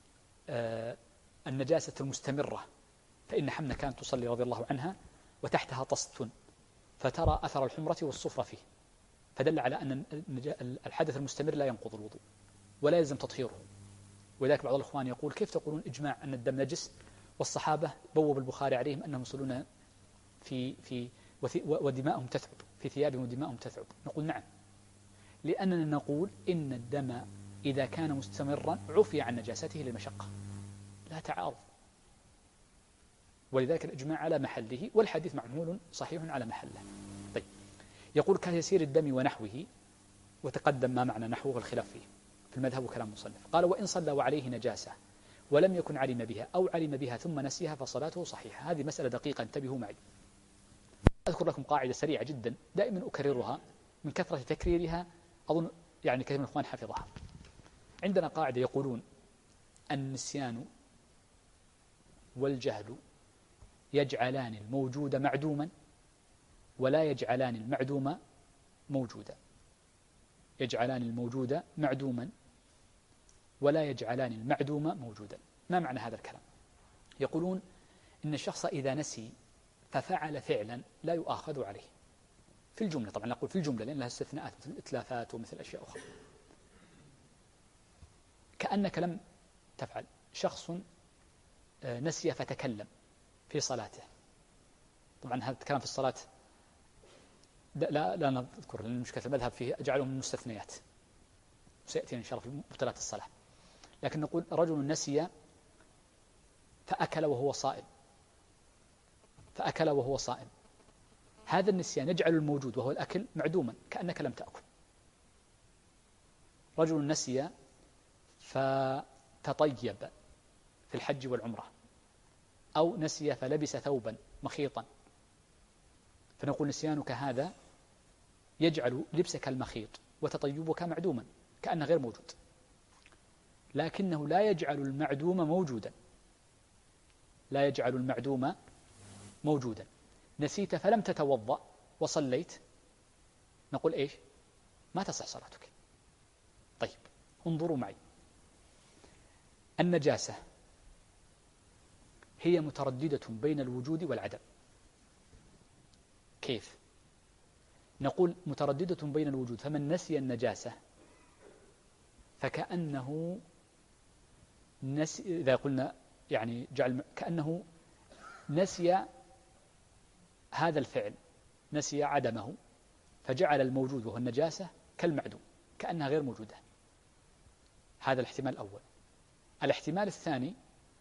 [SPEAKER 1] النجاسة المستمرة، فإن حمنا كانت تصلي رضي الله عنها وتحتها طست فترى أثر الحمرة والصفرة فيه، فدل على أن الحدث المستمر لا ينقض الوضوء ولا يلزم تطهيره. ولذلك بعض الإخوان يقول كيف تقولون إجماع أن الدم نجس والصحابة بوب البخاري عليهم أنهم يصلون في ودماءهم تثعب في ثيابهم ودماءهم تثعب؟ نقول نعم، لأننا نقول إن الدم إذا كان مستمرا عفي عن نجاسته للمشقة، لا تعارض، ولذلك الإجماع على محله والحديث معمول صحيح على محله. طيب، يقول كيسير الدم ونحوه، وتقدم ما معنى نحوه والخلاف فيه في المذهب وكلام مصنف. قال وإن صلى وعليه نجاسة ولم يكن علم بها أو علم بها ثم نسيها فصلاته صحيحة. هذه مسألة دقيقة انتبهوا معي. أذكر لكم قاعدة سريعة جدا دائما أكررها من كثرة تكريرها، أظن يعني كثير من الإخوان حفظها. عندنا قاعدة يقولون النسيان والجهل يجعلان الموجود معدوما ولا يجعلان المعدوم موجودا. يجعلان الموجود معدوما ولا يجعلان المعدوم موجودا. ما معنى هذا الكلام؟ يقولون إن الشخص إذا نسي ففعل فعلا لا يؤاخذ عليه في الجملة، طبعا نقول في الجملة لأن لها استثناءات مثل الإتلافات ومثل أشياء أخرى، كأنك لم تفعل. شخص نسي فتكلم في صلاته، طبعا هذا الكلام في الصلاة لا نذكر لأن المشكلة المذهب فيه أجعله من المستثنيات وسيأتينا إن شاء الله في مبطلات الصلاة. لكن نقول رجل نسي فأكل وهو صائم، فأكل وهو صائم، هذا النسيان يجعل الموجود وهو الأكل معدوما كأنك لم تأكل. رجل نسي فتطيب في الحج والعمرة، أو نسي فلبس ثوبا مخيطا، فنقول نسيانك هذا يجعل لبسك المخيط وتطيبك معدوما كأنه غير موجود، لكنه لا يجعل المعدوم موجودا. لا يجعل المعدوم موجودا. نسيت فلم تتوضأ وصليت، نقول إيش؟ ما تصح صلاتك. طيب انظروا معي، النجاسة هي مترددة بين الوجود والعدم. كيف؟ نقول مترددة بين الوجود، فمن نسي النجاسة فكأنه إذا قلنا يعني كأنه نسي هذا الفعل، نسي عدمه، فجعل الموجود وهو النجاسة كالمعدوم، كأنها غير موجودة. هذا الاحتمال الأول. الاحتمال الثاني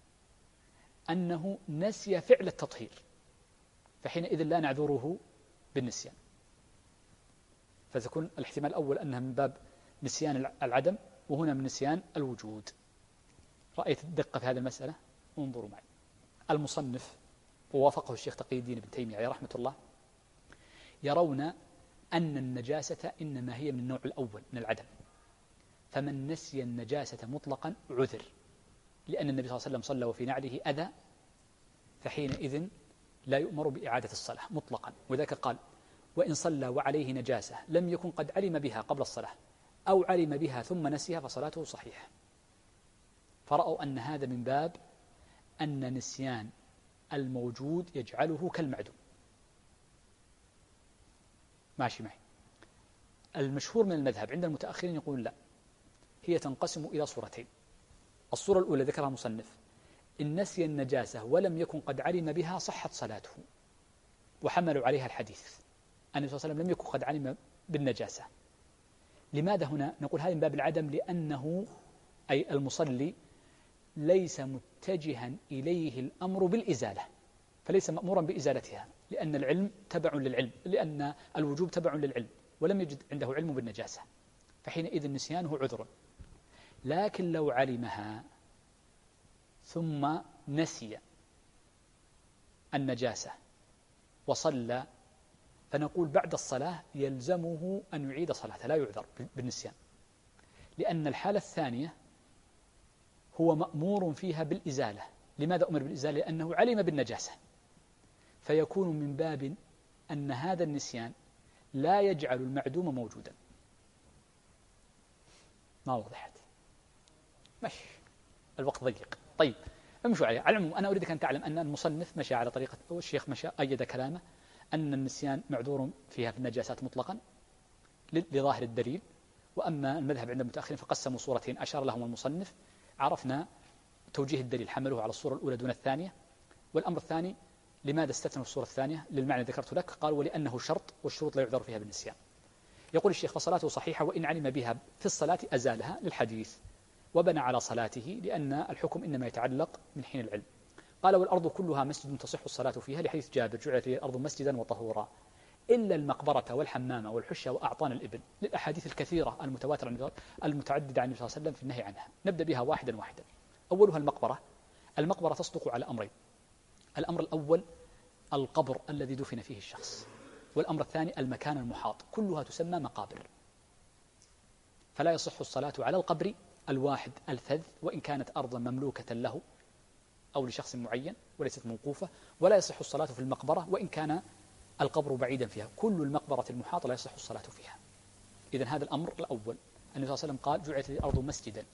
[SPEAKER 1] أنه نسي فعل التطهير، فحينئذ لا نعذره بالنسيان. فتكون الاحتمال الأول أنها من باب نسيان العدم، وهنا من نسيان الوجود. رأيت الدقة في هذه المسألة؟ انظروا معي. المصنف ووافقه الشيخ تقي الدين ابن تيمية عليه رحمة الله يرون أن النجاسة إنما هي من النوع الأول من العدم، فمن نسي النجاسة مطلقا عذر، لأن النبي صلى الله عليه وسلم صلى وفي نعله أذى، فحينئذ لا يؤمر بإعادة الصلاة مطلقا. وذاك قال: وإن صلى وعليه نجاسة لم يكن قد علم بها قبل الصلاة أو علم بها ثم نسيها فصلاته صحيحة. فرأوا أن هذا من باب أن نسيان الموجود يجعله كالمعدوم. ماشي معي؟ المشهور من المذهب عند المتأخرين يقول لا، هي تنقسم إلى صورتين. الصورة الأولى ذكرها مصنف: إن نسي النجاسة ولم يكن قد علم بها صحت صلاته، وحملوا عليها الحديث النبي صلى الله عليه وسلم لم يكن قد علم بالنجاسة. لماذا هنا؟ نقول هذا من باب العدم، لأنه أي المصلي ليس متجها إليه الأمر بالإزالة، فليس مأمورا بإزالتها، لأن العلم تبع للعلم، لأن الوجوب تبع للعلم، ولم يجد عنده علم بالنجاسة، فحينئذ نسيانه عذر. لكن لو علمها ثم نسي النجاسة وصلى، فنقول بعد الصلاة يلزمه أن يعيد صلاته، لا يعذر بالنسيان، لأن الحالة الثانية هو مأمور فيها بالإزالة. لماذا أمر بالإزالة؟ لأنه علم بالنجاسة، فيكون من باب أن هذا النسيان لا يجعل المعدوم موجودا. ما وضحت؟ مش الوقت ضيق. طيب امشوا عليه. على العموم أنا أريدك أن تعلم أن المصنف مشى على طريقة، أو الشيخ مشى أيد كلامه أن النسيان معذور فيها في النجاسات مطلقا لظاهر الدليل. وأما المذهب عند المتأخرين فقسموا صورتين أشار لهم المصنف. عرفنا توجيه الدليل، حملوه على الصورة الأولى دون الثانية. والأمر الثاني: لماذا استثنوا الصورة الثانية؟ للمعنى ذكرت لك، قال: ولأنه شرط، والشروط لا يعذر فيها بالنسيان. يقول الشيخ: فصلاته صحيحة وإن علم بها في الصلاة أزالها للحديث، وبنى على صلاته، لأن الحكم إنما يتعلق من حين العلم. قال: والأرض كلها مسجد تصح الصلاة فيها، لحديث جابر: جعلت لي الأرض مسجدا وطهورا إلا المقبرة والحمام والحشة وأعطان الإبل، للأحاديث الكثيرة المتواترة المتعددة عن النبي صلى الله عليه وسلم في النهي عنها. نبدأ بها واحدا واحدا. أولها المقبرة. المقبرة تصدق على أمرين: الأمر الأول القبر الذي دفن فيه الشخص، والأمر الثاني المكان المحاط، كلها تسمى مقابر. فلا يصح الصلاة على القبر الواحد الفذ وإن كانت أرضا مملوكة له أو لشخص معين وليست موقوفة، ولا يصح الصلاة في المقبرة وإن كان القبر بعيدا فيها. كل المقبرة المحاطة لا يصح الصلاة فيها. إذن هذا الأمر الأول. النبي صلى الله عليه وسلم قال: جعلت لي الأرض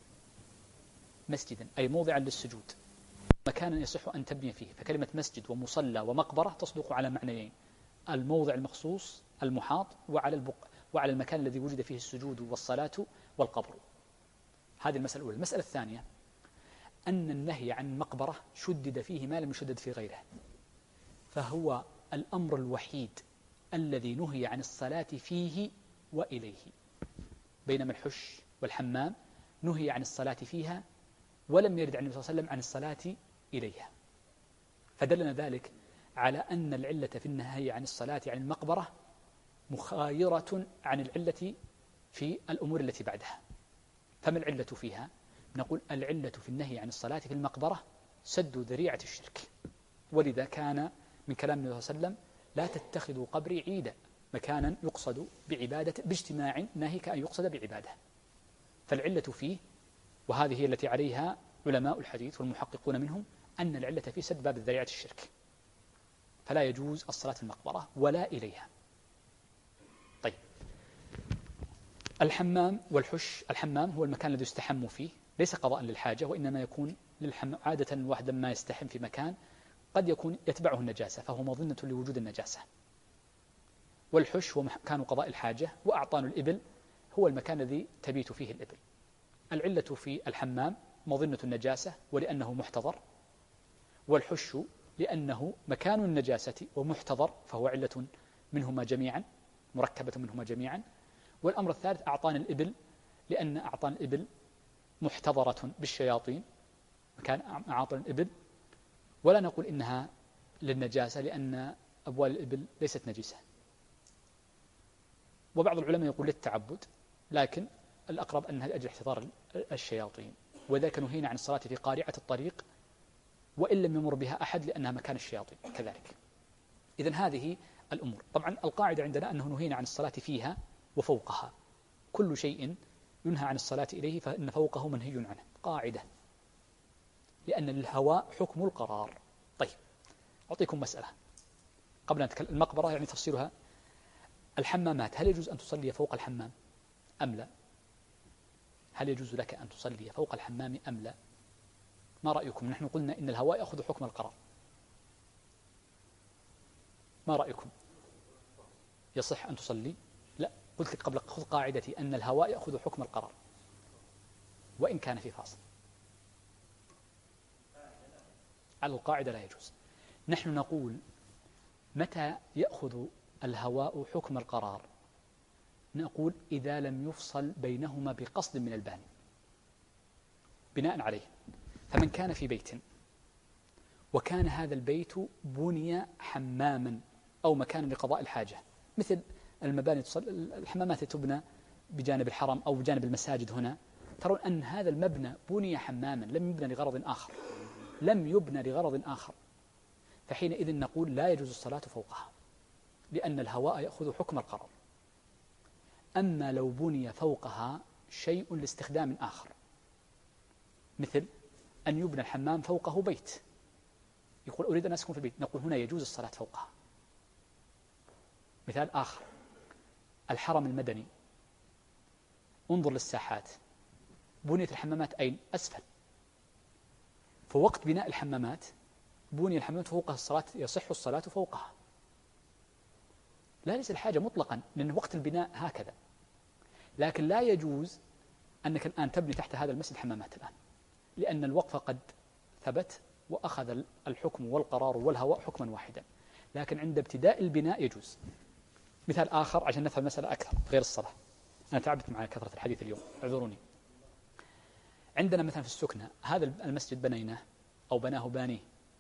[SPEAKER 1] مسجدا أي موضعا للسجود، مكانا يصح أن تبني فيه. فكلمة مسجد ومصلى ومقبرة تصدق على معنيين: الموضع المخصوص المحاط، وعلى المكان الذي وجد فيه السجود والصلاة والقبر. هذه المسألة الأولى. المسألة الثانية أن النهي عن المقبرة شدد فيه ما لم يشدد في غيره، فهو الأمر الوحيد الذي نهي عن الصلاة فيه وإليه، بينما الحش والحمام نهي عن الصلاة فيها ولم يرد عن النبي صلى الله عليه وسلم عن الصلاة إليها. فدلنا ذلك على أن العلة في النهي عن الصلاة عن المقبرة مخايرة عن العلة في الأمور التي بعدها. فما العلة فيها؟ نقول: العلة في النهي عن الصلاة في المقبرة سد ذريعة الشرك، ولذا كان من كلام النبي صلى الله عليه وسلم: لا تتخذوا قبري عيدا، مكانا يقصد بعبادة باجتماع، ناهيك أن يقصد بعبادة. فالعلة فيه، وهذه هي التي عليها علماء الحديث والمحققون منهم، أن العلة في سد باب الذريعة الشرك، فلا يجوز الصلاة في المقبرة ولا إليها. طيب، الحمام والحش. الحمام هو المكان الذي يستحم فيه، ليس قضاء للحاجة، وإنما يكون للحمام. عادة الواحد لما يستحم في مكان قد يكون يتبعه النجاسة، فهو مظنة لوجود النجاسة. والحش هو مكان قضاء الحاجة، وأعطان الإبل هو المكان الذي تبيت فيه الإبل. العلة في الحمام مظنة النجاسة ولأنه محتضر، والحش لأنه مكان النجاسة ومحتضر، فهو علة منهما جميعا، مركبة منهما جميعا. والأمر الثالث أعطان الإبل، لأن أعطان الإبل محتضرة بالشياطين، مكان أعطان الإبل، ولا نقول إنها للنجاسة لأن أبوال الإبل ليست نجسة. وبعض العلماء يقول للتعبد، لكن الأقرب أنها لأجل احتضار الشياطين، وذلك نهينا عن الصلاة في قارعة الطريق وإن لم يمر بها أحد لأنها مكان الشياطين كذلك. إذن هذه الأمور. طبعا القاعدة عندنا أنه نهينا عن الصلاة فيها وفوقها، كل شيء ينهى عن الصلاة إليه فإن فوقه منهي عنه، قاعدة، لأن الهواء حكم القرار. طيب، أعطيكم مسألة قبل أن نتكلم. المقبرة يعني تفصيلها. الحمامات، هل يجوز أن تصلي فوق الحمام أم لا؟ هل يجوز لك أن تصلي فوق الحمام أم لا؟ ما رأيكم؟ نحن قلنا إن الهواء يأخذ حكم القرار، ما رأيكم؟ يصح أن تصلي؟ لا، قلت لك قبل، خذ قاعدتي أن الهواء يأخذ حكم القرار وإن كان في فاصل. على القاعدة لا يجوز. نحن نقول متى يأخذ الهواء حكم القرار؟ نقول إذا لم يفصل بينهما بقصد من الباني. بناء عليه، فمن كان في بيت وكان هذا البيت بني حماما أو مكانا لقضاء الحاجة، مثل المباني الحمامات تبنى بجانب الحرم أو بجانب المساجد هنا، ترون أن هذا المبنى بني حماما، لم يبنى لغرض آخر، لم يبنى لغرض آخر، فحينئذ نقول لا يجوز الصلاة فوقها، لأن الهواء يأخذ حكم القرار. أما لو بني فوقها شيء لاستخدام آخر، مثل أن يبنى الحمام فوقه بيت، يقول أريد أن أسكن في البيت، نقول هنا يجوز الصلاة فوقها. مثال آخر، الحرم المدني، انظر للساحات، بنيت الحمامات أين؟ أسفل، فوقت بناء الحمامات بني الحمامات فوقها الصلاة، يصح الصلاة فوقها، لا ليس الحاجة مطلقا، لأن وقت البناء هكذا. لكن لا يجوز أنك الآن تبني تحت هذا المسجد حمامات الآن، لأن الوقف قد ثبت وأخذ الحكم والقرار والهواء حكما واحدا، لكن عند ابتداء البناء يجوز. مثال آخر عشان نفهم المسألة أكثر غير الصلاة، أنا تعبت مع كثرة الحديث اليوم، اعذروني. عندنا مثلا في السكنة، هذا المسجد بنيناه أو بناه بانيه،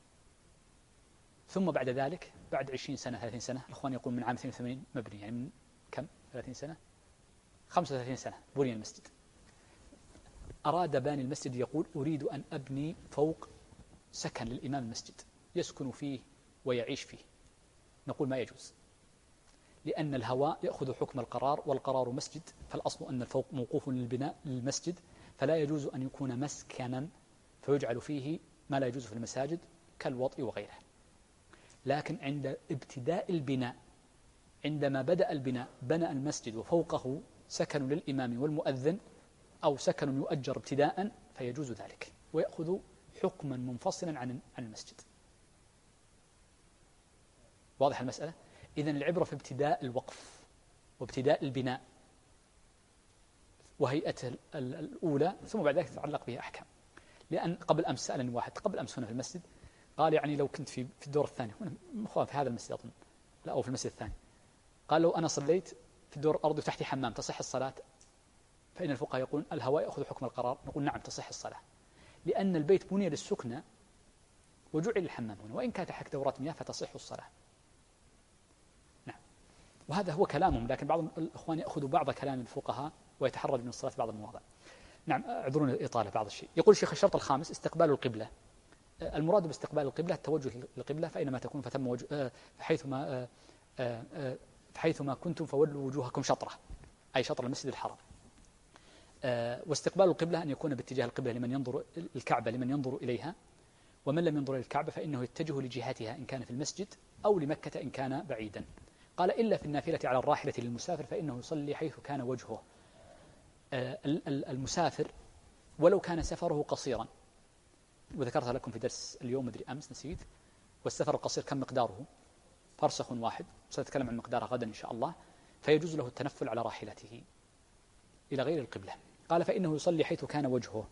[SPEAKER 1] ثم بعد ذلك بعد 20 سنة 30 سنة، الأخوان يقولون من عام 82 مبني، يعني من كم 30 سنة 35 سنة بني المسجد. أراد باني المسجد يقول أريد أن أبني فوق سكن للإمام المسجد يسكن فيه ويعيش فيه، نقول ما يجوز، لأن الهواء يأخذ حكم القرار، والقرار مسجد، فالأصل أن الفوق موقوف للبناء للمسجد، فلا يجوز أن يكون مسكنا فيجعل فيه ما لا يجوز في المساجد كالوطء وغيره. لكن عند ابتداء البناء، عندما بدأ البناء بنى المسجد وفوقه سكن للإمام والمؤذن أو سكن يؤجر ابتداء، فيجوز ذلك ويأخذ حكما منفصلا عن المسجد. واضح المسألة؟ إذن العبرة في ابتداء الوقف وابتداء البناء وهيئته الأولى، ثم بعد ذلك تتعلق بها أحكام. لأن قبل أمس سألني واحد قبل أمس هنا في المسجد، قال يعني لو كنت في الدور الثاني هنا في هذا المسجد أظن، لا أو في المسجد الثاني، قال لو أنا صليت في الدور الأرضي وتحتي حمام تصح الصلاة؟ فإن الفقهاء يقولون الهواء يأخذ حكم القرار، نقول نعم تصح الصلاة، لأن البيت بني للسكنة وجعل الحمام هنا، وإن كانت تحت دورات مياه فتصح الصلاة. نعم، وهذا هو كلامهم، لكن بعض الأخوان يأخذوا بعض كلام الفقهاء ويتحرج من الصلاة في بعض المواضع. نعم، اعذرون الإطالة بعض الشيء. يقول الشيخ الشرط الخامس استقبال القبلة. المراد باستقبال القبلة التوجه للقبلة، فأينما تكون فتم وجه، فحيثما كنتم فولوا وجوهكم شطرة، أي شطر المسجد الحرام. واستقبال القبلة أن يكون باتجاه القبلة لمن ينظر الكعبة لمن ينظر إليها، ومن لم ينظر إلى الكعبة فإنه يتجه لجهتها إن كان في المسجد أو لمكة إن كان بعيدا. قال إلا في النافلة على الراحلة للمسافر فإنه يصلي حيث كان وجهه. المسافر ولو كان سفره قصيرا، وذكرتها لكم في درس اليوم مدري أمس نسيت، والسفر القصير كم مقداره؟ فرسخ واحد، سنتكلم عن مقدارها غدا إن شاء الله. فيجوز له التنفل على راحلته إلى غير القبلة. قال فإنه يصلي حيث كان وجهه.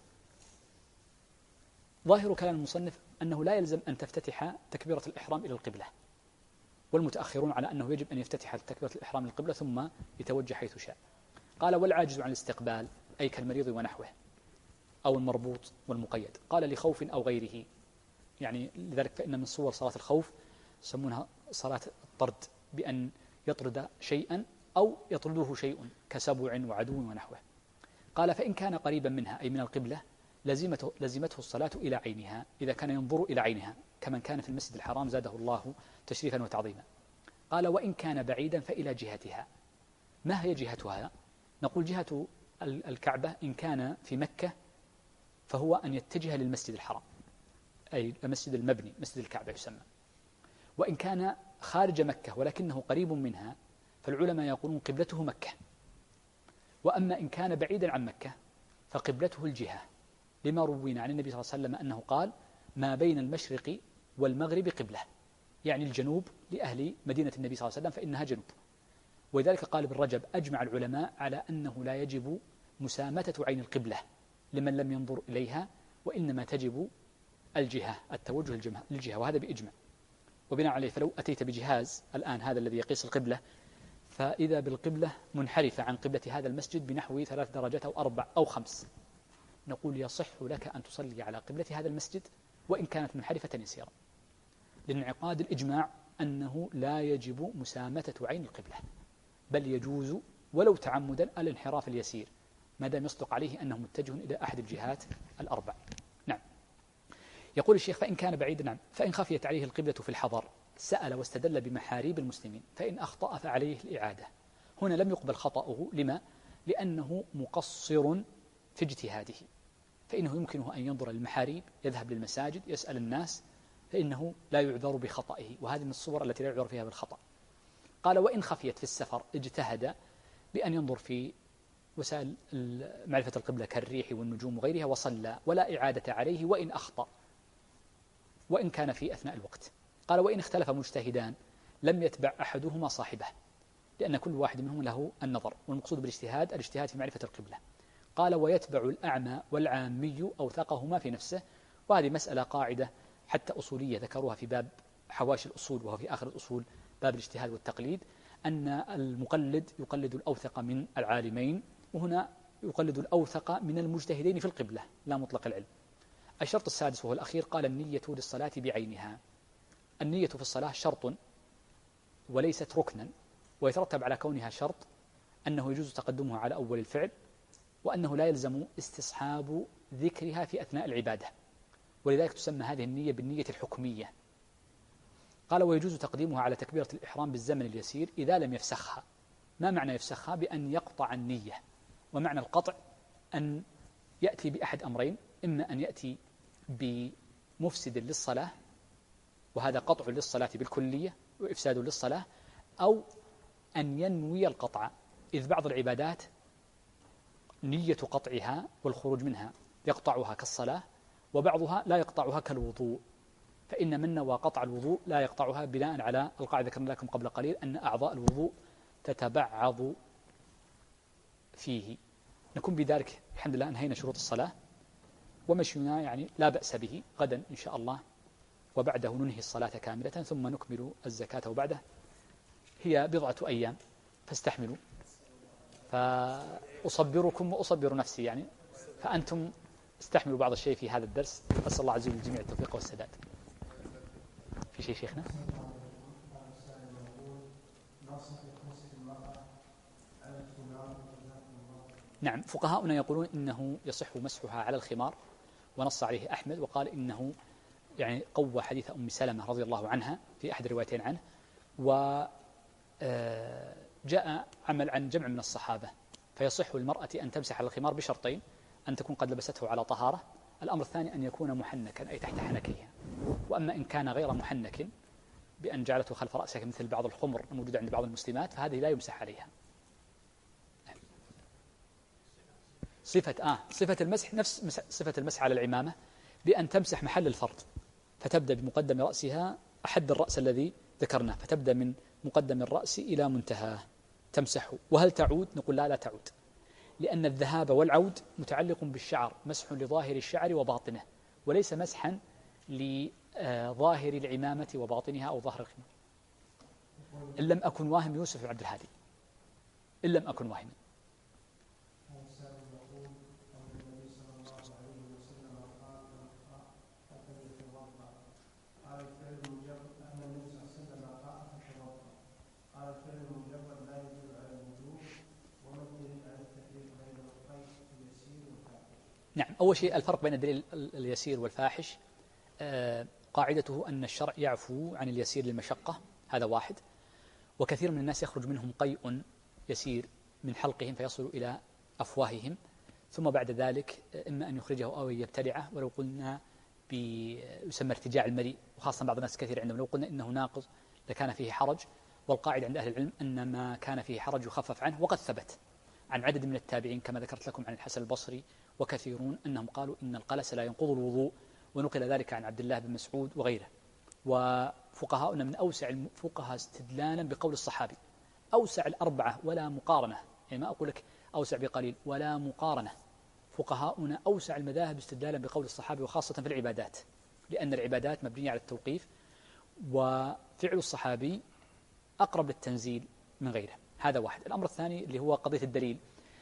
[SPEAKER 1] ظاهر كلام المصنف أنه لا يلزم أن تفتتح تكبيرة الإحرام إلى القبلة، والمتأخرون على أنه يجب أن يفتتح تكبيرة الإحرام القبلة ثم يتوجه حيث شاء. قال والعاجز عن الاستقبال أي كالمريض ونحوه أو المربوط والمقيد، قال لخوف أو غيره، يعني لذلك فإن من صور صلاة الخوف يسمونها صلاة الطرد، بأن يطرد شيئا أو يطرده شيء كسبع وعدو ونحوه. قال فإن كان قريبا منها أي من القبلة لزمته الصلاة إلى عينها إذا كان ينظر إلى عينها كمن كان في المسجد الحرام زاده الله تشريفا وتعظيما. قال وإن كان بعيدا فإلى جهتها. ما هي جهتها؟ نقول جهة الكعبة إن كان في مكة فهو أن يتجه للمسجد الحرام أي المسجد المبني مسجد الكعبة يسمى. وإن كان خارج مكة ولكنه قريب منها فالعلماء يقولون قبلته مكة. وأما إن كان بعيدا عن مكة فقبلته الجهة، لما روينا عن النبي صلى الله عليه وسلم أنه قال ما بين المشرق والمغرب قبلة، يعني الجنوب لأهل مدينة النبي صلى الله عليه وسلم فإنها جنوب. ولذلك قال ابن رجب أجمع العلماء على أنه لا يجب مسامتة عين القبلة لمن لم ينظر إليها، وإنما تجب الجهة، التوجه للجهة، وهذا بإجمع. وبناء عليه فلو أتيت بجهاز الآن هذا الذي يقيس القبلة فإذا بالقبلة منحرفة عن قبلة هذا المسجد بنحو 3 درجات أو 4 أو 5، نقول يصح لك أن تصلي على قبلة هذا المسجد وإن كانت منحرفة يسيرا، لانعقاد الإجماع أنه لا يجب مسامتة عين القبلة، بل يجوز ولو تعمدا الانحراف اليسير ما دام يصدق عليه أنه متجه إلى أحد الجهات الأربع. نعم. يقول الشيخ فإن كان بعيدا، نعم، فإن خفيت عليه القبلة في الحضر سأل واستدل بمحاريب المسلمين فإن أخطأ فعليه الإعادة. هنا لم يقبل خطأه، لما؟ لأنه مقصر في اجتهاده، فإنه يمكنه أن ينظر للمحاريب، يذهب للمساجد، يسأل الناس، فإنه لا يعذر بخطئه، وهذه من الصور التي لا يعذر فيها بالخطأ. قال وإن خفيت في السفر اجتهد بأن ينظر في وسائل معرفة القبلة كالريح والنجوم وغيرها وصلى ولا إعادة عليه وإن أخطأ وإن كان في أثناء الوقت. قال وإن اختلف مجتهدان لم يتبع أحدهما صاحبه، لأن كل واحد منهم له النظر، والمقصود بالاجتهاد الاجتهاد في معرفة القبلة. قال ويتبع الأعمى والعامي أوثقهما في نفسه، وهذه مسألة قاعدة حتى أصولية ذكروها في باب حواشي الأصول وهو في آخر الأصول باب الاجتهاد والتقليد، أن المقلد يقلد الأوثق من العالمين، وهنا يقلد الأوثق من المجتهدين في القبلة لا مطلق العلم. الشرط السادس وهو الأخير قال النية للصلاة بعينها. النية في الصلاة شرط وليست ركنا، ويترتب على كونها شرط أنه يجوز تقدمها على أول الفعل، وأنه لا يلزم استصحاب ذكرها في أثناء العبادة، ولذلك تسمى هذه النية بالنية الحكمية. قال ويجوز تقديمها على تكبيرة الإحرام بالزمن اليسير إذا لم يفسخها. ما معنى يفسخها؟ بأن يقطع النية، ومعنى القطع أن يأتي بأحد أمرين، إما أن يأتي بمفسد للصلاة وهذا قطع للصلاة بالكلية وإفساد للصلاة، أو أن ينوي القطع، إذ بعض العبادات نية قطعها والخروج منها يقطعها كالصلاة، وبعضها لا يقطعها كالوضوء، فإن من نوى قطع الوضوء لا يقطعها بناء على القاعدة ذكرنا لكم قبل قليل أن أعضاء الوضوء تتبعض فيه. نكون بذلك الحمد لله أنهينا شروط الصلاة ومشينا يعني لا بأس به. غدا إن شاء الله وبعده ننهي الصلاة كاملة ثم نكمل الزكاة، وبعده هي 1 أيام فاستحملوا، فأصبركم وأصبر نفسي يعني، فأنتم استحملوا بعض الشيء في هذا الدرس. أسأل الله عز وجل الجميع التوفيق والسداد. في شيء شيخنا؟ نعم، فقهاؤنا يقولون إنه يصح مسحها على الخمار، ونص عليه أحمد وقال إنه يعني قوى حديث أم سلمة رضي الله عنها في أحد الروايتين عنه، وجاء عمل عن جمع من الصحابة، فيصح المرأة أن تمسح على الخمار بشرطين: أن تكون قد لبسته على طهارة، الأمر الثاني أن يكون محنكا أي تحت حنكيها. وأما إن كان غير محنك بأن جعلته خلف رأسه مثل بعض الخمر الموجودة عند بعض المسلمات فهذه لا يمسح عليها. صفة المسح نفس صفة المسح على العمامة، بأن تمسح محل الفرض، فتبدأ بمقدم رأسها أحد الرأس الذي ذكرناه، فتبدأ من مقدم الرأس إلى منتهاه تمسحه. وهل تعود؟ نقول لا تعود، لأن الذهاب والعود متعلق بالشعر، مسح لظاهر الشعر وباطنه، وليس مسحا لظاهر العمامة وباطنها أو ظهر الخمار. إن لم أكن واهم يوسف بن عبد الهادي، إن لم أكن واهم. نعم، أول شيء الفرق بين الدليل اليسير والفاحش، قاعدته أن الشرع يعفو عن اليسير للمشقة، هذا واحد. وكثير من الناس يخرج منهم قيء يسير من حلقهم فيصل إلى أفواههم، ثم بعد ذلك إما أن يخرجه أو يبتلعه، ولو قلنا يسمى ارتجاع المريء، وخاصة بعض الناس كثير عندهم لو قلنا إنه ناقض لكان فيه حرج. والقاعدة عند أهل العلم أن ما كان فيه حرج يخفف عنه، وقد ثبت عن عدد من التابعين كما ذكرت لكم عن الحسن البصري وكثيرون أنهم قالوا إن القلس لا ينقض الوضوء، ونقل ذلك عن عبد الله بن مسعود وغيره. وفقهاؤنا من أوسع الفقهاء استدلالا بقول الصحابي، أوسع الأربعة ولا مقارنة، يعني ما أقول لك أوسع بقليل ولا مقارنة، فقهاؤنا أوسع المذاهب استدلالا بقول الصحابي، وخاصة في العبادات، لأن العبادات مبنية على التوقيف، وفعل الصحابي أقرب للتنزيل من غيره. هذا واحد. الأمر الثاني اللي هو قضية الدليل،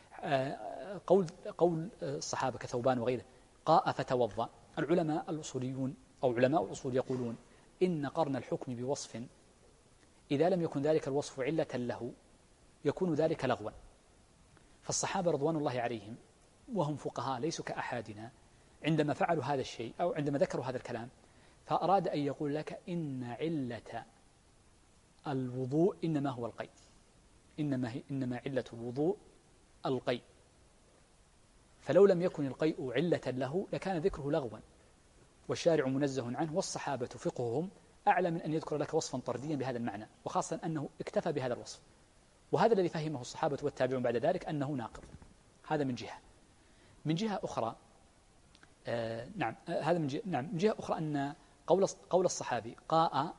[SPEAKER 1] قول الصحابة كثوبان وغيره قاء فتوضأ. العلماء الأصوليون أو علماء الأصول يقولون إن قرن الحكم بوصف إذا لم يكن ذلك الوصف علة له يكون ذلك لغوا. فالصحابة رضوان الله عليهم وهم فقهاء ليسوا كأحادنا، عندما فعلوا هذا الشيء أو عندما ذكروا هذا الكلام فأراد أن يقول لك إن علة الوضوء إنما هو القيء، إنما علة الوضوء القيء، فلو لم يكن القيء علة له لكان ذكره لغوا، والشارع منزه عنه، والصحابة فقههم أعلى من أن يذكر لك وصفا طرديا بهذا المعنى، وخاصة أنه اكتفى بهذا الوصف، وهذا الذي فهمه الصحابة والتابعون بعد ذلك أنه ناقض. هذا من جهة. من جهة أخرى من جهة أخرى أن قول الصحابي قاء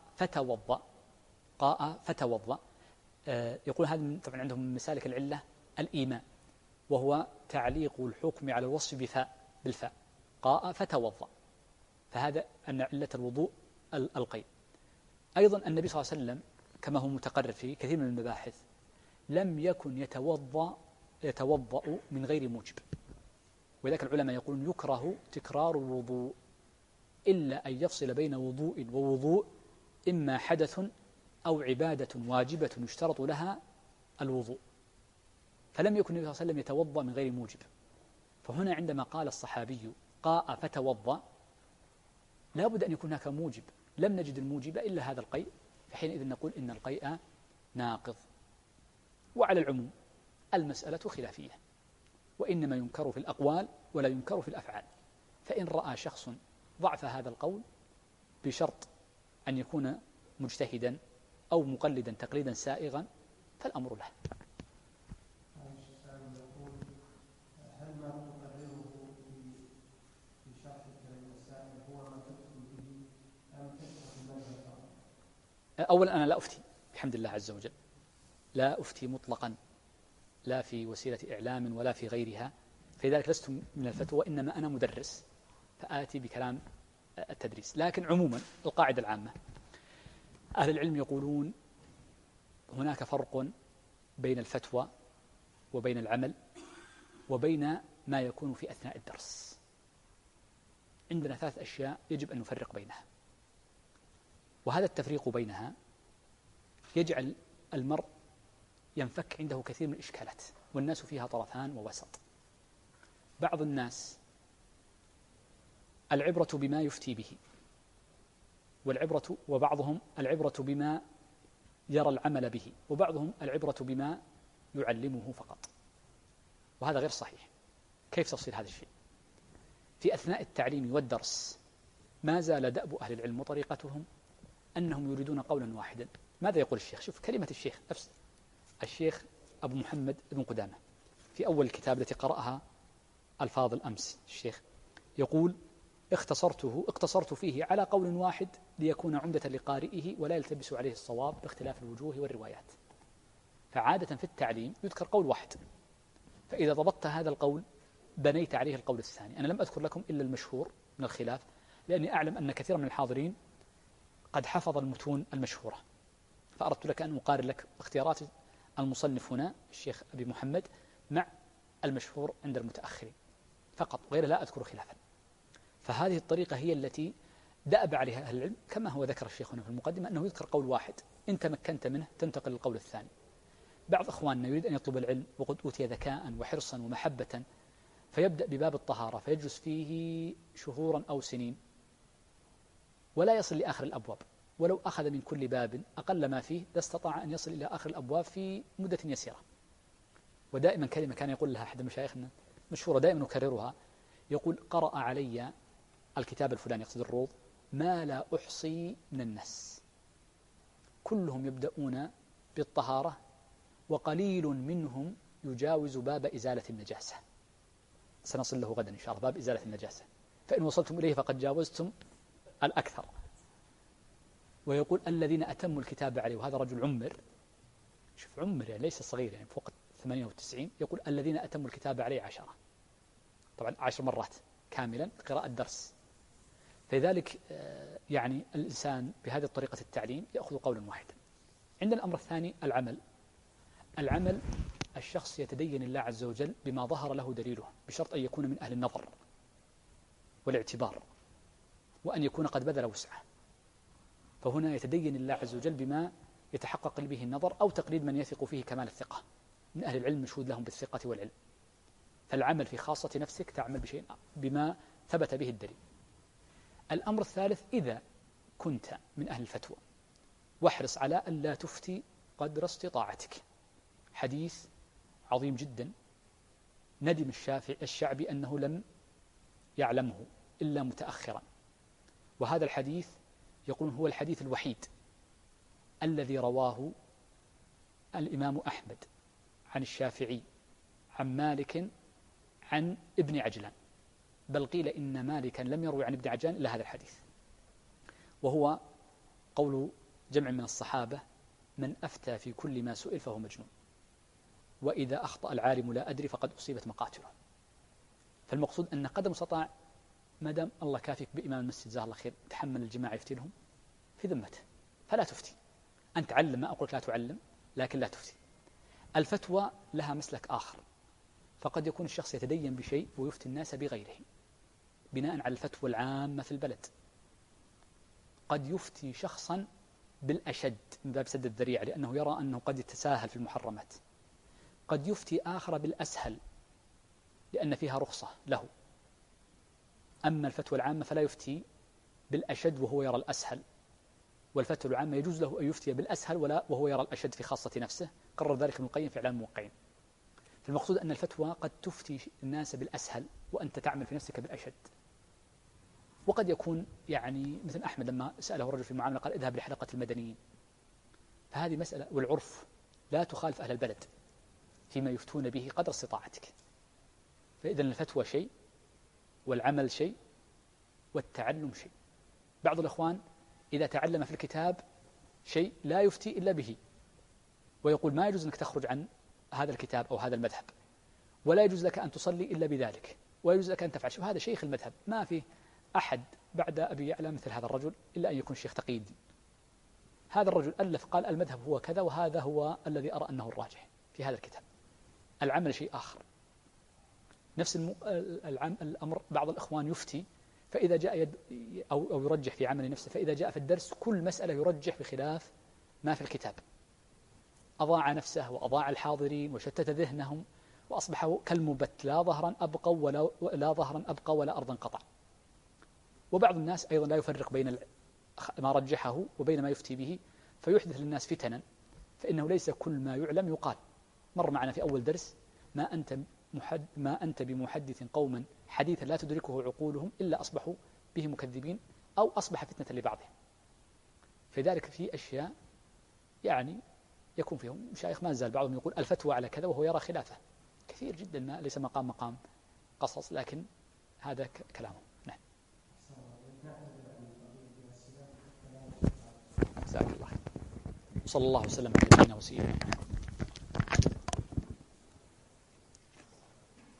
[SPEAKER 1] فتوضأ يقول هذا طبعا عندهم من مسالك العلة الإيمان، وهو تعليق الحكم على الوصف بالفاء، قاء فتوضأ، فهذا أن علة الوضوء القيء. أيضا النبي صلى الله عليه وسلم كما هو متقرر في كثير من المباحث لم يكن يتوضأ من غير موجب، ولذلك العلماء يقولون يكره تكرار الوضوء إلا أن يفصل بين وضوء ووضوء، إما حدث أو عبادة واجبة يشترط لها الوضوء، فلم يكن النبي صلى الله عليه وسلم يتوضأ من غير موجب. فهنا عندما قال الصحابي قاء فتوضأ لا بد أن يكون هناك موجب، لم نجد الموجب إلا هذا القيء، فحينئذ نقول إن القيء ناقض. وعلى العموم المسألة خلافية، وإنما ينكر في الأقوال ولا ينكر في الأفعال، فإن رأى شخص ضعف هذا القول بشرط أن يكون مجتهدا أو مقلدا تقليدا سائغا فالأمر له. أولا أنا لا أفتي بحمد الله عز وجل، لا أفتي مطلقا، لا في وسيلة إعلام ولا في غيرها، فلذلك لست من الفتوى، إنما أنا مدرس فآتي بكلام التدريس. لكن عموما القاعدة العامة أهل العلم يقولون هناك فرق بين الفتوى وبين العمل وبين ما يكون في أثناء الدرس. عندنا 3 أشياء يجب أن نفرق بينها، وهذا التفريق بينها يجعل المرء ينفك عنده كثير من الإشكالات، والناس فيها طرفان ووسط. بعض الناس العبرة بما يفتي به، وبعضهم العبرة بما يرى العمل به، وبعضهم العبرة بما يعلمه فقط، وهذا غير صحيح. كيف تفصيل هذا الشيء؟ في أثناء التعليم والدرس ما زال دأب أهل العلم وطريقتهم أنهم يريدون قولا واحدا. ماذا يقول الشيخ؟ شوف كلمة الشيخ نفس الشيخ أبو محمد بن قدامة في أول الكتاب التي قرأها الفاضل أمس، الشيخ يقول: اقتصرت فيه على قول واحد ليكون عمدة لقارئه ولا يلتبس عليه الصواب باختلاف الوجوه والروايات. فعادة في التعليم يذكر قول واحد، فإذا ضبطت هذا القول بنيت عليه القول الثاني. أنا لم أذكر لكم إلا المشهور من الخلاف، لأني أعلم أن كثير من الحاضرين قد حفظ المتون المشهورة، فأردت لك أن أقارن لك اختيارات المصنف هنا الشيخ أبي محمد مع المشهور عند المتأخرين فقط، غير لا أذكر خلافا. فهذه الطريقة هي التي دأب عليها أهل العلم، كما هو ذكر الشيخ هنا في المقدمة أنه يذكر قول واحد إن تمكنت منه تنتقل للقول الثاني. بعض إخواننا يريد أن يطلب العلم وقد أوتي ذكاء وحرصا ومحبة، فيبدأ بباب الطهارة فيجلس فيه شهورا أو سنين ولا يصل لآخر الأبواب، ولو أخذ من كل باب أقل ما فيه لاستطاع أن يصل إلى آخر الأبواب في مدة يسيرة. ودائما كلمة كان يقول لها أحد مشايخنا مشهورة دائما نكررها، يقول: قرأ علي الكتاب الفلاني يقصد الروض ما لا أحصي من الناس، كلهم يبدأون بالطهارة وقليل منهم يجاوز باب إزالة النجاسة. سنصل له غدا إن شاء الله، باب إزالة النجاسة، فإن وصلتم إليه فقد جاوزتم الأكثر. ويقول: الذين أتموا الكتاب عليه، وهذا رجل عمر، شوف عمر يعني ليس صغير يعني فوق 98، يقول: الذين أتموا الكتاب عليه 10، طبعا 10 مرات كاملا قراءة درس. فلذلك يعني الإنسان بهذه طريقة التعليم يأخذ قولا واحدا. عندنا الأمر الثاني العمل الشخص يتدين الله عز وجل بما ظهر له دليله، بشرط أن يكون من أهل النظر والاعتبار، وأن يكون قد بذل وسعه. فهنا يتدين الله عز وجل بما يتحقق به النظر أو تقليد من يثق فيه كمال الثقة من أهل العلم مشهود لهم بالثقة والعلم. فالعمل في خاصة نفسك تعمل بشيء بما ثبت به الدليل. الأمر الثالث: إذا كنت من أهل الفتوى واحرص على أن لا تفتي قدر استطاعتك. حديث عظيم جدا ندم الشعبي أنه لم يعلمه إلا متأخرا، وهذا الحديث يقول هو الحديث الوحيد الذي رواه الإمام أحمد عن الشافعي عن مالك عن ابن عجلان، بل قيل إن مالكا لم يروي عن ابن عجلان إلا هذا الحديث، وهو قول جمع من الصحابة: من أفتى في كل ما سئل فهو مجنون، وإذا أخطأ العالم لا أدري فقد أصيبت مقاتله. فالمقصود أن قدر المستطاع ما دام الله كافيك بإمام المسجد جزاه الله خير تحمل الجماعة يفتي لهم في ذمته، فلا تفتي. أنت تعلم، ما أقول لا تعلم، لكن لا تفتي. الفتوى لها مسلك آخر، فقد يكون الشخص يتدين بشيء ويفتي الناس بغيره بناء على الفتوى العامة في البلد. قد يفتي شخصا بالأشد من باب سد الذريعة لأنه يرى أنه قد يتساهل في المحرمات، قد يفتي آخر بالأسهل لأن فيها رخصة له. أما الفتوى العامة فلا يفتي بالأشد وهو يرى الأسهل، والفتوى العامة يجوز له أن يفتي بالأسهل وهو يرى الأشد في خاصة نفسه. قرر ذلك ابن القيم في إعلام الموقعين. فالمقصود أن الفتوى قد تفتي الناس بالأسهل وأنت تعمل في نفسك بالأشد. وقد يكون يعني مثل أحمد لما سأله الرجل في المعاملة قال: اذهب لحلقة المدنيين. فهذه مسألة، والعرف لا تخالف أهل البلد فيما يفتون به قدر استطاعتك. فإذن الفتوى شيء، والعمل شيء، والتعلم شيء. بعض الأخوان إذا تعلم في الكتاب شيء لا يفتي إلا به، ويقول ما يجوز أنك تخرج عن هذا الكتاب أو هذا المذهب، ولا يجوز لك أن تصلي إلا بذلك، ولا يجوز لك أن تفعل شيء. هذا شيخ المذهب، ما فيه أحد بعد أبي يعلى مثل هذا الرجل إلا أن يكون شيخ تقي الدين. هذا الرجل ألف قال المذهب هو كذا، وهذا هو الذي أرى أنه الراجح في هذا الكتاب. العمل شيء آخر. نفس الأمر بعض الإخوان يفتي فإذا جاء أو يرجح في عمل نفسه، فإذا جاء في الدرس كل مسألة يرجح بخلاف ما في الكتاب، أضاع نفسه وأضاع الحاضرين وشتت ذهنهم، وأصبحوا كالمبت لا ظهرا أبقى ولا أرضا قطع. وبعض الناس أيضا لا يفرق بين ما رجحه وبين ما يفتي به، فيحدث للناس فتنا، فإنه ليس كل ما يعلم يقال. مر معنا في أول درس: ما أنت بمحدث قوما حديثا لا تدركه عقولهم إلا أصبحوا به مكذبين، أو أصبح فتنة لبعضهم. فذلك في أشياء يعني يكون فيهم مشايخ ما زال بعضهم يقول الفتوى على كذا وهو يرى خلافه كثير جدا، ما ليس مقام قصص، لكن هذا كلامه. نعم. جزاك الله. صلى الله وسلم على نبينا وسيدنا محمد.